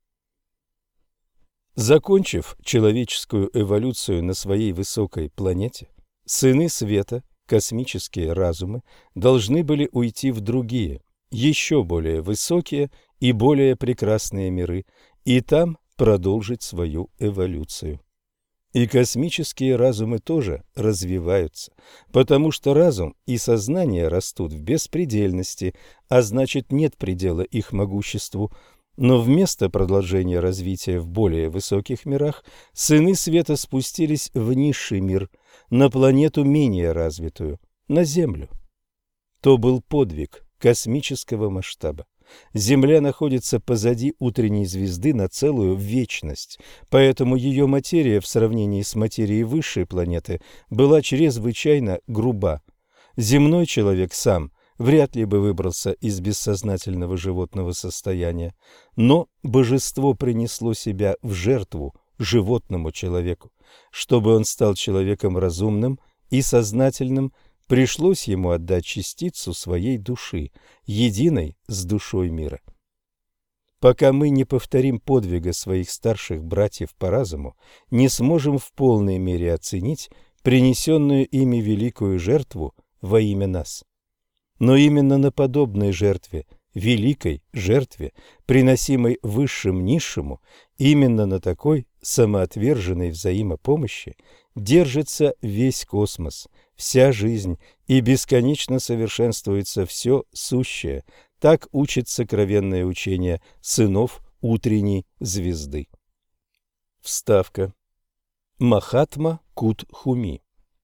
Закончив человеческую эволюцию на своей высокой планете, сыны света, космические разумы, должны были уйти в другие, еще более высокие и более прекрасные миры, и там продолжить свою эволюцию. И космические разумы тоже развиваются, потому что разум и сознание растут в беспредельности, а значит, нет предела их могуществу. Но вместо продолжения развития в более высоких мирах, сыны света спустились в низший мир, на планету менее развитую, на Землю. То был подвиг космического масштаба. Земля находится позади утренней звезды на целую вечность, поэтому ее материя в сравнении с материей высшей планеты была чрезвычайно груба. Земной человек сам вряд ли бы выбрался из бессознательного животного состояния, но божество принесло себя в жертву животному человеку. Чтобы он стал человеком разумным и сознательным, пришлось ему отдать частицу своей души, единой с душой мира. Пока мы не повторим подвига своих старших братьев по разуму, не сможем в полной мере оценить принесенную ими великую жертву во имя нас. Но именно на подобной жертве, великой жертве, приносимой высшим низшему, именно на такой самоотверженной взаимопомощи держится весь космос, вся жизнь, и бесконечно совершенствуется все сущее. Так учит сокровенное учение сынов утренней звезды. Вставка. Махатма Кутхуми.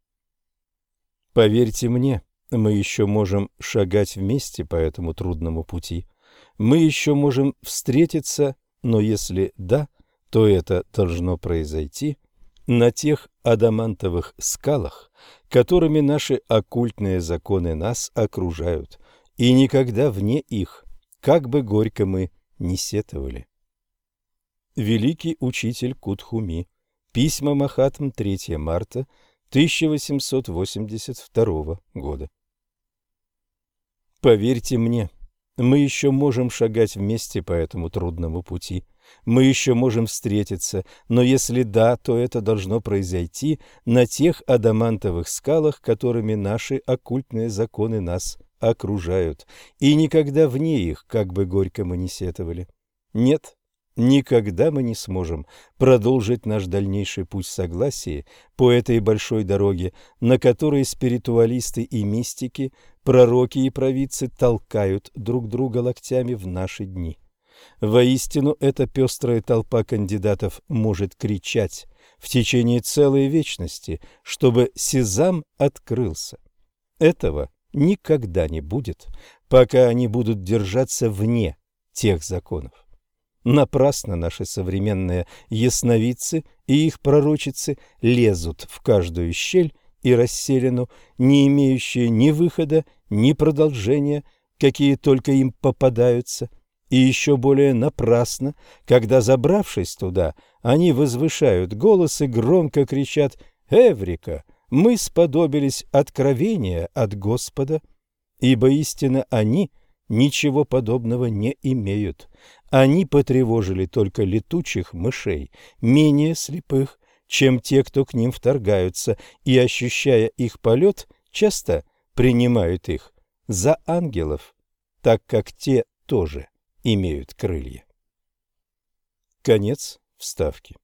Поверьте мне, мы еще можем шагать вместе по этому трудному пути. Мы еще можем встретиться, но если да, то это должно произойти на тех адамантовых скалах, которыми наши оккультные законы нас окружают, и никогда вне их, как бы горько мы ни сетовали. Великий учитель Кутхуми. Письма Махатм, 3 марта 1882 года. Поверьте мне, мы еще можем шагать вместе по этому трудному пути. Мы еще можем встретиться, но если да, то это должно произойти на тех адамантовых скалах, которыми наши оккультные законы нас окружают, и никогда вне их, как бы горько мы ни сетовали. Нет, никогда мы не сможем продолжить наш дальнейший путь в согласии по этой большой дороге, на которой спиритуалисты и мистики, пророки и провидцы толкают друг друга локтями в наши дни. Воистину, эта пестрая толпа кандидатов может кричать в течение целой вечности, чтобы сезам открылся. Этого никогда не будет, пока они будут держаться вне тех законов. Напрасно наши современные ясновидцы и их пророчицы лезут в каждую щель и расселину, не имеющие ни выхода, ни продолжения, какие только им попадаются, и еще более напрасно, когда, забравшись туда, они возвышают голос и громко кричат «Эврика! Мы сподобились откровения от Господа!» Ибо истинно они ничего подобного не имеют. Они потревожили только летучих мышей, менее слепых, чем те, кто к ним вторгаются, и, ощущая их полет, часто принимают их за ангелов, так как те тоже имеют крылья. Конец вставки.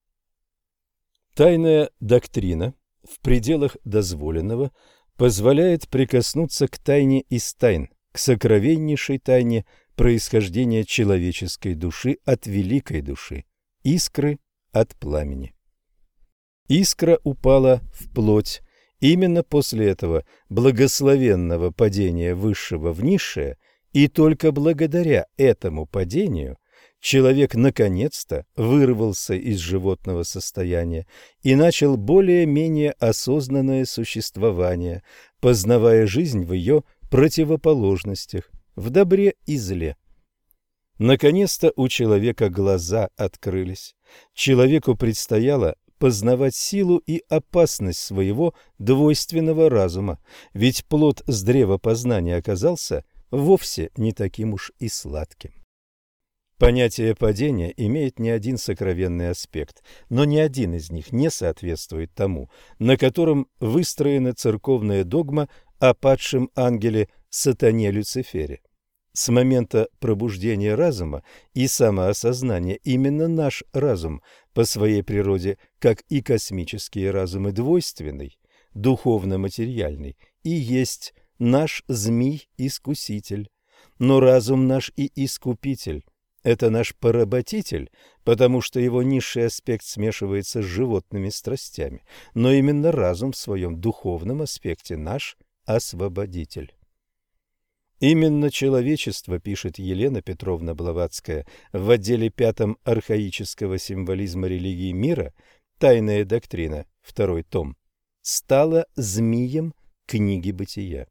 Тайная доктрина в пределах дозволенного позволяет прикоснуться к тайне из тайн, к сокровеннейшей тайне происхождения человеческой души от великой души, искры от пламени. Искра упала в плоть. Именно после этого благословенного падения высшего в низшее, и только благодаря этому падению человек наконец-то вырвался из животного состояния и начал более-менее осознанное существование, познавая жизнь в ее противоположностях, в добре и зле. Наконец-то у человека глаза открылись. Человеку предстояло познавать силу и опасность своего двойственного разума, ведь плод с древа познания оказался вовсе не таким уж и сладким. Понятие падения имеет не один сокровенный аспект, но ни один из них не соответствует тому, на котором выстроена церковная догма о падшем ангеле сатане Люцифере. С момента пробуждения разума и самоосознания именно наш разум по своей природе, как и космические разумы, двойственный, духовно-материальный, и есть наш змий-искуситель. Но разум наш и искупитель – это наш поработитель, потому что его низший аспект смешивается с животными страстями, но именно разум в своем духовном аспекте наш освободитель. Именно человечество, пишет Елена Петровна Блаватская в отделе 5 архаического символизма религии мира, «Тайная доктрина», 2 том, стало змием книги Бытия.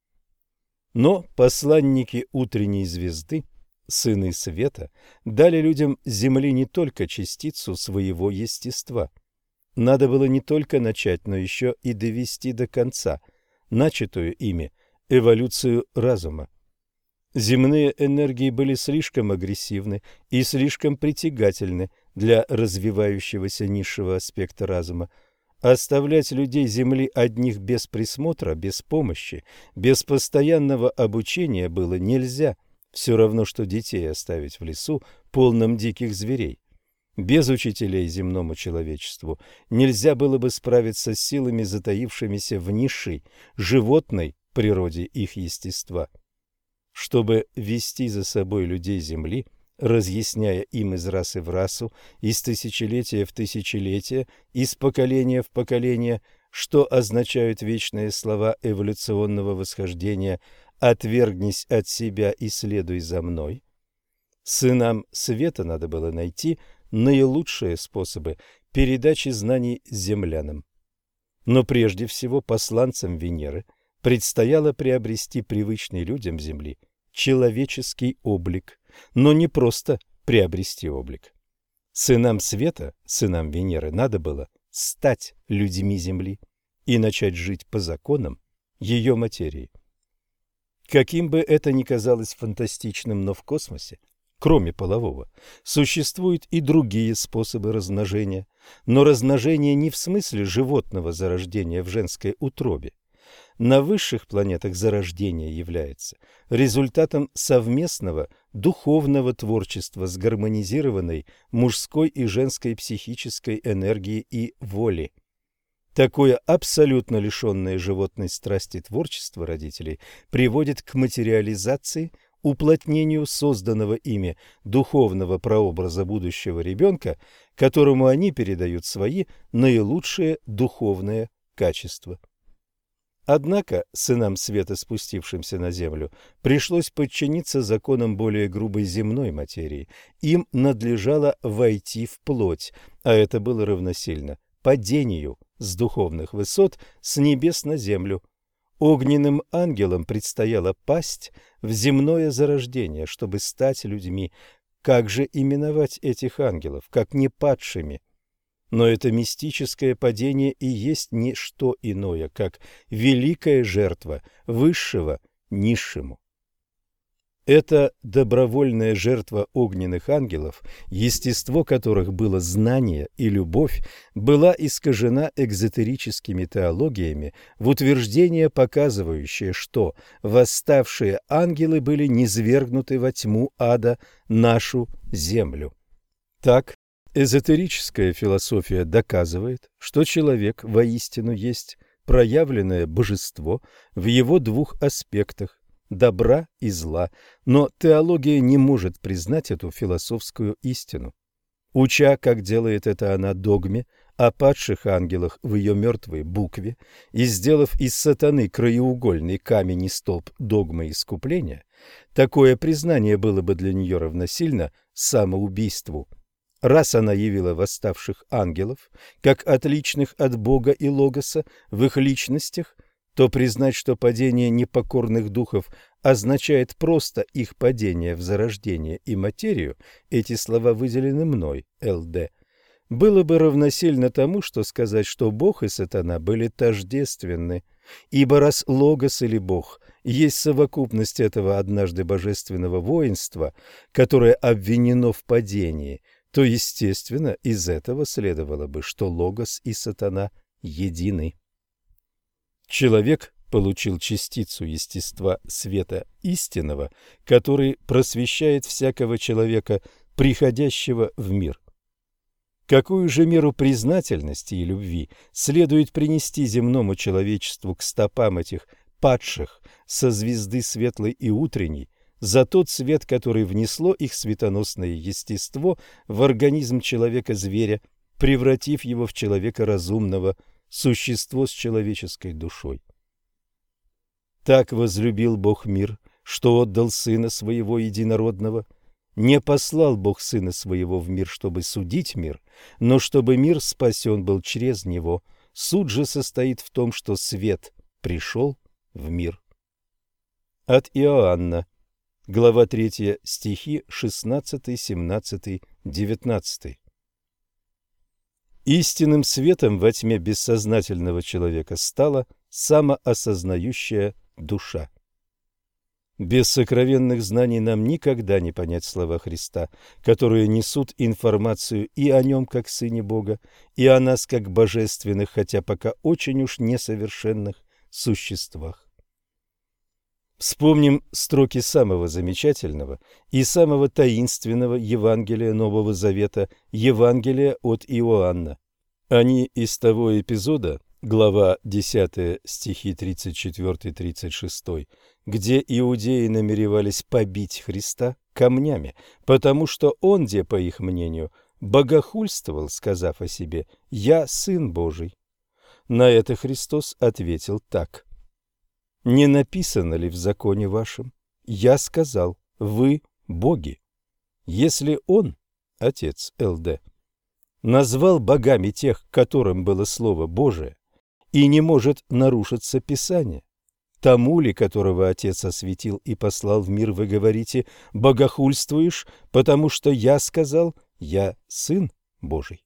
Но посланники утренней звезды, сыны света, дали людям земли не только частицу своего естества. Надо было не только начать, но еще и довести до конца начатую ими эволюцию разума. Земные энергии были слишком агрессивны и слишком притягательны для развивающегося низшего аспекта разума. Оставлять людей Земли одних без присмотра, без помощи, без постоянного обучения было нельзя, все равно, что детей оставить в лесу, полном диких зверей. Без учителей земному человечеству нельзя было бы справиться с силами, затаившимися в низшей, животной природе их естества. Чтобы вести за собой людей Земли, разъясняя им из расы в расу, из тысячелетия в тысячелетие, из поколения в поколение, что означают вечные слова эволюционного восхождения «отвергнись от себя и следуй за мной», сынам света надо было найти наилучшие способы передачи знаний землянам. Но прежде всего посланцам Венеры предстояло приобрести привычный людям Земли человеческий облик, но не просто приобрести облик. Сынам света, сынам Венеры, надо было стать людьми Земли и начать жить по законам ее материи. Каким бы это ни казалось фантастичным, но в космосе, кроме полового, существуют и другие способы размножения, но размножение не в смысле животного зарождения в женской утробе. На высших планетах зарождение является результатом совместного духовного творчества с гармонизированной мужской и женской психической энергией и воли. Такое абсолютно лишенное животной страсти творчество родителей приводит к материализации, уплотнению созданного ими духовного прообраза будущего ребенка, которому они передают свои наилучшие духовные качества. Однако сынам света, спустившимся на землю, пришлось подчиниться законам более грубой земной материи. Им надлежало войти в плоть, а это было равносильно падению с духовных высот с небес на землю. Огненным ангелам предстояло пасть в земное зарождение, чтобы стать людьми. Как же именовать этих ангелов, как не падшими? Но это мистическое падение и есть не что иное, как великая жертва высшего низшему. Эта добровольная жертва огненных ангелов, естество которых было знание и любовь, была искажена экзотерическими теологиями в утверждение, показывающее, что восставшие ангелы были низвергнуты во тьму ада, нашу землю. Так, эзотерическая философия доказывает, что человек воистину есть проявленное божество в его двух аспектах – добра и зла, но теология не может признать эту философскую истину. Уча, как делает это она, догме о падших ангелах в ее мертвой букве и сделав из сатаны краеугольный камень и столб догмы искупления, такое признание было бы для нее равносильно самоубийству. Раз она явила восставших ангелов, как отличных от Бога и Логоса в их личностях, то признать, что падение непокорных духов означает просто их падение в зарождение и материю, эти слова выделены мной, ЛД, было бы равносильно тому, что сказать, что Бог и сатана были тождественны, ибо раз Логос или Бог есть совокупность этого однажды божественного воинства, которое обвинено в падении, то, естественно, из этого следовало бы, что Логос и сатана едины. Человек получил частицу естества света истинного, который просвещает всякого человека, приходящего в мир. Какую же меру признательности и любви следует принести земному человечеству к стопам этих падших со звезды светлой и утренней за тот свет, который внесло их светоносное естество в организм человека-зверя, превратив его в человека разумного, существо с человеческой душой. Так возлюбил Бог мир, что отдал Сына Своего Единородного. Не послал Бог Сына Своего в мир, чтобы судить мир, но чтобы мир спасен был через Него. Суд же состоит в том, что свет пришел в мир. От Иоанна, глава 3, стихи 16, 17, 19. Истинным светом во тьме бессознательного человека стала самоосознающая душа. Без сокровенных знаний нам никогда не понять слова Христа, которые несут информацию и о нем как Сыне Бога, и о нас как божественных, хотя пока очень уж несовершенных существах. Вспомним строки самого замечательного и самого таинственного Евангелия Нового Завета, Евангелия от Иоанна. Они из того эпизода, глава 10, стихи 34-36, где иудеи намеревались побить Христа камнями, потому что он, где, по их мнению, богохульствовал, сказав о себе «Я Сын Божий». На это Христос ответил так: «Не написано ли в законе вашем? Я сказал, вы боги». Если он, Отец ЛД, назвал богами тех, которым было Слово Божие, и не может нарушиться Писание, тому ли, которого Отец осветил и послал в мир, вы говорите, богохульствуешь, потому что я сказал, я Сын Божий?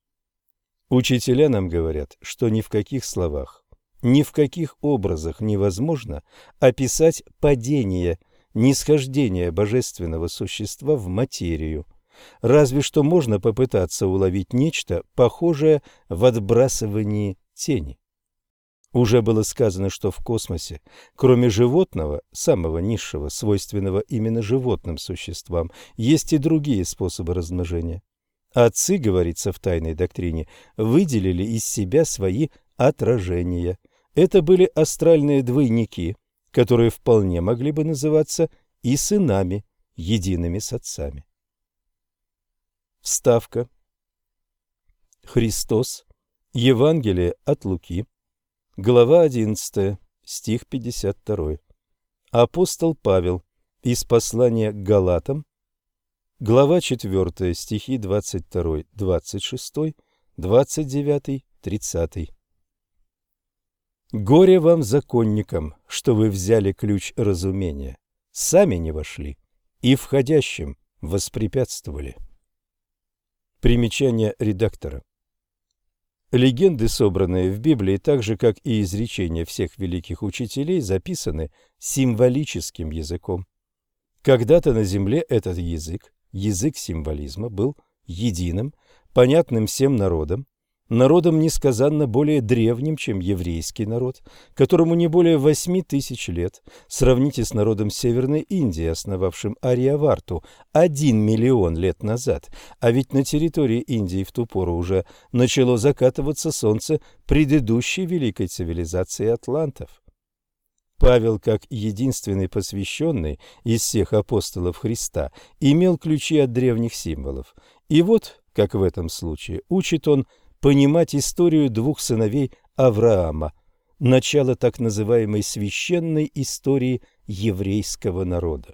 Учителя нам говорят, что ни в каких словах, ни в каких образах невозможно описать падение, нисхождение божественного существа в материю. Разве что можно попытаться уловить нечто похожее в отбрасывании тени. Уже было сказано, что в космосе, кроме животного, самого низшего, свойственного именно животным существам, есть и другие способы размножения. Отцы, говорится в тайной доктрине, выделили из себя свои отражения. Это были астральные двойники, которые вполне могли бы называться и сынами, едиными с отцами. Вставка. Христос. Евангелие от Луки. Глава 11. стих 52. Апостол Павел из послания к Галатам, глава 4, стихи 22, 26, 29, 30. «Горе вам, законникам, что вы взяли ключ разумения, сами не вошли и входящим воспрепятствовали». Примечание редактора. Легенды, собранные в Библии, так же, как и изречения всех великих учителей, записаны символическим языком. Когда-то на земле этот язык, язык символизма, был единым, понятным всем народам, народом несказанно более древним, чем еврейский народ, которому не более 8000 лет. Сравните с народом Северной Индии, основавшим Арьяварту 1 миллион лет назад. А ведь на территории Индии в ту пору уже начало закатываться солнце предыдущей великой цивилизации атлантов. Павел, как единственный посвященный из всех апостолов Христа, имел ключи от древних символов. И вот, как в этом случае, учит он понимать историю двух сыновей Авраама, начало так называемой священной истории еврейского народа.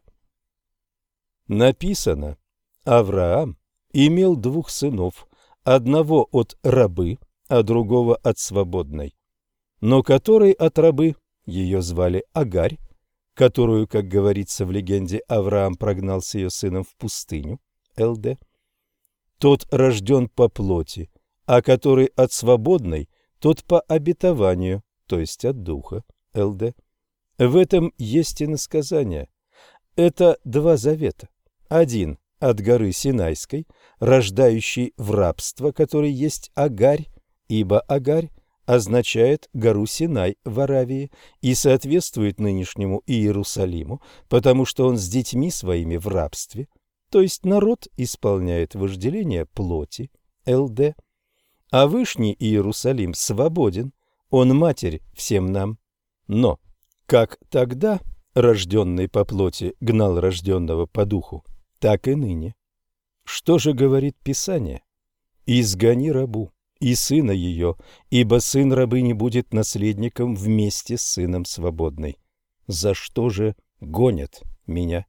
Написано: Авраам имел 2 сынов, одного от рабы, а другого от свободной. Но который от рабы, ее звали Агарь, которую, как говорится в легенде, Авраам прогнал с ее сыном в пустыню, ЛД, тот рожден по плоти, а который от свободной, тот по обетованию, то есть от духа, ЛД. В этом есть иносказание. Это 2 завета. Один от горы Синайской, рождающий в рабство, который есть Агарь, ибо Агарь означает гору Синай в Аравии и соответствует нынешнему Иерусалиму, потому что он с детьми своими в рабстве, то есть народ исполняет вожделение плоти, ЛД. А Вышний Иерусалим свободен, он матерь всем нам. Но, как тогда рожденный по плоти гнал рожденного по духу, так и ныне. Что же говорит Писание? «Изгони рабу и сына ее, ибо сын рабы не будет наследником вместе с сыном свободной. За что же гонят меня?»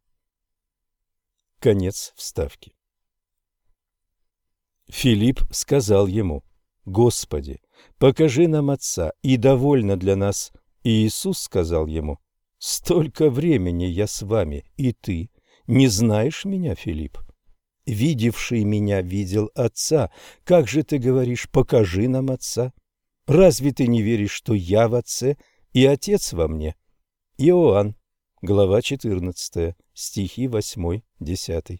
Конец вставки. Филипп сказал ему: «Господи, покажи нам Отца, и довольно для нас». И Иисус сказал ему: «Столько времени я с вами, и ты не знаешь меня, Филипп? Видевший меня видел Отца. Как же ты говоришь: покажи нам Отца? Разве ты не веришь, что я в Отце и Отец во мне?» Иоанн, глава 14, стихи 8-10.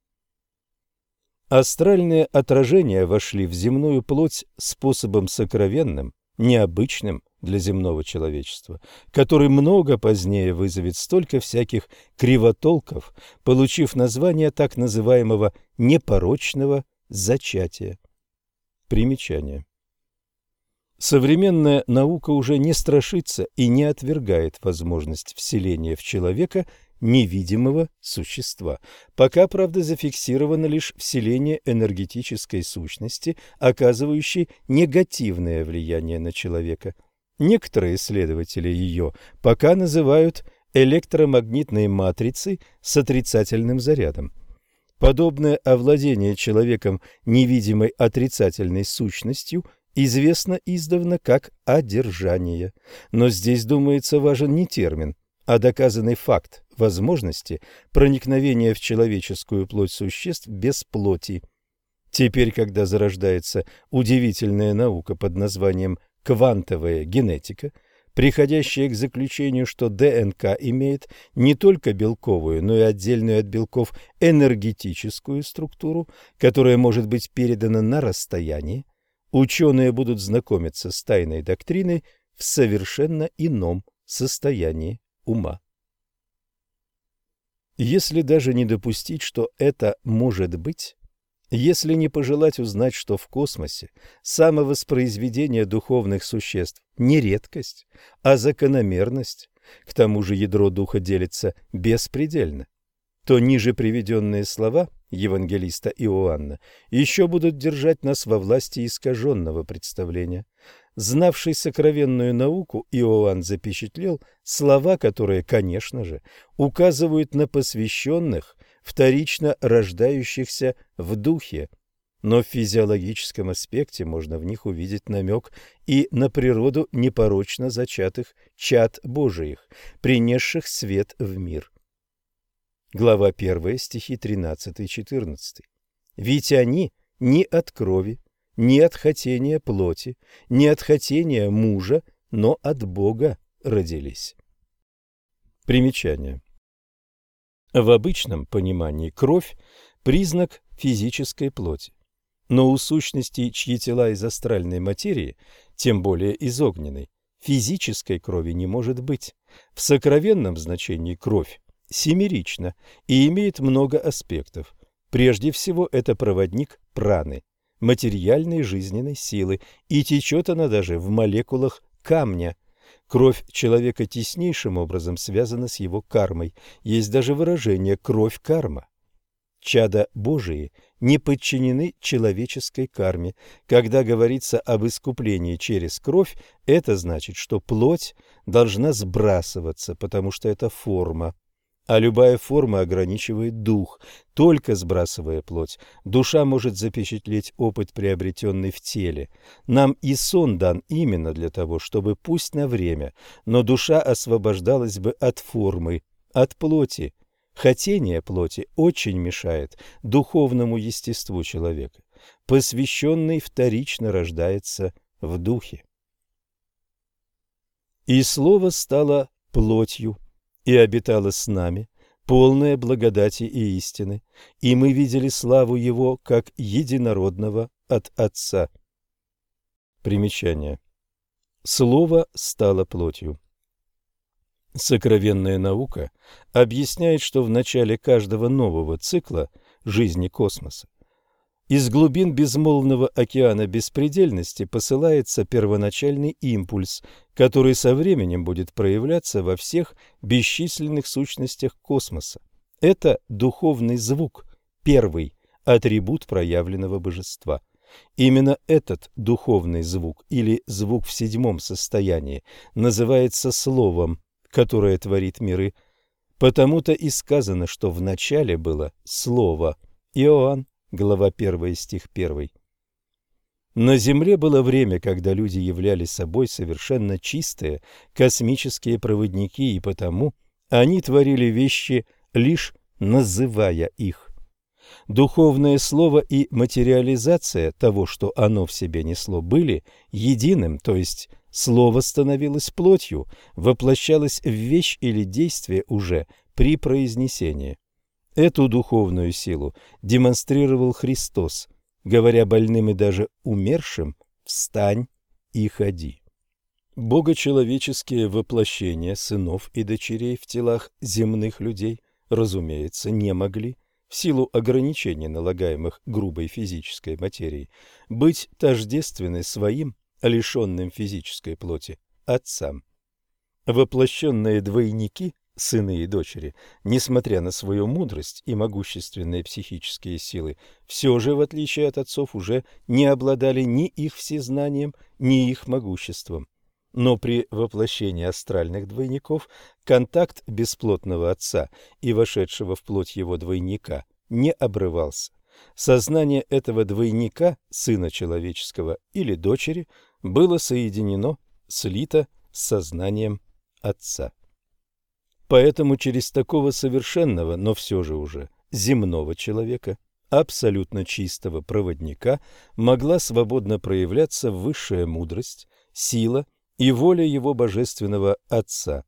Астральные отражения вошли в земную плоть способом сокровенным, необычным для земного человечества, который много позднее вызовет столько всяких кривотолков, получив название так называемого непорочного зачатия. Примечание. Современная наука уже не страшится и не отвергает возможность вселения в человека невидимого существа. Пока, правда, зафиксировано лишь вселение энергетической сущности, оказывающей негативное влияние на человека. Некоторые исследователи ее пока называют электромагнитной матрицей с отрицательным зарядом. Подобное овладение человеком невидимой отрицательной сущностью известно издавна как одержание. Но здесь, думается, важен не термин, а доказанный факт возможности проникновения в человеческую плоть существ без плоти. Теперь, когда зарождается удивительная наука под названием квантовая генетика, приходящая к заключению, что ДНК имеет не только белковую, но и отдельную от белков энергетическую структуру, которая может быть передана на расстоянии, ученые будут знакомиться с тайной доктриной в совершенно ином состоянии ума. Если даже не допустить, что это может быть, если не пожелать узнать, что в космосе самовоспроизведение духовных существ не редкость, а закономерность, к тому же ядро духа делится беспредельно, то ниже приведенные слова евангелиста Иоанна еще будут держать нас во власти искаженного представления. знавший сокровенную науку, Иоанн запечатлел слова, которые, конечно же, указывают на посвященных, вторично рождающихся в духе. Но в физиологическом аспекте можно в них увидеть намек и на природу непорочно зачатых чад Божиих, принесших свет в мир. Глава 1, стихи 13-14. «Ведь они не от крови, не от хотения плоти, не от хотения мужа, но от Бога родились». Примечание. В обычном понимании кровь – признак физической плоти. Но у сущностей, чьи тела из астральной материи, тем более из огненной, физической крови не может быть. В сокровенном значении кровь семерична и имеет много аспектов. Прежде всего, это проводник праны, материальной жизненной силы, и течет она даже в молекулах камня. Кровь человека теснейшим образом связана с его кармой. Есть даже выражение «кровь-карма». Чада Божии не подчинены человеческой карме. Когда говорится об искуплении через кровь, это значит, что плоть должна сбрасываться, потому что это форма. А любая форма ограничивает дух. Только сбрасывая плоть, душа может запечатлеть опыт, приобретенный в теле. Нам и сон дан именно для того, чтобы пусть на время, но душа освобождалась бы от формы, от плоти. Хотение плоти очень мешает духовному естеству человека. Посвященный вторично рождается в духе. «И Слово стало плотью, и обитало с нами, полное благодати и истины, и мы видели славу Его, как единородного от Отца». Примечание. Слово стало плотью. Сокровенная наука объясняет, что в начале каждого нового цикла жизни космоса из глубин безмолвного океана беспредельности посылается первоначальный импульс, который со временем будет проявляться во всех бесчисленных сущностях космоса. Это духовный звук, первый атрибут проявленного божества. Именно этот духовный звук, или звук в седьмом состоянии, называется словом, которое творит миры. Потому-то и сказано, что в начале было Слово. Иоанн, глава 1, стих 1. На земле было время, когда люди являли собой совершенно чистые космические проводники, и потому они творили вещи, лишь называя их. Духовное слово и материализация того, что оно в себе несло, были единым, то есть слово становилось плотью, воплощалось в вещь или действие уже при произнесении. Эту духовную силу демонстрировал Христос, говоря больным и даже умершим: «Встань и ходи». Богочеловеческие воплощения сынов и дочерей в телах земных людей, разумеется, не могли, в силу ограничений, налагаемых грубой физической материей, быть тождественны своим, лишенным физической плоти, отцам. Воплощенные двойники, сыны и дочери, несмотря на свою мудрость и могущественные психические силы, все же, в отличие от отцов, уже не обладали ни их всезнанием, ни их могуществом. Но при воплощении астральных двойников контакт бесплотного отца и вошедшего в плоть его двойника не обрывался. Сознание этого двойника, сына человеческого или дочери, было соединено, слито с сознанием отца. Поэтому через такого совершенного, но все же уже земного человека, абсолютно чистого проводника, могла свободно проявляться высшая мудрость, сила и воля его божественного Отца.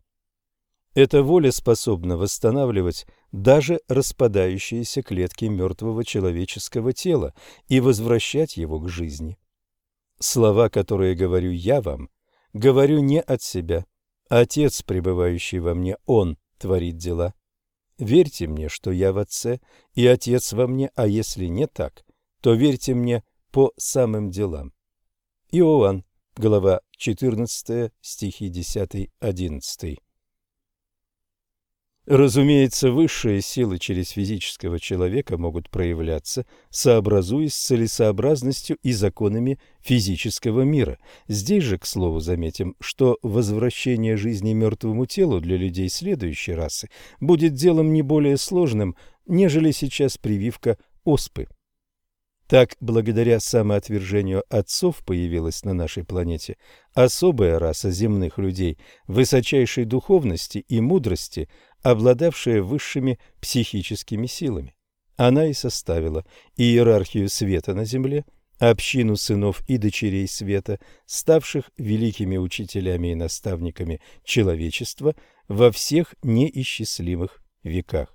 Эта воля способна восстанавливать даже распадающиеся клетки мертвого человеческого тела и возвращать его к жизни. Слова, которые говорю я вам, говорю не от себя. Отец, пребывающий во мне, Он творит дела. Верьте мне, что я в Отце, и Отец во мне, а если не так, то верьте мне по самым делам. Иоанн, глава 14, стихи 10-11. Разумеется, высшие силы через физического человека могут проявляться, сообразуясь с целесообразностью и законами физического мира. Здесь же, к слову, заметим, что возвращение жизни мертвому телу для людей следующей расы будет делом не более сложным, нежели сейчас прививка оспы. Так, благодаря самоотвержению отцов появилась на нашей планете особая раса земных людей высочайшей духовности и мудрости, обладавшая высшими психическими силами. Она и составила иерархию света на земле, общину сынов и дочерей света, ставших великими учителями и наставниками человечества во всех неисчислимых веках.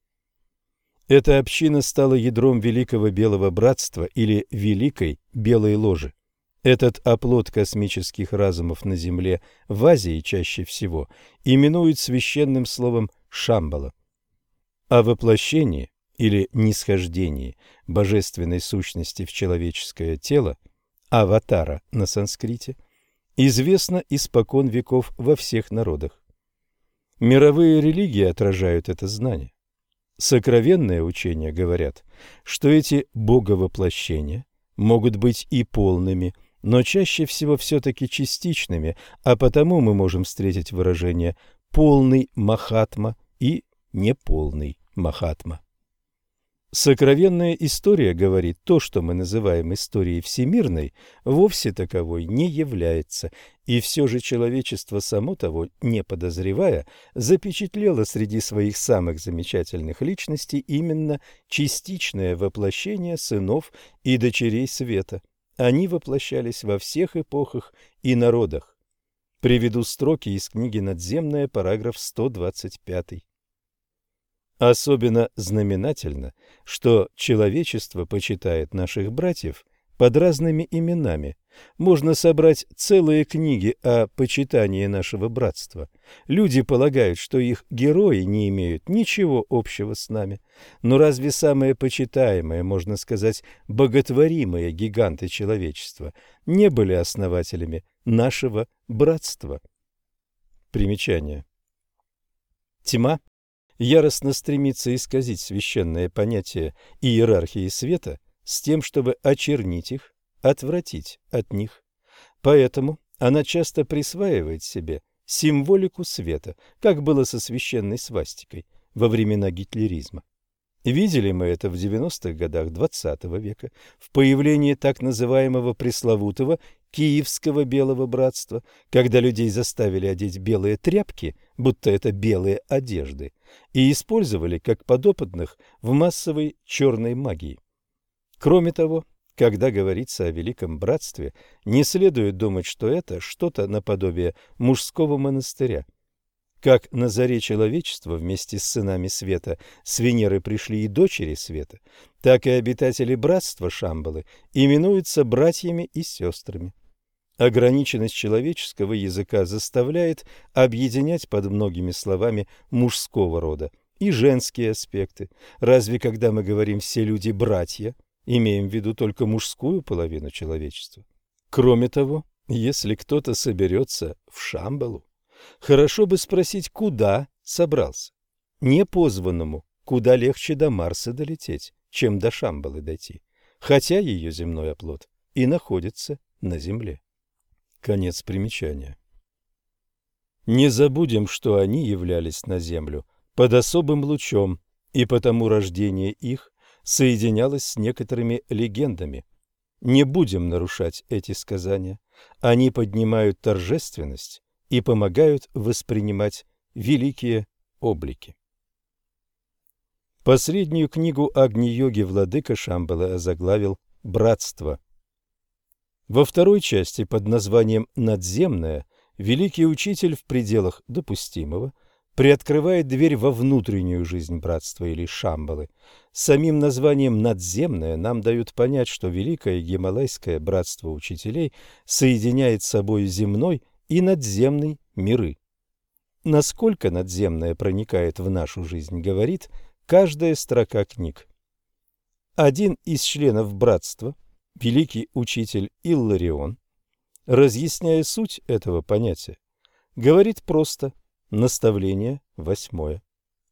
Эта община стала ядром Великого Белого Братства или Великой Белой Ложи. Этот оплот космических разумов на Земле в Азии чаще всего именуют священным словом Шамбала. О воплощении или нисхождении божественной сущности в человеческое тело, аватара на санскрите, известно испокон веков во всех народах. Мировые религии отражают это знание. Сокровенные учения говорят, что эти боговоплощения могут быть и полными, но чаще всего все-таки частичными, а потому мы можем встретить выражение «полный Махатма» и «неполный Махатма». Сокровенная история говорит, то, что мы называем историей всемирной, вовсе таковой не является, и все же человечество, само того не подозревая, запечатлело среди своих самых замечательных личностей именно частичное воплощение сынов и дочерей света. Они воплощались во всех эпохах и народах. Приведу строки из книги «Надземная», параграф 125. Особенно знаменательно, что человечество почитает наших братьев под разными именами. Можно собрать целые книги о почитании нашего братства. Люди полагают, что их герои не имеют ничего общего с нами. Но разве самые почитаемые, можно сказать, боготворимые гиганты человечества не были основателями нашего братства? Примечание. Тьма яростно стремится исказить священное понятие иерархии света с тем, чтобы очернить их, отвратить от них. Поэтому она часто присваивает себе символику света, как было со священной свастикой во времена гитлеризма. Видели мы это в 90-х годах XX века, в появлении так называемого пресловутого Киевского Белого Братства, когда людей заставили одеть белые тряпки, будто это белые одежды, и использовали как подопытных в массовой черной магии. Кроме того, когда говорится о Великом Братстве, не следует думать, что это что-то наподобие мужского монастыря. Как на заре человечества вместе с сынами света с Венеры пришли и дочери света, так и обитатели братства Шамбалы именуются братьями и сестрами. Ограниченность человеческого языка заставляет объединять под многими словами мужского рода и женские аспекты. Разве когда мы говорим «все люди братья», имеем в виду только мужскую половину человечества? Кроме того, если кто-то соберется в Шамбалу, хорошо бы спросить, куда собрался. Непозванному куда легче до Марса долететь, чем до Шамбалы дойти, хотя ее земной оплот и находится на Земле. Конец примечания. Не забудем, что они являлись на Землю под особым лучом, и потому рождение их соединялось с некоторыми легендами. Не будем нарушать эти сказания. Они поднимают торжественность и помогают воспринимать великие облики. Последнюю книгу Агни-йоги владыка Шамбала озаглавил «Братство». Во второй части под названием «Надземная» великий учитель в пределах допустимого приоткрывает дверь во внутреннюю жизнь братства или Шамбалы. Самим названием «Надземное» нам дают понять, что великое гималайское братство учителей соединяет с собой земной и надземный миры. Насколько надземное проникает в нашу жизнь, говорит каждая строка книг. Один из членов братства, великий учитель Илларион, разъясняя суть этого понятия, говорит просто: наставление 8.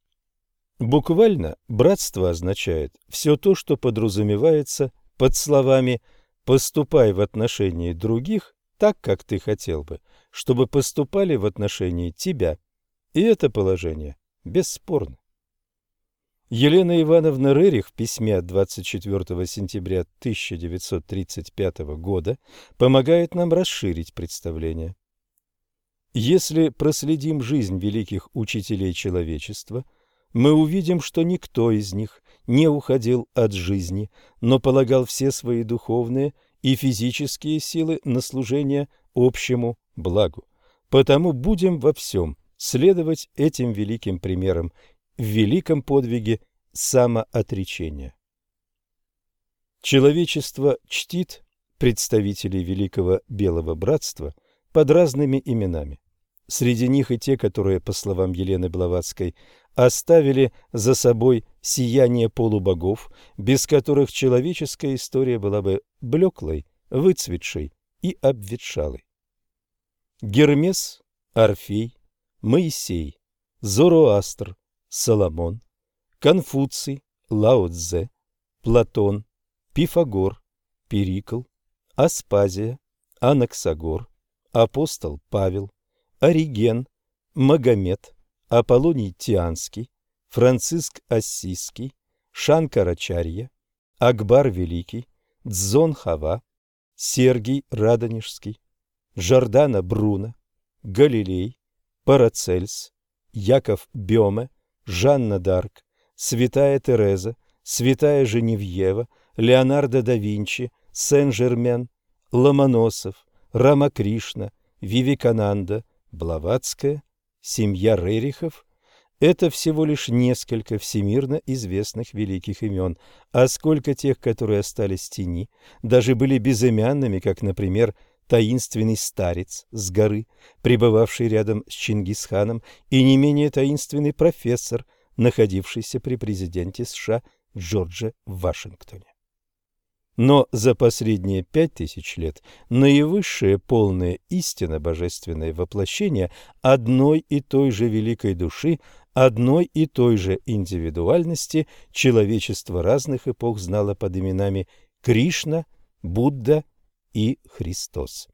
Буквально братство означает все то, что подразумевается под словами «поступай в отношении других так, как ты хотел бы, чтобы поступали в отношении тебя». И это положение бесспорно. Елена Ивановна Рерих в письме от 24 сентября 1935 года помогает нам расширить представление. Если проследим жизнь великих учителей человечества, мы увидим, что никто из них не уходил от жизни, но полагал все свои духовные и физические силы на служение общему благу. Потому будем во всем следовать этим великим примерам в великом подвиге самоотречения. Человечество чтит представителей Великого Белого Братства под разными именами. Среди них и те, которые, по словам Елены Блаватской, оставили за собой сияние полубогов, без которых человеческая история была бы блеклой, выцветшей и обветшалой. Гермес, Орфей, Моисей, Зороастр, Соломон, Конфуций, Лао-цзэ, Платон, Пифагор, Перикл, Аспазия, Анаксагор, апостол Павел, Ориген, Магомед, Аполлоний Тианский, Франциск Ассизский, Шанкарачарья, Акбар Великий, Дзон Хава, Сергий Радонежский, Жордано Бруно, Галилей, Парацельс, Яков Бёме, Жанна д'Арк, святая Тереза, святая Женевьева, Леонардо да Винчи, Сен-Жермен, Ломоносов, Рамакришна, Вивекананда, Блаватская, семья Рерихов – это всего лишь несколько всемирно известных великих имен, а сколько тех, которые остались в тени, даже были безымянными, как, например, таинственный старец с горы, пребывавший рядом с Чингисханом, и не менее таинственный профессор, находившийся при президенте США Джордже Вашингтоне. Но за последние 5000 лет наивысшее полное истинно божественное воплощение одной и той же великой души, одной и той же индивидуальности человечество разных эпох знало под именами Кришна, Будда и Христос.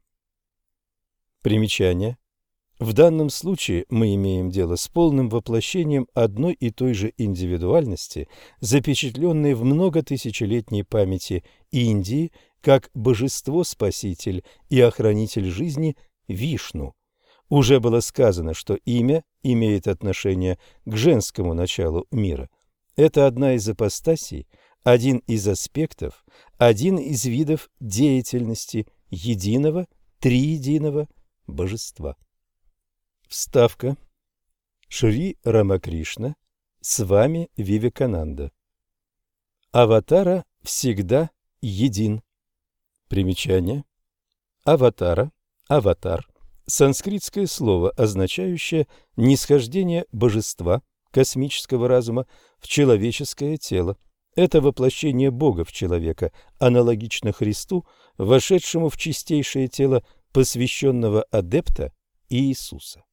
Примечание. В данном случае мы имеем дело с полным воплощением одной и той же индивидуальности, запечатленной в многотысячелетней памяти Индии как божество-спаситель и охранитель жизни Вишну. Уже было сказано, что имя имеет отношение к женскому началу мира. Это одна из ипостасей, один из аспектов, один из видов деятельности единого, триединого божества. Вставка. Шри Рамакришна, с вами Вивекананда. Аватара всегда един. Примечание. Аватара, аватар. Санскритское слово, означающее нисхождение божества, космического разума, в человеческое тело. Это воплощение Бога в человека, аналогично Христу, вошедшему в чистейшее тело посвященного адепта Иисуса.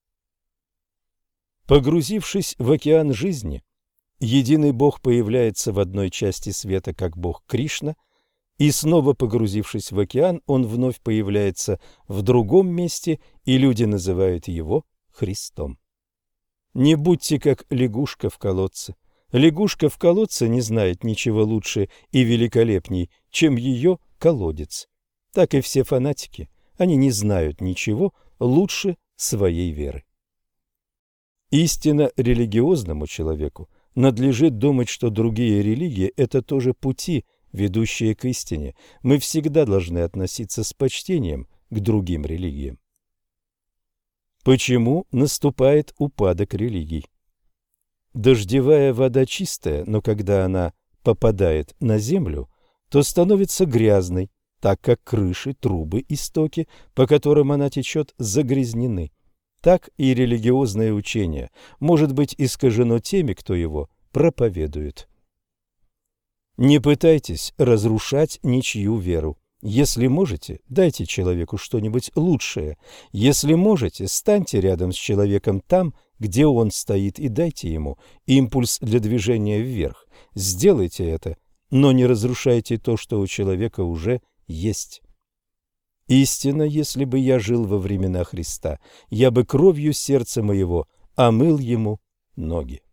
Погрузившись в океан жизни, единый Бог появляется в одной части света как Бог Кришна, и снова погрузившись в океан, он вновь появляется в другом месте, и люди называют его Христом. Не будьте как лягушка в колодце. Лягушка в колодце не знает ничего лучше и великолепней, чем ее колодец. Так и все фанатики, они не знают ничего лучше своей веры. Истинно религиозному человеку надлежит думать, что другие религии – это тоже пути, ведущие к истине. Мы всегда должны относиться с почтением к другим религиям. Почему наступает упадок религий? Дождевая вода чистая, но когда она попадает на землю, то становится грязной, так как крыши, трубы и стоки, по которым она течет, загрязнены. Так и религиозное учение может быть искажено теми, кто его проповедует. Не пытайтесь разрушать ничью веру. Если можете, дайте человеку что-нибудь лучшее. Если можете, станьте рядом с человеком там, где он стоит, и дайте ему импульс для движения вверх. Сделайте это, но не разрушайте то, что у человека уже есть. Истинно, если бы я жил во времена Христа, я бы кровью сердца моего омыл ему ноги.